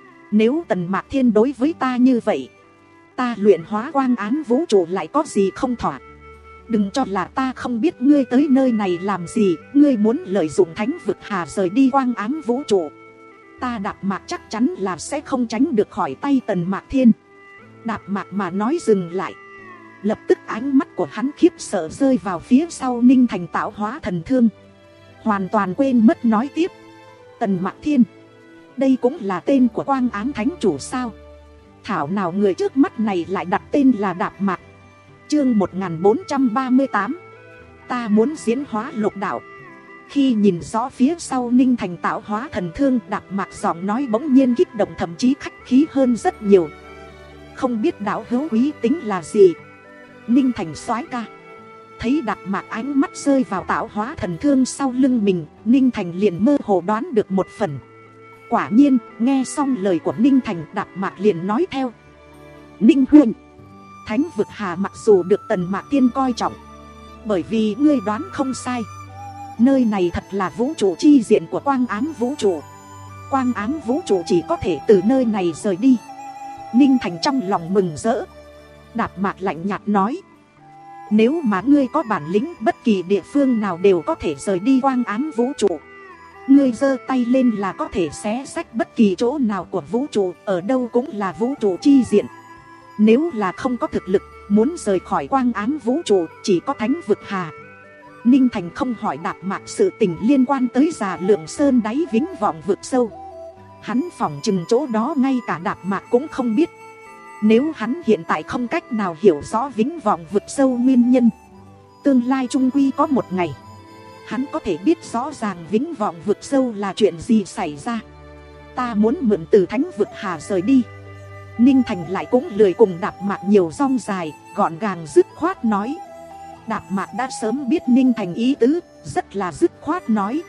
Nếu Tần Mạc Thiên đối với ta như vậy, ta luyện hóa Quang Ám vũ trụ lại có gì không thỏa? Đừng cho là ta không biết ngươi tới nơi này làm gì. Ngươi muốn lợi dụng thánh vực hà rời đi Quang Ám vũ trụ, ta Đạp Mạc chắc chắn là sẽ không tránh được khỏi tay Tần Mạc Thiên. Đạp Mạc mà nói dừng lại, lập tức ánh mắt của hắn khiếp sợ rơi vào phía sau Ninh Thành tạo hóa thần thương, hoàn toàn quên mất nói tiếp. Tần Mạc Thiên, đây cũng là tên của Quang Ám Thánh Chủ sao? Thảo nào người trước mắt này lại đặt tên là Đạp Mạc. Chương một nghìn bốn trăm ba mươi tám, ta muốn diễn hóa lục đạo. Khi nhìn rõ phía sau Ninh Thành tạo hóa thần thương, Đạp Mạc giọng nói bỗng nhiên kích động, thậm chí khách khí hơn rất nhiều. Không biết đạo hữu quý tính là gì? Ninh Thành soái ca. Thấy Đạp Mạc ánh mắt rơi vào tạo hóa thần thương sau lưng mình, Ninh Thành liền mơ hồ đoán được một phần. Quả nhiên, nghe xong lời của Ninh Thành, Đạp Mạc liền nói theo. Ninh huynh, thánh vực hà mặc dù được Tần Mạc Tiên coi trọng, bởi vì ngươi đoán không sai, nơi này thật là vũ trụ chi diện của Quang Ám vũ trụ. Quang Ám vũ trụ chỉ có thể từ nơi này rời đi. Ninh Thành trong lòng mừng rỡ. Đạp Mạc lạnh nhạt nói, nếu mà ngươi có bản lĩnh, bất kỳ địa phương nào đều có thể rời đi Quang Ám vũ trụ. Ngươi giơ tay lên là có thể xé xách bất kỳ chỗ nào của vũ trụ, ở đâu cũng là vũ trụ chi diện. Nếu là không có thực lực, muốn rời khỏi Quang Ám vũ trụ, chỉ có thánh vực hà. Ninh Thành không hỏi Đạp Mạc sự tình liên quan tới Già Lượng Sơn đáy Vĩnh Vọng vực sâu. Hắn phỏng chừng chỗ đó ngay cả Đạp Mạc cũng không biết. Nếu hắn hiện tại không cách nào hiểu rõ Vĩnh Vọng vực sâu nguyên nhân, tương lai chung quy có một ngày hắn có thể biết rõ ràng Vĩnh Vọng vực sâu là chuyện gì xảy ra. Ta muốn mượn từ thánh vực hà rời đi. Ninh Thành lại cũng lười cùng Đạp Mạc nhiều rong dài, gọn gàng dứt khoát nói. Đạp Mạc đã sớm biết Ninh Thành ý tứ, rất là dứt khoát nói,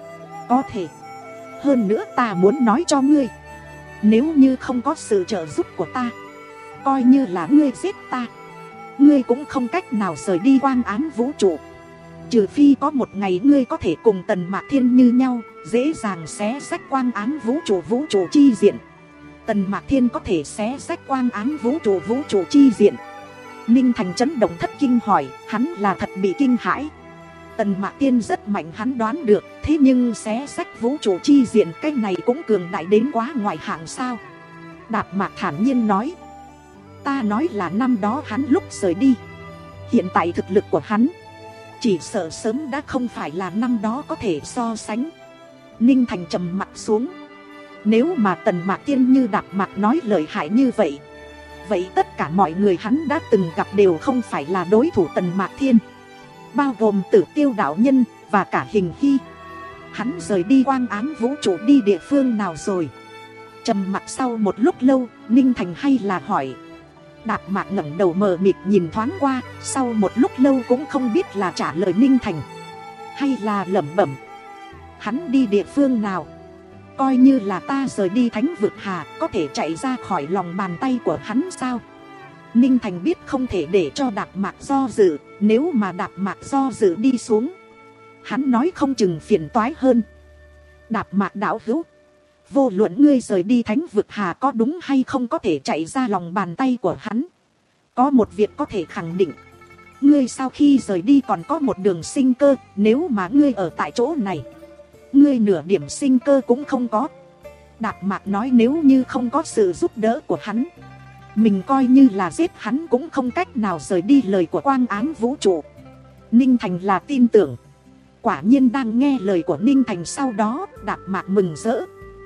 có thể. Hơn nữa ta muốn nói cho ngươi, nếu như không có sự trợ giúp của ta, coi như là ngươi giết ta, ngươi cũng không cách nào rời đi Quang Ám vũ trụ. Trừ phi có một ngày ngươi có thể cùng Tần Mạc Thiên như nhau, dễ dàng xé xách Quang Ám vũ trụ vũ trụ chi diện. Tần Mạc Thiên có thể xé xách Quang Ám vũ trụ vũ trụ chi diện. Ninh Thành chấn động thất kinh hỏi, hắn là thật bị kinh hãi. Tần Mạc Thiên rất mạnh hắn đoán được, thế nhưng xé xách vũ trụ chi diện, cái này cũng cường đại đến quá ngoài hạng sao? Đạp Mạc thản nhiên nói, ta nói là năm đó hắn lúc rời đi. Hiện tại thực lực của hắn, chỉ sợ sớm đã không phải là năm đó có thể so sánh. Ninh Thành trầm mặt xuống. Nếu mà Tần Mạc Thiên như Đạp Mạc nói lợi hại như vậy, vậy tất cả mọi người hắn đã từng gặp đều không phải là đối thủ Tần Mạc Thiên, bao gồm Tử Tiêu đạo nhân và cả Hình Hy. Hắn rời đi quang ám vũ trụ đi địa phương nào rồi? Trầm mặc sau một lúc lâu, Ninh Thành hay là hỏi. Đạp Mạc ngẩng đầu mờ mịt nhìn thoáng qua, sau một lúc lâu cũng không biết là trả lời Ninh Thành hay là lẩm bẩm. Hắn đi địa phương nào? Coi như là ta rời đi thánh vực hà, có thể chạy ra khỏi lòng bàn tay của hắn sao? Ninh Thành biết không thể để cho Đạp Mạc do dự, nếu mà Đạp Mạc do dự đi xuống, hắn nói không chừng phiền toái hơn. Đạp Mạc đạo hữu, vô luận ngươi rời đi thánh vực hà có đúng hay không có thể chạy ra lòng bàn tay của hắn, có một việc có thể khẳng định, ngươi sau khi rời đi còn có một đường sinh cơ. Nếu mà ngươi ở tại chỗ này, ngươi nửa điểm sinh cơ cũng không có. Đạp Mạc nói nếu như không có sự giúp đỡ của hắn, mình coi như là giết hắn cũng không cách nào rời đi lời của quang ám vũ trụ. Ninh Thành là tin tưởng. Quả nhiên đang nghe lời của Ninh Thành sau đó, Đạp Mạc mừng rỡ.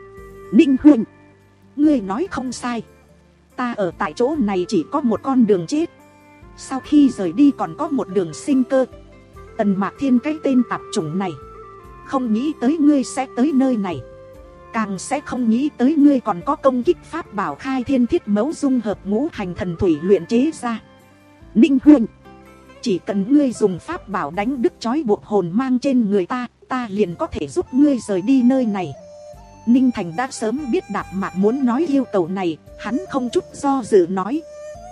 Ninh huynh, ngươi nói không sai, ta ở tại chỗ này chỉ có một con đường chết, sau khi rời đi còn có một đường sinh cơ. Tần Mạc Thiên cái tên tạp chủng này, không nghĩ tới ngươi sẽ tới nơi này, càng sẽ không nghĩ tới ngươi còn có công kích pháp bảo khai thiên thiết mẫu dung hợp ngũ hành thần thủy luyện chế ra. Ninh huynh, chỉ cần ngươi dùng pháp bảo đánh đứt trói buộc hồn mang trên người ta, ta liền có thể giúp ngươi rời đi nơi này. Ninh Thành đã sớm biết Đạp Mạc muốn nói yêu cầu này, hắn không chút do dự nói.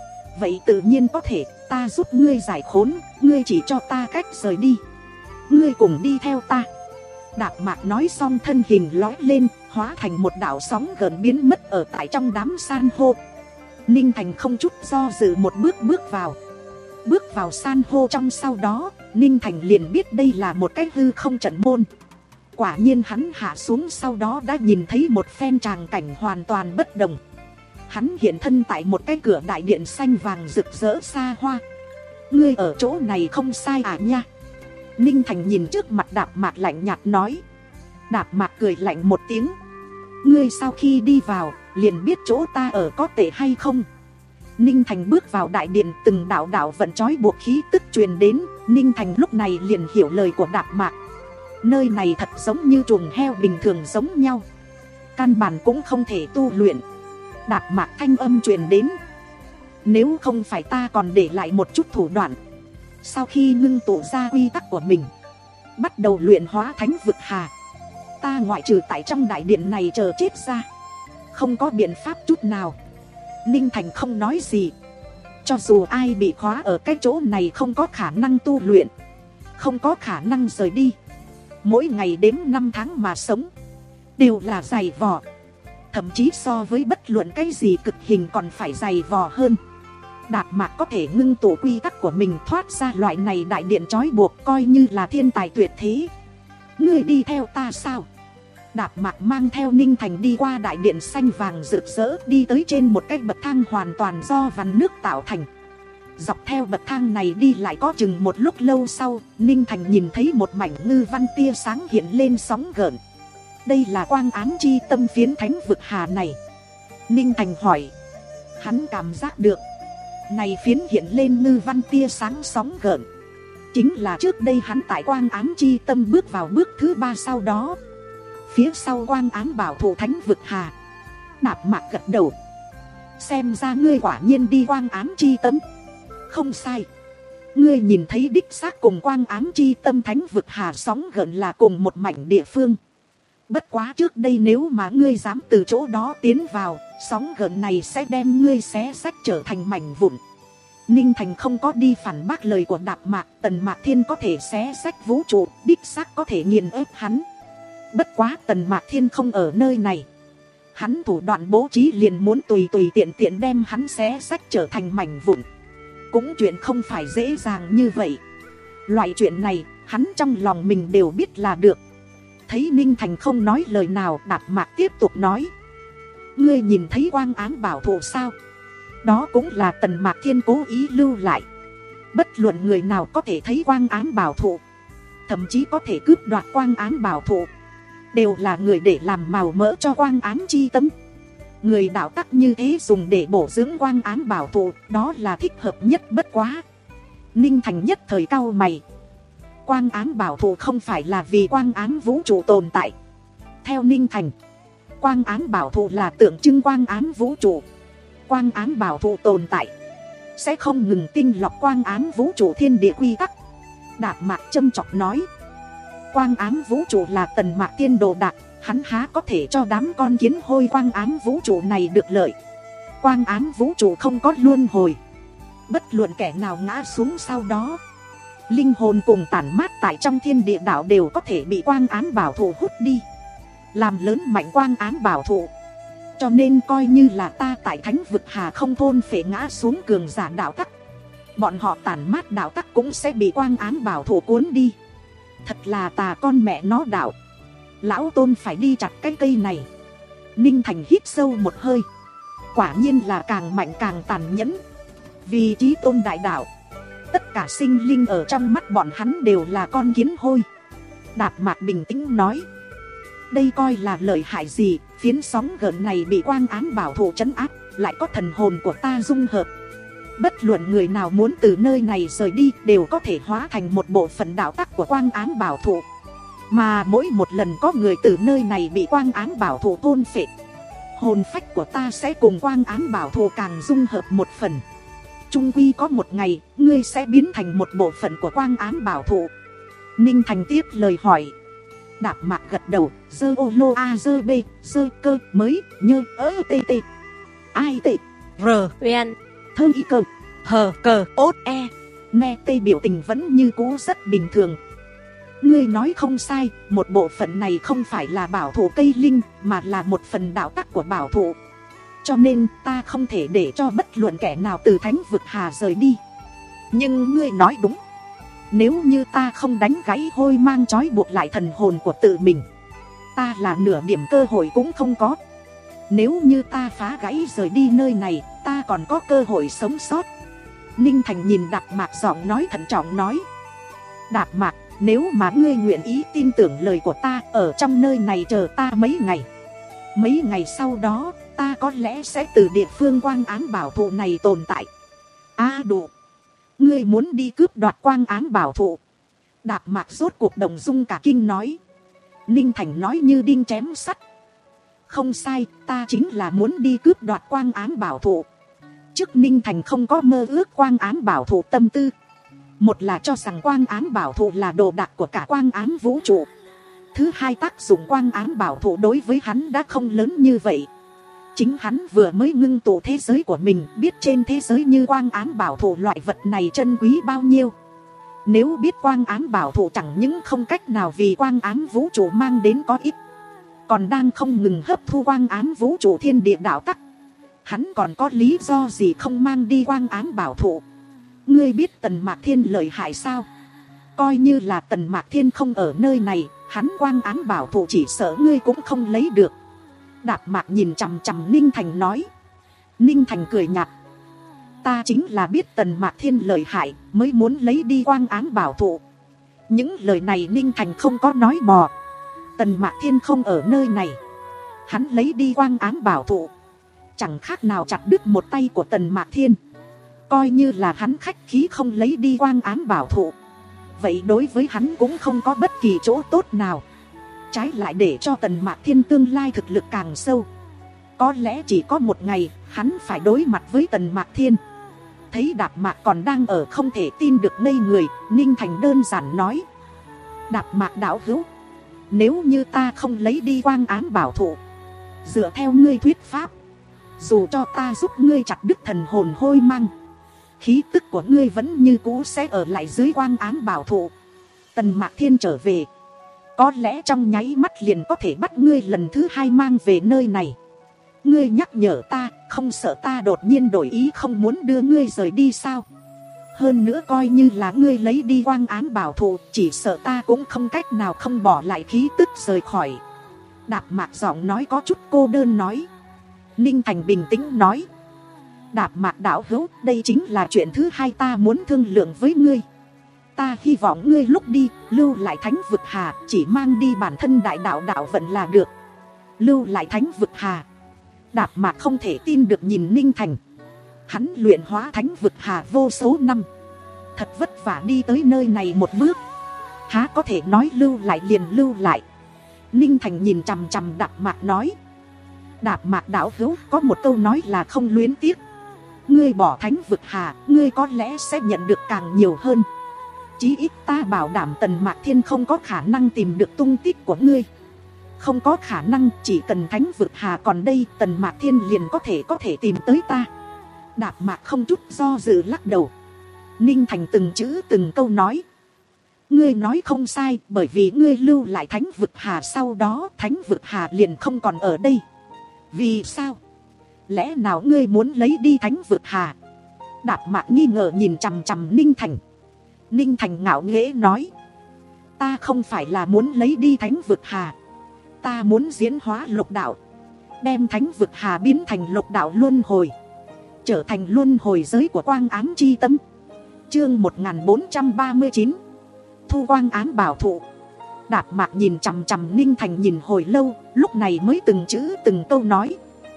Vậy tự nhiên có thể, ta giúp ngươi giải khốn, ngươi chỉ cho ta cách rời đi, ngươi cùng đi theo ta. Đạp Mạc nói xong thân hình lói lên, hóa thành một đạo sóng gợn biến mất ở tại trong đám san hô. Ninh Thành không chút do dự một bước bước vào. Bước vào san hô trong sau đó, Ninh Thành liền biết đây là một cái hư không trận môn. Quả nhiên hắn hạ xuống sau đó đã nhìn thấy một phen tràng cảnh hoàn toàn bất đồng. Hắn hiện thân tại một cái cửa đại điện xanh vàng rực rỡ xa hoa. Ngươi ở chỗ này không sai à nha? Ninh Thành nhìn trước mặt Đạp Mạc lạnh nhạt nói. Đạp Mạc cười lạnh một tiếng. Ngươi sau khi đi vào, liền biết chỗ ta ở có tệ hay không? Ninh Thành bước vào đại điện, từng đạo đạo vận trói buộc khí tức truyền đến. Ninh Thành lúc này liền hiểu lời của Đạp Mạc. Nơi này thật giống như chuồng heo bình thường giống nhau, căn bản cũng không thể tu luyện. Đạp Mạc thanh âm truyền đến. Nếu không phải ta còn để lại một chút thủ đoạn, sau khi ngưng tụ ra quy tắc của mình, bắt đầu luyện hóa thánh vực hà, ta ngoại trừ tại trong đại điện này chờ chết ra, không có biện pháp chút nào. Ninh Thành không nói gì. Cho dù ai bị khóa ở cái chỗ này không có khả năng tu luyện, không có khả năng rời đi, mỗi ngày đếm năm tháng mà sống, đều là dày vò. Thậm chí so với bất luận cái gì cực hình còn phải dày vò hơn. Đạp Mạc có thể ngưng tụ quy tắc của mình thoát ra loại này đại điện trói buộc, coi như là thiên tài tuyệt thế. Ngươi đi theo ta sao? Đạp Mạc mang theo Ninh Thành đi qua đại điện xanh vàng rực rỡ, đi tới trên một cái bậc thang hoàn toàn do vằn nước tạo thành. Dọc theo bậc thang này đi lại có chừng một lúc lâu sau, Ninh Thành nhìn thấy một mảnh ngư văn tia sáng hiện lên sóng gợn. Đây là quang ám chi tâm phiến thánh vực hà này. Ninh Thành hỏi. Hắn cảm giác được, này phiến hiện lên ngư văn tia sáng sóng gợn, chính là trước đây hắn tại quang ám chi tâm bước vào bước thứ ba sau đó. Phía sau quang ám bảo thủ thánh vực hà. Đạp Mạc gật đầu. Xem ra ngươi quả nhiên đi quang ám chi tâm. Không sai, ngươi nhìn thấy đích xác cùng quang ám chi tâm thánh vực hà sóng gợn là cùng một mảnh địa phương. Bất quá trước đây nếu mà ngươi dám từ chỗ đó tiến vào, sóng gợn này sẽ đem ngươi xé xách trở thành mảnh vụn. Ninh Thành không có đi phản bác lời của Đạp Mạc. Tần Mạc Thiên có thể xé xách vũ trụ, đích xác có thể nghiền ép hắn. Bất quá Tần Mạc Thiên không ở nơi này, hắn thủ đoạn bố trí liền muốn tùy tùy tiện tiện đem hắn xé xách trở thành mảnh vụn. Cũng chuyện không phải dễ dàng như vậy. Loại chuyện này hắn trong lòng mình đều biết là được. Thấy Ninh Thành không nói lời nào, Đạp Mạc tiếp tục nói. Ngươi nhìn thấy quang ám bảo thụ sao? Đó cũng là Tần Mạc Thiên cố ý lưu lại. Bất luận người nào có thể thấy quang ám bảo thụ, thậm chí có thể cướp đoạt quang ám bảo thụ, đều là người để làm màu mỡ cho quang ám chi tâm. Người đạo tắc như thế dùng để bổ dưỡng quang ám bảo thụ, đó là thích hợp nhất bất quá. Ninh Thành nhất thời cau mày. Quang ám bảo thụ không phải là vì quang ám vũ trụ tồn tại. Theo Ninh Thành, quang ám bảo thụ là tượng trưng quang ám vũ trụ. Quang ám bảo thụ tồn tại sẽ không ngừng tinh lọc quang ám vũ trụ thiên địa quy tắc. Đạp Mạc châm chọc nói, quang ám vũ trụ là Tần Mạc Tiên đồ đạc, hắn há có thể cho đám con kiến hôi quang ám vũ trụ này được lợi. Quang ám vũ trụ không có luân hồi, bất luận kẻ nào ngã xuống sau đó, linh hồn cùng tản mát tại trong thiên địa đạo đều có thể bị quang ám bảo thụ hút đi, làm lớn mạnh quang ám bảo thụ. Cho nên coi như là ta tại thánh vực hà không thôn phệ ngã xuống cường giả đạo tắc, bọn họ tản mát đạo tắc cũng sẽ bị quang ám bảo thụ cuốn đi. Thật là tà con mẹ nó đạo. Lão Tôn phải đi chặt cái cây này. Ninh Thành hít sâu một hơi. Quả nhiên là càng mạnh càng tàn nhẫn. Vì chí tôn đại đạo, tất cả sinh linh ở trong mắt bọn hắn đều là con kiến hôi. Đạp Mạc bình tĩnh nói, đây coi là lợi hại gì. Phiến sóng gợn này bị quang ám bảo thụ trấn áp, lại có thần hồn của ta dung hợp. Bất luận người nào muốn từ nơi này rời đi đều có thể hóa thành một bộ phận đạo tắc của quang ám bảo thụ. Mà mỗi một lần có người từ nơi này bị quang ám bảo thụ thôn phệ, hồn phách của ta sẽ cùng quang ám bảo thụ càng dung hợp một phần. Trung quy có một ngày, ngươi sẽ biến thành một bộ phận của quang ám bảo thụ. Ninh Thành tiếp lời hỏi. Đạp Mạc gật đầu, dơ ô lô a dơ bê, dơ cơ mới, nhơ ơ tê tê. Ai tê, R, Uyên, thơ y cơ, hờ cờ, ốt e. Nghe tê biểu tình vẫn như cũ rất bình thường. Ngươi nói không sai, một bộ phận này không phải là bảo thụ cây linh, mà là một phần đạo tắc của bảo thụ. Cho nên ta không thể để cho bất luận kẻ nào từ thánh vực hà rời đi. Nhưng ngươi nói đúng, nếu như ta không đánh gãy hôi mang trói buộc lại thần hồn của tự mình, ta là nửa điểm cơ hội cũng không có. Nếu như ta phá gãy rời đi nơi này, ta còn có cơ hội sống sót. Ninh Thành nhìn Đạp Mạc giọng nói thận trọng nói, Đạp Mạc, nếu mà ngươi nguyện ý tin tưởng lời của ta, ở trong nơi này chờ ta mấy ngày. Mấy ngày sau đó, ta có lẽ sẽ từ địa phương quang ám bảo thụ này tồn tại. A đủ, ngươi muốn đi cướp đoạt quang ám bảo thụ? Đạp Mạc rốt cuộc động dung cả kinh nói. Ninh Thành nói như đinh chém sắt. Không sai, ta chính là muốn đi cướp đoạt quang ám bảo thụ. Trước Ninh Thành không có mơ ước quang ám bảo thụ tâm tư. Một là cho rằng quang ám bảo thụ là đồ đạc của cả quang ám vũ trụ. Thứ hai, tác dụng quang ám bảo thụ đối với hắn đã không lớn như vậy. Chính hắn vừa mới ngưng tụ thế giới của mình, biết trên thế giới như quang ám bảo thụ loại vật này chân quý bao nhiêu. Nếu biết quang ám bảo thụ chẳng những không cách nào vì quang ám vũ trụ mang đến có ích, còn đang không ngừng hấp thu quang ám vũ trụ thiên địa đạo tắc, hắn còn có lý do gì không mang đi quang ám bảo thụ. Ngươi biết Tần Mạc Thiên lợi hại sao? Coi như là Tần Mạc Thiên không ở nơi này, hắn quang ám bảo thụ chỉ sợ ngươi cũng không lấy được. Đạp Mạc nhìn chằm chằm Ninh Thành nói. Ninh Thành cười nhạt. Ta chính là biết Tần Mạc Thiên lợi hại mới muốn lấy đi quang ám bảo thụ. Những lời này Ninh Thành không có nói mò. Tần Mạc Thiên không ở nơi này, hắn lấy đi quang ám bảo thụ chẳng khác nào chặt đứt một tay của Tần Mạc Thiên. Coi như là hắn khách khí không lấy đi quang ám bảo thụ, vậy đối với hắn cũng không có bất kỳ chỗ tốt nào. Trái lại để cho Tần Mạc Thiên tương lai thực lực càng sâu. Có lẽ chỉ có một ngày hắn phải đối mặt với Tần Mạc Thiên. Thấy Đạp Mạc còn đang ở không thể tin được ngây người, Ninh Thành đơn giản nói. Đạp Mạc đạo hữu, nếu như ta không lấy đi quang ám bảo thụ, dựa theo ngươi thuyết pháp, dù cho ta giúp ngươi chặt đứt thần hồn hôi mang, khí tức của ngươi vẫn như cũ sẽ ở lại dưới quang ám bảo thụ. Tần Mạc Thiên trở về, có lẽ trong nháy mắt liền có thể bắt ngươi lần thứ hai mang về nơi này. Ngươi nhắc nhở ta, không sợ ta đột nhiên đổi ý không muốn đưa ngươi rời đi sao? Hơn nữa coi như là ngươi lấy đi quang ám bảo thụ, chỉ sợ ta cũng không cách nào không bỏ lại khí tức rời khỏi. Đạp Mạc giọng nói có chút cô đơn nói. Ninh Thành bình tĩnh nói. Đạp Mạc đạo hữu, đây chính là chuyện thứ hai ta muốn thương lượng với ngươi. Ta hy vọng ngươi lúc đi, lưu lại thánh vực hà, chỉ mang đi bản thân đại đạo đạo vận là được. Lưu lại thánh vực hà. Đạp Mạc không thể tin được nhìn Ninh Thành. Hắn luyện hóa thánh vực hà vô số năm, thật vất vả đi tới nơi này một bước, há có thể nói lưu lại liền lưu lại. Ninh Thành nhìn chằm chằm Đạp Mạc nói: Đạp Mạc đạo hữu, có một câu nói là không luyến tiếc. Ngươi bỏ thánh vực hà, ngươi có lẽ sẽ nhận được càng nhiều hơn. Chí ít ta bảo đảm Tần Mạc Thiên không có khả năng tìm được tung tích của ngươi. Không có khả năng, chỉ cần thánh vực hà còn đây, Tần Mạc Thiên liền có thể có thể tìm tới ta. Đạp Mạc không chút do dự lắc đầu. Ninh Thành từng chữ từng câu nói: ngươi nói không sai, bởi vì ngươi lưu lại thánh vực hà, sau đó thánh vực hà liền không còn ở đây. Vì sao? Lẽ nào ngươi muốn lấy đi thánh vực hà? Đạp Mạc nghi ngờ nhìn chằm chằm Ninh Thành. Ninh Thành ngạo nghễ nói: ta không phải là muốn lấy đi thánh vực hà, ta muốn diễn hóa lục đạo, đem thánh vực hà biến thành lục đạo luân hồi, trở thành luân hồi giới của quang ám chi tâm. Chương một nghìn bốn trăm ba mươi chín, thu quang ám bảo thụ. Đạp Mạc nhìn chằm chằm Ninh Thành nhìn hồi lâu, lúc này mới từng chữ từng câu nói: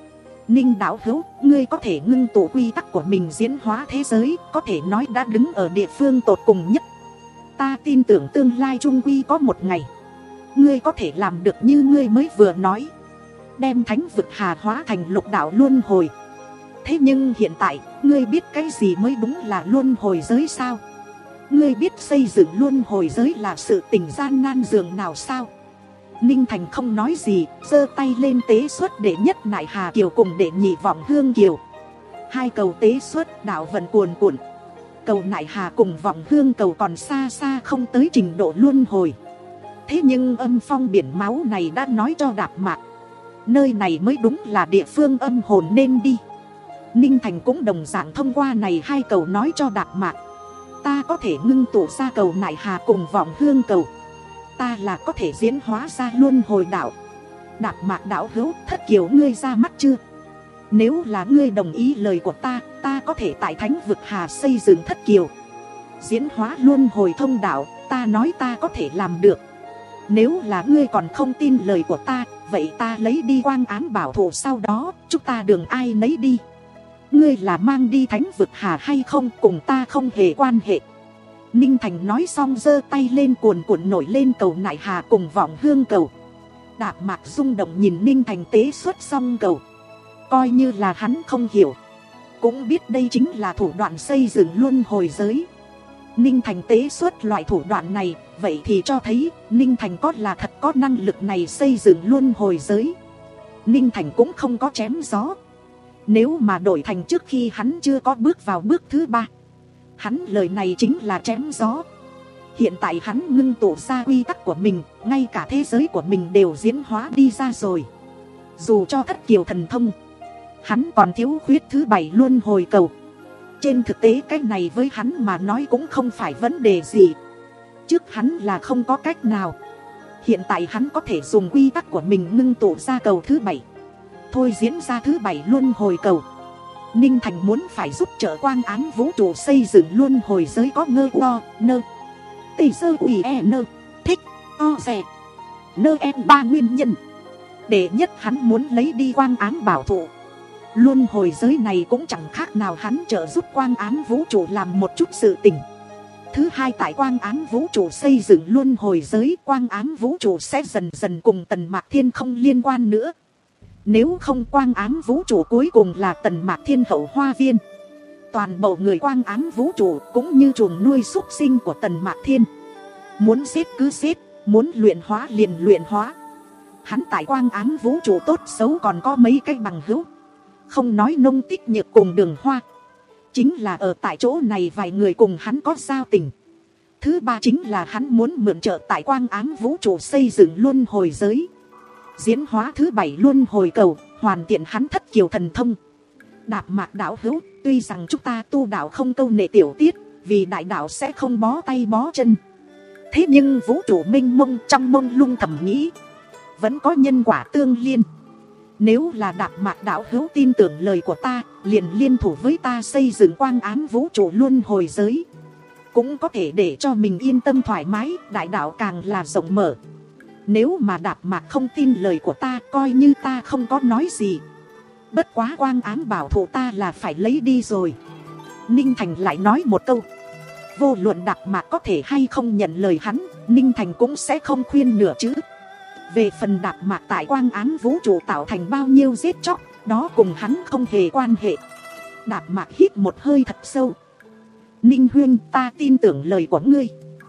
Ninh đạo hữu, ngươi có thể ngưng tụ quy tắc của mình diễn hóa thế giới, có thể nói đã đứng ở địa phương tột cùng nhất. Ta tin tưởng tương lai trung quy có một ngày, ngươi có thể làm được như ngươi mới vừa nói, đem thánh vực hà hóa thành lục đạo luân hồi. Thế nhưng hiện tại, ngươi biết cái gì mới đúng là luân hồi giới sao? Ngươi biết xây dựng luân hồi giới là sự tình gian nan dường nào sao? Ninh Thành không nói gì, giơ tay lên tế xuất đệ nhất Nại Hà Kiều cùng đệ nhị Vọng Hương Kiều. Hai cầu tế xuất đạo vận cuồn cuộn. Cầu Nại Hà cùng Vọng Hương cầu còn xa xa không tới trình độ luân hồi. Thế nhưng âm phong biển máu này đã nói cho Đạp Mạc, nơi này mới đúng là địa phương âm hồn nên đi. Ninh Thành cũng đồng dạng thông qua này hai cầu nói cho Đạp Mạc: ta có thể ngưng tụ ra cầu Nại Hà cùng Vọng Hương cầu, ta là có thể diễn hóa ra luân hồi đạo. Đạp Mạc đạo hữu, Thất Kiều ngươi ra mắt chưa? Nếu là ngươi đồng ý lời của ta, ta có thể tại thánh vực hà xây dựng Thất Kiều, diễn hóa luân hồi thông đạo. Ta nói ta có thể làm được. Nếu là ngươi còn không tin lời của ta, vậy ta lấy đi quang ám bảo thụ, sau đó chúng ta đường ai nấy đi. Ngươi là mang đi thánh vực hà hay không cùng ta không hề quan hệ. Ninh Thành nói xong giơ tay lên cuồn cuộn nổi lên cầu Nại Hà cùng Vọng Hương cầu. Đạp Mạc rung động nhìn Ninh Thành tế xuất xong cầu, coi như là hắn không hiểu, cũng biết đây chính là thủ đoạn xây dựng luân hồi giới. Ninh Thành tế xuất loại thủ đoạn này, vậy thì cho thấy Ninh Thành có là thật có năng lực này xây dựng luân hồi giới. Ninh Thành cũng không có chém gió. Nếu mà đổi thành trước khi hắn chưa có bước vào bước thứ ba, hắn lời này chính là chém gió. Hiện tại hắn ngưng tụ ra quy tắc của mình, ngay cả thế giới của mình đều diễn hóa đi ra rồi. Dù cho Thất Kiều thần thông, hắn còn thiếu khuyết thứ bảy luân hồi cầu. Trên thực tế cái này với hắn mà nói cũng không phải vấn đề gì. Trước hắn là không có cách nào, hiện tại hắn có thể dùng quy tắc của mình ngưng tụ ra cầu thứ bảy, thôi diễn ra thứ bảy luân hồi cầu. Ninh Thành muốn phải giúp trợ quang ám vũ trụ xây dựng luân hồi giới có ngơ o nơ tì sơ ủy e nơ thích o rè nơ em ba nguyên nhân. Đệ nhất, hắn muốn lấy đi quang ám bảo thụ. Luân hồi giới này cũng chẳng khác nào hắn trợ giúp quang ám vũ trụ làm một chút sự tình. Thứ hai, tại quang ám vũ trụ xây dựng luân hồi giới, quang ám vũ trụ sẽ dần dần cùng Tần Mạc Thiên không liên quan nữa. Nếu không, quang ám vũ trụ cuối cùng là Tần Mạc Thiên hậu hoa viên. Toàn bộ người quang ám vũ trụ cũng như chuồng nuôi súc sinh của Tần Mạc Thiên, muốn giết cứ giết, muốn luyện hóa liền luyện hóa. Hắn tại quang ám vũ trụ tốt xấu còn có mấy cái bằng hữu, không nói Nông Tích Nhược cùng Đường Hoa, chính là ở tại chỗ này vài người cùng hắn có giao tình. Thứ ba chính là hắn muốn mượn trợ tại quang ám vũ trụ xây dựng luân hồi giới, diễn hóa thứ bảy luân hồi cầu, hoàn thiện hắn Thất Kiều thần thông. Đạp Mạc đạo hữu, tuy rằng chúng ta tu đạo không câu nệ tiểu tiết, vì đại đạo sẽ không bó tay bó chân, thế nhưng vũ trụ mênh mông, trong mông lung thầm nghĩ, vẫn có nhân quả tương liên. Nếu là Đạp Mạc đạo hữu tin tưởng lời của ta, liền liên thủ với ta xây dựng quang ám vũ trụ luân hồi giới. cũng có thể để cho mình yên tâm thoải mái, đại đạo càng là rộng mở. Nếu mà Đạp Mạc không tin lời của ta, coi như ta không có nói gì. Bất quá quang ám bảo thụ ta là phải lấy đi rồi. Ninh Thành lại nói một câu. Vô luận Đạp Mạc có thể hay không nhận lời hắn, Ninh Thành cũng sẽ không khuyên nửa chữ. Về phần Đạp Mạc tại quang ám vũ trụ tạo thành bao nhiêu giết chóc, đó cùng hắn không hề quan hệ. Đạp Mạc hít một hơi thật sâu. Ninh huynh, ta tin tưởng lời của ngươi.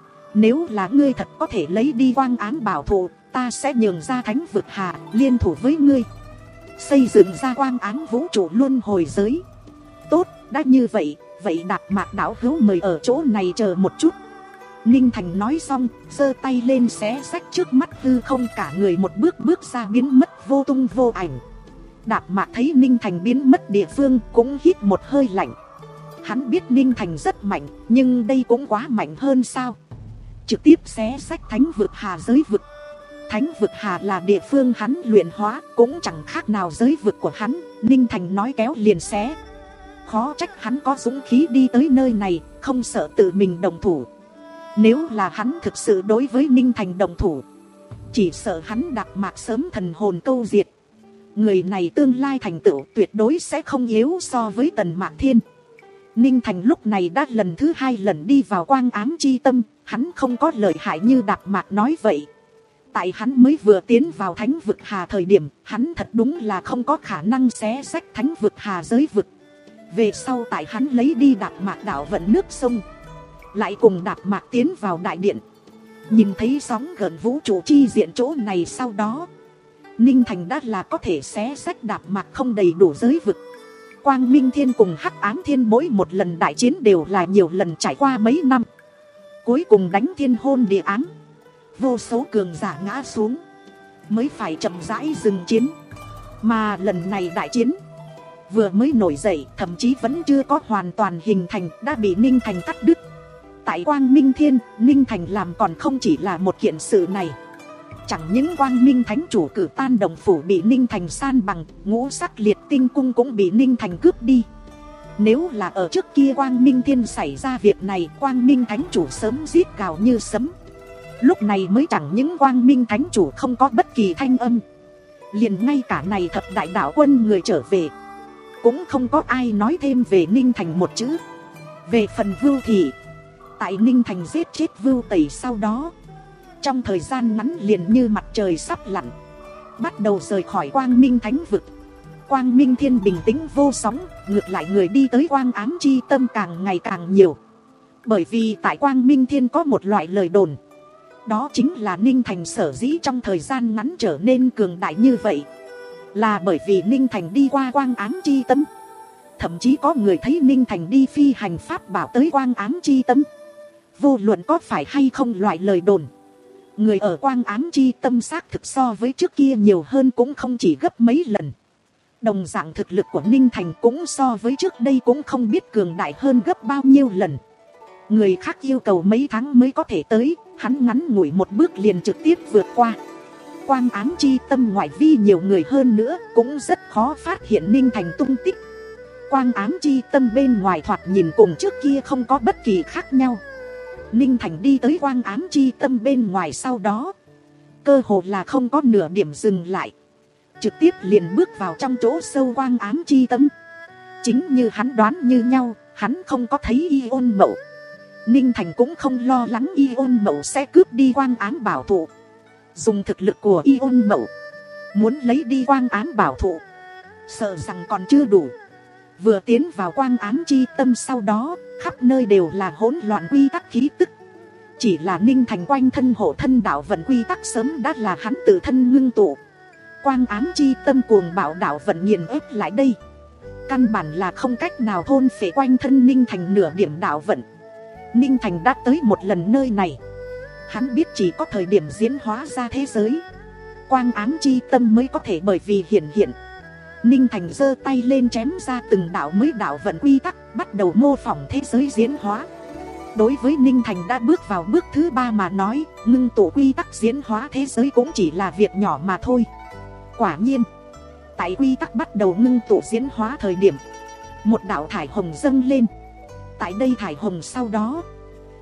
Nếu là ngươi thật có thể lấy đi quang ám bảo thụ, ta sẽ nhường ra thánh vực hà, liên thủ với ngươi, xây dựng ra quang ám vũ trụ luân hồi giới. Tốt, đã như vậy, vậy Đạp Mạc đạo hữu mời ở chỗ này chờ một chút. Ninh Thành nói xong, giơ tay lên xé rách trước mắt hư không, cả người một bước bước ra biến mất vô tung vô ảnh. Đạp Mạc thấy Ninh Thành biến mất địa phương cũng hít một hơi lạnh. Hắn biết Ninh Thành rất mạnh, nhưng đây cũng quá mạnh hơn sao. Trực tiếp xé rách thánh vực hà giới vực. Thánh vực hà là địa phương hắn luyện hóa, cũng chẳng khác nào giới vực của hắn. Ninh Thành nói kéo liền xé. Khó trách hắn có dũng khí đi tới nơi này, không sợ tự mình đồng thủ. Nếu là hắn thực sự đối với Ninh Thành đồng thủ, chỉ sợ hắn Đạp Mạc sớm thần hồn câu diệt. Người này tương lai thành tựu tuyệt đối sẽ không yếu so với Tần Mạc Thiên. Ninh Thành lúc này đã lần thứ hai lần đi vào quang ám chi tâm. Hắn không có lợi hại như Đạp Mạc nói vậy. Tại hắn mới vừa tiến vào thánh vực hà thời điểm, hắn thật đúng là không có khả năng xé rách thánh vực hà giới vực. Về sau tại hắn lấy đi Đạp Mạc đạo vận nước sông, lại cùng Đạp Mạc tiến vào đại điện, nhìn thấy sóng gần vũ trụ chi diện chỗ này, sau đó Ninh Thành đã là có thể xé rách Đạp Mạc không đầy đủ giới vực. Quang Minh Thiên cùng Hắc Ám Thiên mỗi một lần đại chiến đều là nhiều lần trải qua mấy năm, cuối cùng đánh thiên hôn địa ám, vô số cường giả ngã xuống, mới phải chậm rãi dừng chiến. Mà lần này đại chiến vừa mới nổi dậy, thậm chí vẫn chưa có hoàn toàn hình thành, đã bị Ninh Thành cắt đứt. Tại Quang Minh Thiên, Ninh Thành làm còn không chỉ là một kiện sự này. Chẳng những Quang Minh Thánh chủ cử tan đồng phủ bị Ninh Thành san bằng, ngũ sắc liệt tinh cung cũng bị Ninh Thành cướp đi. Nếu là ở trước kia Quang Minh Thiên xảy ra việc này, Quang Minh Thánh chủ sớm giết gào như sấm. Lúc này mới chẳng những Quang Minh Thánh chủ không có bất kỳ thanh âm, liền ngay cả này thập đại đạo quân người trở về, cũng không có ai nói thêm về Ninh Thành một chữ. Về phần Vưu Thị, tại Ninh Thành giết chết Vưu Tẩy sau đó, trong thời gian ngắn liền như mặt trời sắp lặn, bắt đầu rời khỏi Quang Minh Thánh vực. Quang Minh Thiên bình tĩnh vô sóng, ngược lại người đi tới quang ám chi tâm càng ngày càng nhiều. Bởi vì tại Quang Minh Thiên có một loại lời đồn, đó chính là Ninh Thành sở dĩ trong thời gian ngắn trở nên cường đại như vậy, là bởi vì Ninh Thành đi qua quang ám chi tâm. Thậm chí có người thấy Ninh Thành đi phi hành pháp bảo tới quang ám chi tâm. Vô luận có phải hay không loại lời đồn, người ở quang ám chi tâm xác thực so với trước kia nhiều hơn cũng không chỉ gấp mấy lần. Đồng dạng thực lực của Ninh Thành cũng so với trước đây cũng không biết cường đại hơn gấp bao nhiêu lần. Người khác yêu cầu mấy tháng mới có thể tới, hắn ngắn ngủi một bước liền trực tiếp vượt qua. Quang ám chi tâm ngoại vi nhiều người hơn nữa, cũng rất khó phát hiện Ninh Thành tung tích. Quang ám chi tâm bên ngoài thoạt nhìn cùng trước kia không có bất kỳ khác nhau. Ninh Thành đi tới quang ám chi tâm bên ngoài sau đó, cơ hồ là không có nửa điểm dừng lại, trực tiếp liền bước vào trong chỗ sâu quang ám chi tâm. Chính như hắn đoán như nhau, hắn không có thấy Y Ôn Mậu. Ninh Thành cũng không lo lắng Y Ôn Mậu sẽ cướp đi quang ám bảo thụ. Dùng thực lực của Y Ôn Mậu, muốn lấy đi quang ám bảo thụ, sợ rằng còn chưa đủ. Vừa tiến vào quang ám chi tâm sau đó, khắp nơi đều là hỗn loạn quy tắc khí tức. Chỉ là Ninh Thành quanh thân hộ thân đạo vận quy tắc sớm đã là hắn tự thân ngưng tụ. Quang ám chi tâm cuồng bạo đạo vận nghiền ép lại đây, căn bản là không cách nào thôn phệ quanh thân Ninh Thành nửa điểm đạo vận. Ninh Thành đã tới một lần nơi này, hắn biết chỉ có thời điểm diễn hóa ra thế giới, quang ám chi tâm mới có thể bởi vì hiển hiện. Ninh Thành giơ tay lên chém ra từng đạo mới đạo vận quy tắc, bắt đầu mô phỏng thế giới diễn hóa. Đối với Ninh Thành đã bước vào bước thứ ba mà nói, ngưng tụ quy tắc diễn hóa thế giới cũng chỉ là việc nhỏ mà thôi. Quả nhiên, tại quy tắc bắt đầu ngưng tụ diễn hóa thời điểm, một đạo thải hồng dâng lên. Tại đây thải hồng sau đó,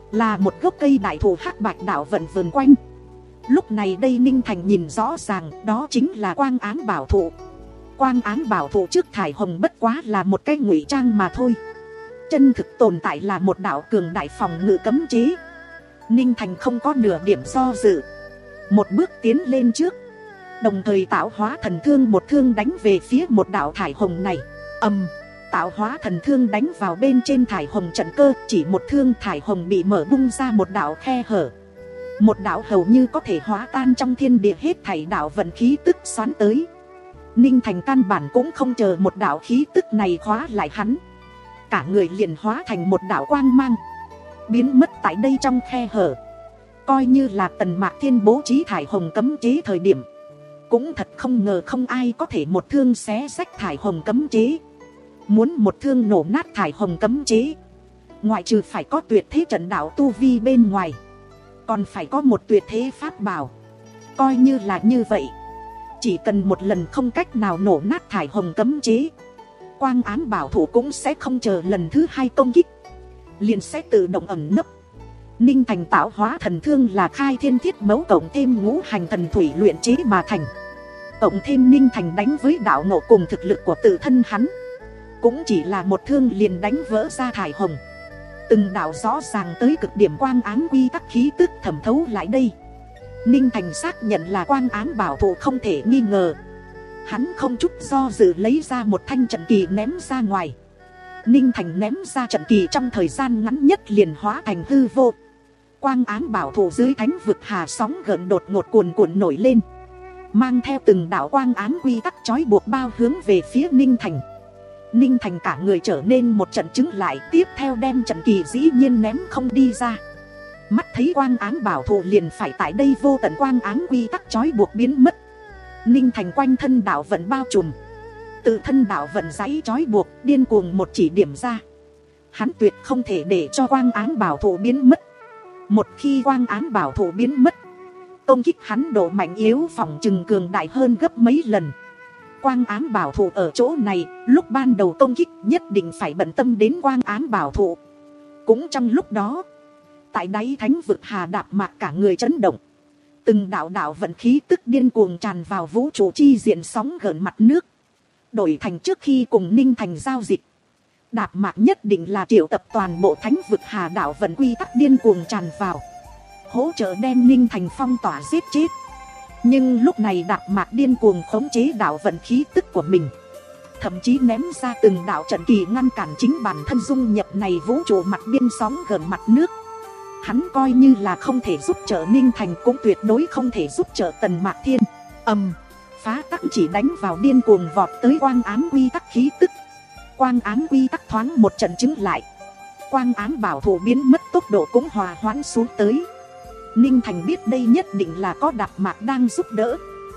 là một gốc cây đại thụ hắc bạch đạo vận vườn quanh. Lúc này đây Ninh Thành nhìn rõ ràng đó chính là quang ám bảo thụ. Quang ám bảo thụ trước thải hồng bất quá là một cái ngụy trang mà thôi. Chân thực tồn tại là một đạo cường đại phòng ngự cấm chế. Ninh Thành không có nửa điểm do dự, một bước tiến lên trước, đồng thời tạo hóa thần thương một thương đánh về phía một đạo thải hồng này. Ầm, tạo hóa thần thương đánh vào bên trên thải hồng trận cơ, chỉ một thương thải hồng bị mở bung ra một đạo khe hở. Một đạo hầu như có thể hóa tan trong thiên địa hết thảy đạo vận khí tức xoắn tới. Ninh Thành căn bản cũng không chờ một đạo khí tức này khóa lại hắn, cả người liền hóa thành một đạo quang mang, biến mất tại đây trong khe hở. Coi như là Tần Mạc Thiên bố trí thải hồng cấm chế thời điểm, cũng thật không ngờ không ai có thể một thương xé rách thải hồng cấm chế. Muốn một thương nổ nát thải hồng cấm chế, ngoại trừ phải có tuyệt thế trận đạo tu vi bên ngoài, còn phải có một tuyệt thế pháp bảo. Coi như là như vậy, chỉ cần một lần không cách nào nổ nát thải hồng cấm chế, quang ám bảo thủ cũng sẽ không chờ lần thứ hai công kích, liền sẽ tự động ẩn nấp. Ninh Thành tạo hóa thần thương là khai thiên thiết mẫu cộng thêm ngũ hành thần thủy luyện chế mà thành, cộng thêm Ninh Thành đánh với đạo ngộ cùng thực lực của tự thân hắn, cũng chỉ là một thương liền đánh vỡ ra thải hồng. Từng đạo rõ ràng tới cực điểm quang ám quy tắc khí tức thẩm thấu lại đây. Ninh Thành xác nhận là quang ám bảo thủ không thể nghi ngờ. Hắn không chút do dự lấy ra một thanh trận kỳ ném ra ngoài. Ninh Thành ném ra trận kỳ trong thời gian ngắn nhất liền hóa thành hư vô. Quang ám bảo thủ dưới thánh vực hà sóng gợn đột ngột cuồn cuộn nổi lên, mang theo từng đạo quang ám quy tắc trói buộc bao hướng về phía Ninh Thành. Ninh Thành cả người trở nên một trận chứng lại, tiếp theo đem trận kỳ dĩ nhiên ném không đi ra. Mắt thấy quang ám bảo thủ liền phải tại đây vô tận quang ám quy tắc trói buộc biến mất. Ninh Thành quanh thân đạo vận bao trùm, tự thân đạo vận giấy trói buộc điên cuồng một chỉ điểm ra. Hắn tuyệt không thể để cho quang ám bảo thủ biến mất. Một khi quang ám bảo thủ biến mất, công kích hắn độ mạnh yếu phòng trừng cường đại hơn gấp mấy lần. Quang ám bảo thủ ở chỗ này, lúc ban đầu công kích nhất định phải bận tâm đến quang ám bảo thủ. Cũng trong lúc đó, tại đáy thánh vực hà đạp mạc cả người chấn động. Từng đạo đạo vận khí tức điên cuồng tràn vào vũ trụ chi diện sóng gợn mặt nước. Đổi thành trước khi cùng Ninh Thành giao dịch, đạp mạc nhất định là triệu tập toàn bộ thánh vực hà đạo vận quy tắc điên cuồng tràn vào, hỗ trợ đem Ninh Thành phong tỏa giết chết. Nhưng lúc này đạp mạc điên cuồng khống chế đạo vận khí tức của mình, thậm chí ném ra từng đạo trận kỳ ngăn cản chính bản thân dung nhập này vũ trụ mặt biên sóng gần mặt nước. Hắn coi như là không thể giúp trợ Ninh Thành, cũng tuyệt đối không thể giúp trợ Tần Mạc Thiên. Ầm, phá tắc chỉ đánh vào điên cuồng vọt tới quang ám quy tắc khí tức. Quang ám quy tắc thoáng một trận chứng lại, quang ám bảo thủ biến mất tốc độ cũng hòa hoãn xuống tới. Ninh Thành biết đây nhất định là có đạp mạc đang giúp đỡ,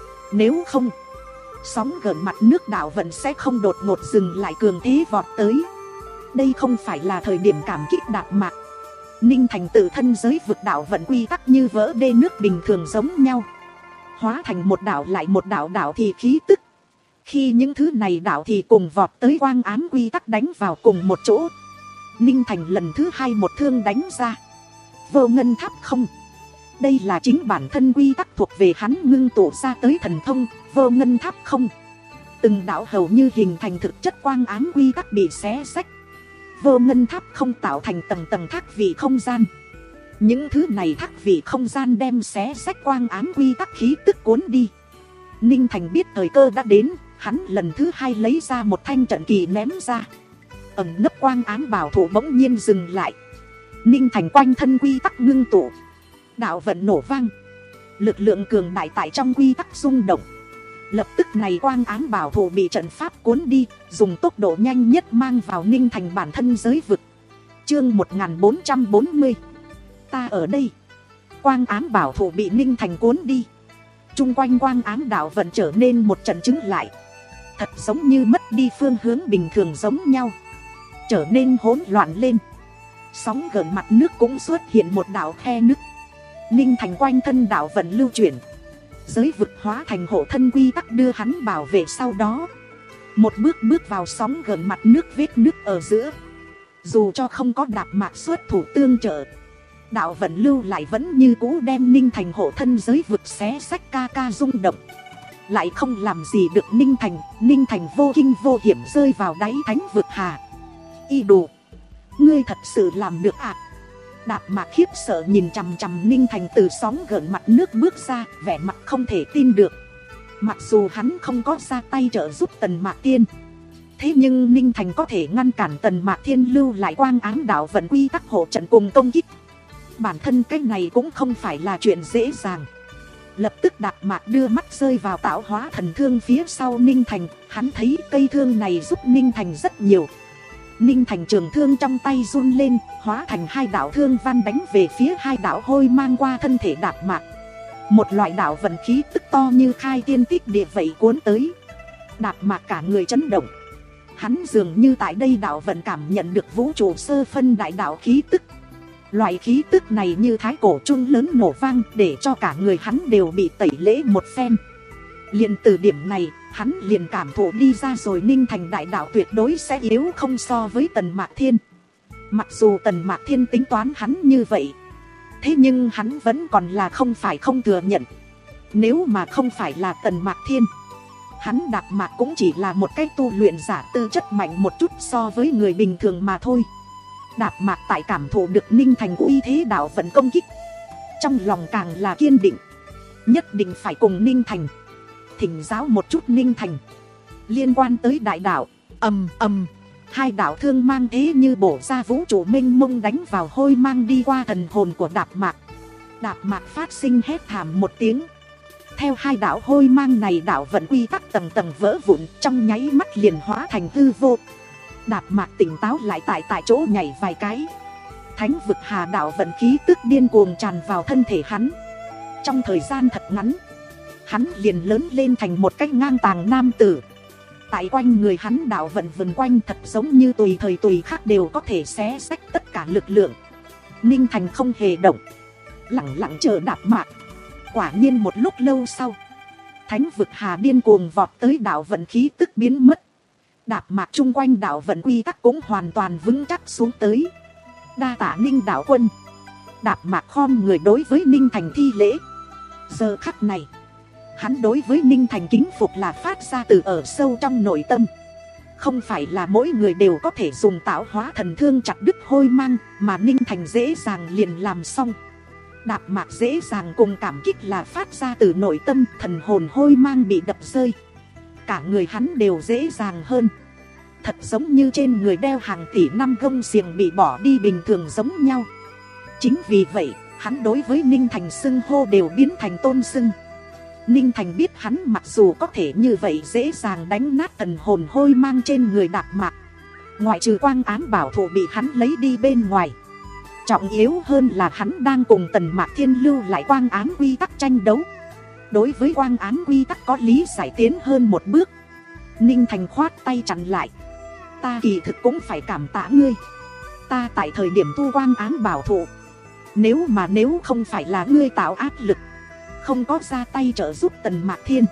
nếu không sóng gần mặt nước đảo vận sẽ không đột ngột dừng lại cường thế vọt tới. Đây không phải là thời điểm cảm kích đạp mạc. Ninh Thành tự thân giới vực đảo vận quy tắc như vỡ đê nước bình thường giống nhau, hóa thành một đảo lại một đảo đảo thì khí tức. Khi những thứ này đảo thì cùng vọt tới quang ám quy tắc đánh vào cùng một chỗ, Ninh Thành lần thứ hai một thương đánh ra. Vô ngân tháp không, đây là chính bản thân quy tắc thuộc về hắn ngưng tụ ra tới thần thông vô ngân tháp không. Từng đảo hầu như hình thành thực chất quang ám quy tắc bị xé rách. Vô ngân tháp không tạo thành tầng tầng thác vị không gian. Những thứ này thác vị không gian đem xé rách quang ám quy tắc khí tức cuốn đi. Ninh Thành biết thời cơ đã đến, hắn lần thứ hai lấy ra một thanh trận kỳ ném ra. Ẩn nấp quang ám bảo thủ bỗng nhiên dừng lại. Ninh Thành quanh thân quy tắc ngưng tụ, đạo vận nổ vang, lực lượng cường đại tại trong quy tắc rung động. Lập tức này quang ám bảo thủ bị trận pháp cuốn đi, dùng tốc độ nhanh nhất mang vào Ninh Thành bản thân giới vực. Chương một nghìn bốn trăm bốn mươi, ta ở đây. Quang ám bảo thủ bị Ninh Thành cuốn đi, chung quanh quang ám đạo vận trở nên một trận chứng lại, thật giống như mất đi phương hướng bình thường giống nhau, trở nên hỗn loạn lên. Sóng gợn mặt nước cũng xuất hiện một đạo khe nứt. Ninh Thành quanh thân đạo vận lưu chuyển, giới vực hóa thành hộ thân quy tắc đưa hắn bảo vệ. Sau đó một bước bước vào sóng gần mặt nước vết nước ở giữa. Dù cho không có đạp mạc xuất thủ tương trợ, Đạo vận lưu lại vẫn như cũ đem Ninh Thành hộ thân giới vực xé sách ca ca rung động. Lại không làm gì được Ninh Thành. Ninh Thành vô kinh vô hiểm rơi vào đáy thánh vực hà. Y đủ, ngươi thật sự làm được ạ? À? Đạp Mạc khiếp sợ nhìn chằm chằm Ninh Thành từ sóng gợn mặt nước bước ra, vẻ mặt không thể tin được. Mặc dù hắn không có ra tay trợ giúp Tần Mạc Tiên, thế nhưng Ninh Thành có thể ngăn cản Tần Mạc Thiên lưu lại quang ám đạo vận quy tắc hộ trận cùng công kích. Bản thân cái này cũng không phải là chuyện dễ dàng. Lập tức Đạp Mạc đưa mắt rơi vào tạo hóa thần thương phía sau Ninh Thành. Hắn thấy cây thương này giúp Ninh Thành rất nhiều. Ninh Thành trường thương trong tay run lên, hóa thành hai đạo thương văn đánh về phía hai đạo hôi mang qua thân thể Đạp Mạc. Một loại đạo vận khí tức to như khai tiên tích địa vậy cuốn tới. Đạp Mạc cả người chấn động. Hắn dường như tại đây đạo vận cảm nhận được vũ trụ sơ phân đại đạo khí tức. Loại khí tức này như thái cổ chuông lớn nổ vang, để cho cả người hắn đều bị tẩy lễ một phen. Liền từ điểm này, hắn liền cảm thụ đi ra rồi Ninh Thành đại đạo tuyệt đối sẽ yếu không so với Tần Mạc Thiên. Mặc dù Tần Mạc Thiên tính toán hắn như vậy, thế nhưng hắn vẫn còn là không phải không thừa nhận. Nếu mà không phải là Tần Mạc Thiên, hắn Đạp Mạc cũng chỉ là một cái tu luyện giả tư chất mạnh một chút so với người bình thường mà thôi. Đạp Mạc tại cảm thụ được Ninh Thành uy thế đạo vận công kích, trong lòng càng là kiên định, nhất định phải cùng Ninh Thành thỉnh giáo một chút Ninh Thành liên quan tới đại đạo. Ầm ầm, hai đạo thương mang thế như bổ ra vũ trụ mênh mông đánh vào hôi mang đi qua thần hồn của Đạp Mạc. Đạp Mạc phát sinh hét thảm một tiếng. Theo hai đạo hôi mang này, đạo vận quy tắc tầng tầng vỡ vụn, trong nháy mắt liền hóa thành hư vô. Đạp Mạc tỉnh táo lại tại tại chỗ nhảy vài cái. Thánh vực hà đạo vận khí tức điên cuồng tràn vào thân thể hắn. Trong thời gian thật ngắn, hắn liền lớn lên thành một cách ngang tàng nam tử. Tại quanh người hắn đạo vận vần quanh thật giống như tùy thời tùy khắc đều có thể xé xách tất cả lực lượng. Ninh Thành không hề động, lặng lặng chờ Đạp Mạc. Quả nhiên một lúc lâu sau, thánh vực hà điên cuồng vọt tới, đạo vận khí tức biến mất. Đạp Mạc chung quanh đạo vận quy tắc cũng hoàn toàn vững chắc xuống tới. Đa tạ Ninh đạo quân. Đạp Mạc khom người đối với Ninh Thành thi lễ. Giờ khắc này, hắn đối với Ninh Thành kính phục là phát ra từ ở sâu trong nội tâm. Không phải là mỗi người đều có thể dùng tạo hóa thần thương chặt đứt hôi mang, mà Ninh Thành dễ dàng liền làm xong. Đạp Mạc dễ dàng cùng cảm kích là phát ra từ nội tâm, thần hồn hôi mang bị đập rơi, cả người hắn đều dễ dàng hơn. Thật giống như trên người đeo hàng tỷ năm gông xiềng bị bỏ đi bình thường giống nhau. Chính vì vậy, hắn đối với Ninh Thành xưng hô đều biến thành tôn xưng. Ninh Thành biết hắn mặc dù có thể như vậy dễ dàng đánh nát thần hồn hôi mang trên người Đạp Mạc, ngoại trừ quang ám bảo thủ bị hắn lấy đi bên ngoài, trọng yếu hơn là hắn đang cùng Tần Mạc Thiên lưu lại quang ám quy tắc tranh đấu. Đối với quang ám quy tắc có lý giải tiến hơn một bước. Ninh Thành khoát tay chặn lại. Ta kỳ thực cũng phải cảm tạ ngươi. Ta tại thời điểm tu quang ám bảo thủ, nếu mà nếu không phải là ngươi tạo áp lực, không có ra tay trợ giúp Tần Mạc Thiên,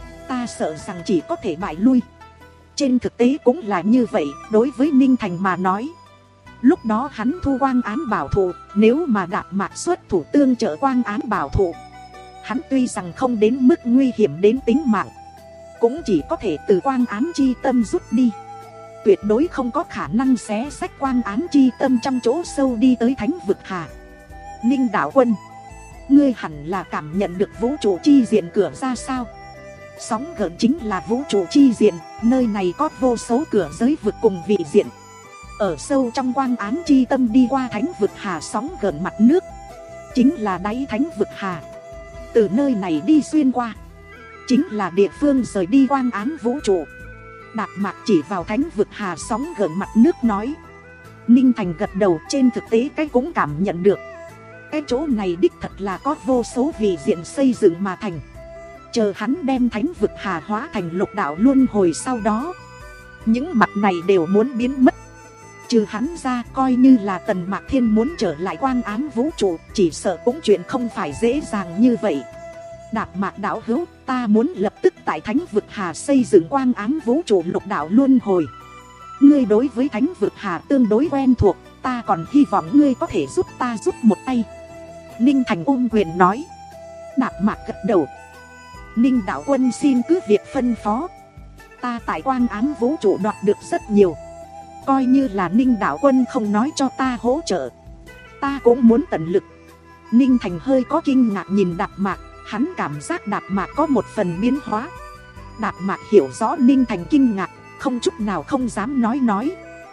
ta sợ rằng chỉ có thể bại lui. Trên thực tế cũng là như vậy. Đối với Ninh Thành mà nói, lúc đó hắn thu quang ám bảo thủ, nếu mà Đạp Mạc xuất thủ tương trợ quang ám bảo thủ, hắn tuy rằng không đến mức nguy hiểm đến tính mạng, cũng chỉ có thể từ quang ám chi tâm rút đi, tuyệt đối không có khả năng xé xách quang ám chi tâm trong chỗ sâu đi tới thánh vực hà. Ninh đạo quân, ngươi hẳn là cảm nhận được vũ trụ chi diện cửa ra sao? Sóng gợn chính là vũ trụ chi diện, nơi này có vô số cửa giới vực cùng vị diện. Ở sâu trong quang ám chi tâm đi qua thánh vực hà sóng gợn mặt nước, chính là đáy thánh vực hà. Từ nơi này đi xuyên qua, chính là địa phương rời đi quang ám vũ trụ. Đạp Mạc chỉ vào thánh vực hà sóng gợn mặt nước nói. Ninh Thành gật đầu, trên thực tế cái cũng cảm nhận được. Cái chỗ này đích thật là có vô số vị diện xây dựng mà thành. Chờ hắn đem thánh vực hà hóa thành lục đạo luân hồi sau đó, những mặt này đều muốn biến mất. Trừ hắn ra, coi như là Tần Mạc Thiên muốn trở lại quang ám vũ trụ, chỉ sợ cũng chuyện không phải dễ dàng như vậy. Đạp Mạc đạo hữu, ta muốn lập tức tại thánh vực hà xây dựng quang ám vũ trụ lục đạo luân hồi. Ngươi đối với thánh vực hà tương đối quen thuộc, ta còn hy vọng ngươi có thể giúp ta giúp một tay. Ninh Thành ôm quyền nói. Đạp Mạc gật đầu. Ninh đạo quân xin cứ việc phân phó. Ta tại quang ám vũ trụ đoạt được rất nhiều. Coi như là Ninh đạo quân không nói cho ta hỗ trợ, ta cũng muốn tận lực. Ninh Thành hơi có kinh ngạc nhìn Đạp Mạc. Hắn cảm giác Đạp Mạc có một phần biến hóa. Đạp Mạc hiểu rõ Ninh Thành kinh ngạc, không chút nào không dám nói nói.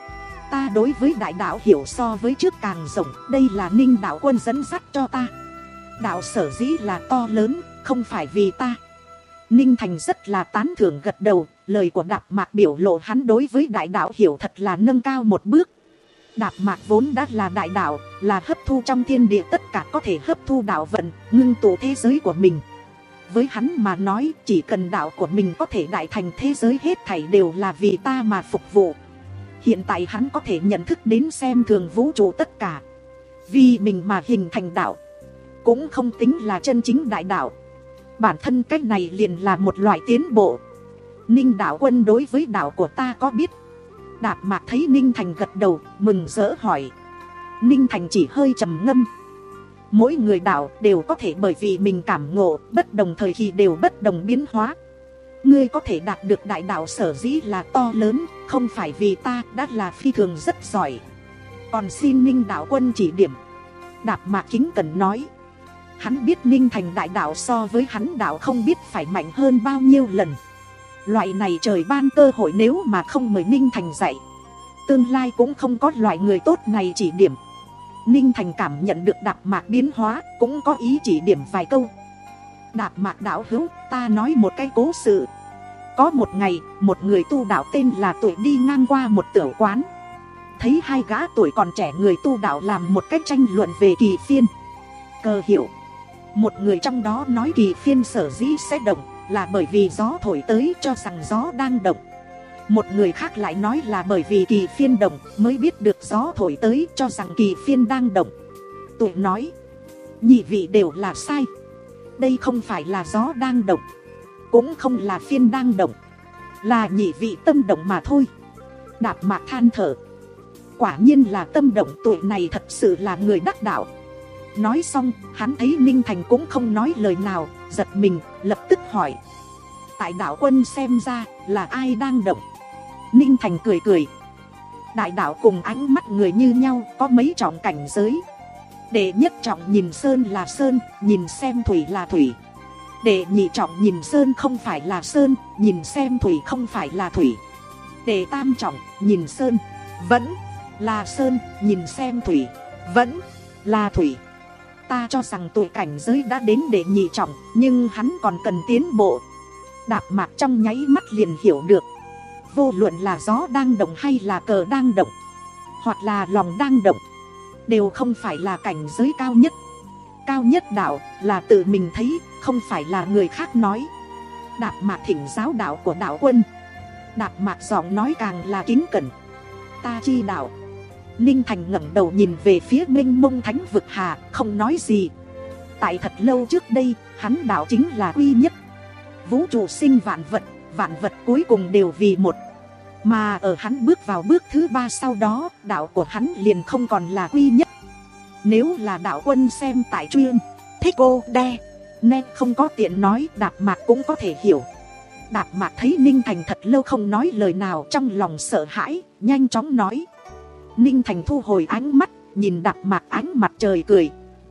Ta đối với đại đạo hiểu so với trước càng rộng. Đây là Ninh đạo quân dẫn dắt cho ta. Đạo sở dĩ là to lớn, không phải vì ta. Ninh Thành rất là tán thưởng gật đầu. Lời của Đạp Mạc biểu lộ hắn đối với đại đạo hiểu thật là nâng cao một bước. Đạp Mạc vốn đã là đại đạo, là hấp thu trong thiên địa tất cả có thể hấp thu đạo vận, ngưng tụ thế giới của mình. Với hắn mà nói, chỉ cần đạo của mình có thể đại thành thế giới, hết thảy đều là vì ta mà phục vụ. Hiện tại hắn có thể nhận thức đến xem thường vũ trụ tất cả, vì mình mà hình thành đạo, cũng không tính là chân chính đại đạo. Bản thân cách này liền là một loại tiến bộ. Ninh đạo quân đối với đạo của ta có biết? Đạp Mạc thấy Ninh Thành gật đầu, mừng rỡ hỏi. Ninh Thành chỉ hơi trầm ngâm. Mỗi người đạo đều có thể bởi vì mình cảm ngộ, bất đồng thời kỳ đều bất đồng biến hóa. Ngươi có thể đạt được đại đạo sở dĩ là to lớn, không phải vì ta, đã là phi thường rất giỏi. Còn xin Ninh đạo quân chỉ điểm. Đạp Mạc kính cẩn nói. Hắn biết Ninh Thành đại đạo so với hắn đạo không biết phải mạnh hơn bao nhiêu lần. Loại này trời ban cơ hội, nếu mà không mời Ninh Thành dạy, tương lai cũng không có loại người tốt này chỉ điểm. Ninh Thành cảm nhận được Đạp Mạc biến hóa, cũng có ý chỉ điểm vài câu. Đạp Mạc đạo hữu, ta nói một cái cố sự. Có một ngày, một người tu đạo tên là Tuổi đi ngang qua một tiểu quán. Thấy hai gã tuổi còn trẻ người tu đạo làm một cách tranh luận về kỳ phiên, cơ hiệu. Một người trong đó nói kỳ phiên sở dĩ sẽ động là bởi vì gió thổi tới, cho rằng gió đang động. Một người khác lại nói là bởi vì kỳ phiên động mới biết được gió thổi tới, cho rằng kỳ phiên đang động. Tụi nói, nhị vị đều là sai. Đây không phải là gió đang động, cũng không là phiên đang động, là nhị vị tâm động mà thôi. Đạp Mạc than thở. Quả nhiên là tâm động, tụi này thật sự là người đắc đạo. Nói xong, hắn thấy Ninh Thành cũng không nói lời nào, giật mình, lập tức hỏi. Tại đạo quân xem ra, là ai đang động? Ninh Thành cười cười. Đại đạo cùng ánh mắt người như nhau, có mấy trọng cảnh giới. Đệ nhất trọng nhìn sơn là sơn, nhìn xem thủy là thủy. Đệ nhị trọng nhìn sơn không phải là sơn, nhìn xem thủy không phải là thủy. Đệ tam trọng nhìn sơn vẫn là sơn, nhìn xem thủy vẫn là thủy. Ta cho rằng tuổi cảnh giới đã đến đệ nhị trọng, nhưng hắn còn cần tiến bộ. Đạp Mạc trong nháy mắt liền hiểu được. Vô luận là gió đang động hay là cờ đang động, hoặc là lòng đang động, đều không phải là cảnh giới cao nhất. Cao nhất đạo là tự mình thấy, không phải là người khác nói. Đạp Mạc thỉnh giáo đạo của đạo quân. Đạp Mạc giọng nói càng là kính cẩn. Ta chi đạo. Ninh Thành ngẩng đầu nhìn về phía mênh mông thánh vực hà, không nói gì. Tại thật lâu trước đây, hắn đạo chính là quy nhất. Vũ trụ sinh vạn vật, vạn vật cuối cùng đều vì một. Mà ở hắn bước vào bước thứ ba sau đó, đạo của hắn liền không còn là quy nhất. Nếu là đạo quân xem tại chuyên thích cô đe nên không có tiện nói, Đạp Mạc cũng có thể hiểu. Đạp Mạc thấy Ninh Thành thật lâu không nói lời nào, trong lòng sợ hãi, nhanh chóng nói. Ninh Thành thu hồi ánh mắt, nhìn Đạp Mạc ánh mặt trời cười.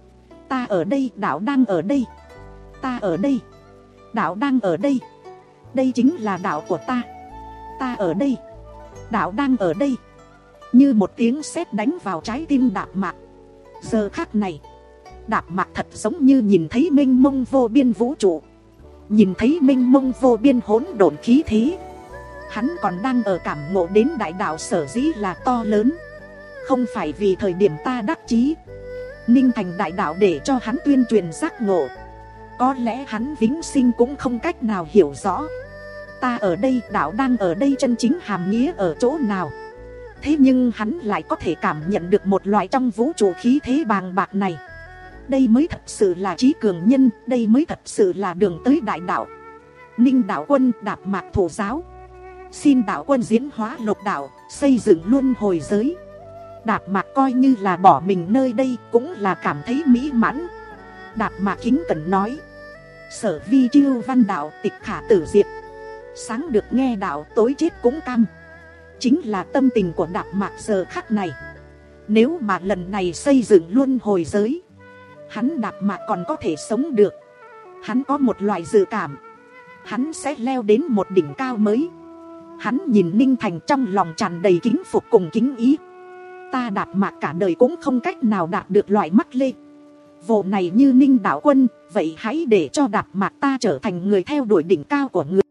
Ta ở đây, đạo đang ở đây. Ta ở đây, đạo đang ở đây. Đây chính là đạo của ta. Ta ở đây, đạo đang ở đây. Như một tiếng sét đánh vào trái tim Đạp Mạc. Giờ khắc này, Đạp Mạc thật giống như nhìn thấy mênh mông vô biên vũ trụ, nhìn thấy mênh mông vô biên hỗn độn khí thế. Hắn còn đang ở cảm ngộ đến đại đạo sở dĩ là to lớn, không phải vì thời điểm ta đắc chí. Ninh Thành đại đạo để cho hắn tuyên truyền giác ngộ, có lẽ hắn vĩnh sinh cũng không cách nào hiểu rõ. Ta ở đây, đạo đang ở đây chân chính hàm nghĩa ở chỗ nào. Thế nhưng hắn lại có thể cảm nhận được một loại trong vũ trụ khí thế bàng bạc này. Đây mới thật sự là trí cường nhân, đây mới thật sự là đường tới đại đạo. Ninh đạo quân, Đạp Mạc thủ giáo. Xin đạo quân diễn hóa lục đạo, xây dựng luân hồi giới. Đạp Mạc coi như là bỏ mình nơi đây cũng là cảm thấy mỹ mãn. Đạp Mạc kính cẩn nói: sở vi chiêu văn đạo, tịch khả tử diệt. Sáng được nghe đạo, tối chết cũng cam. Chính là tâm tình của Đạp Mạc giờ khắc này. Nếu mà lần này xây dựng luân hồi giới, hắn Đạp Mạc còn có thể sống được. Hắn có một loại dự cảm, hắn sẽ leo đến một đỉnh cao mới. Hắn nhìn Ninh Thành trong lòng tràn đầy kính phục cùng kính ý. Ta Đạp Mạc cả đời cũng không cách nào đạt được loại mắt lê vụ này như Ninh đạo quân. Vậy hãy để cho Đạp Mạc ta trở thành người theo đuổi đỉnh cao của người.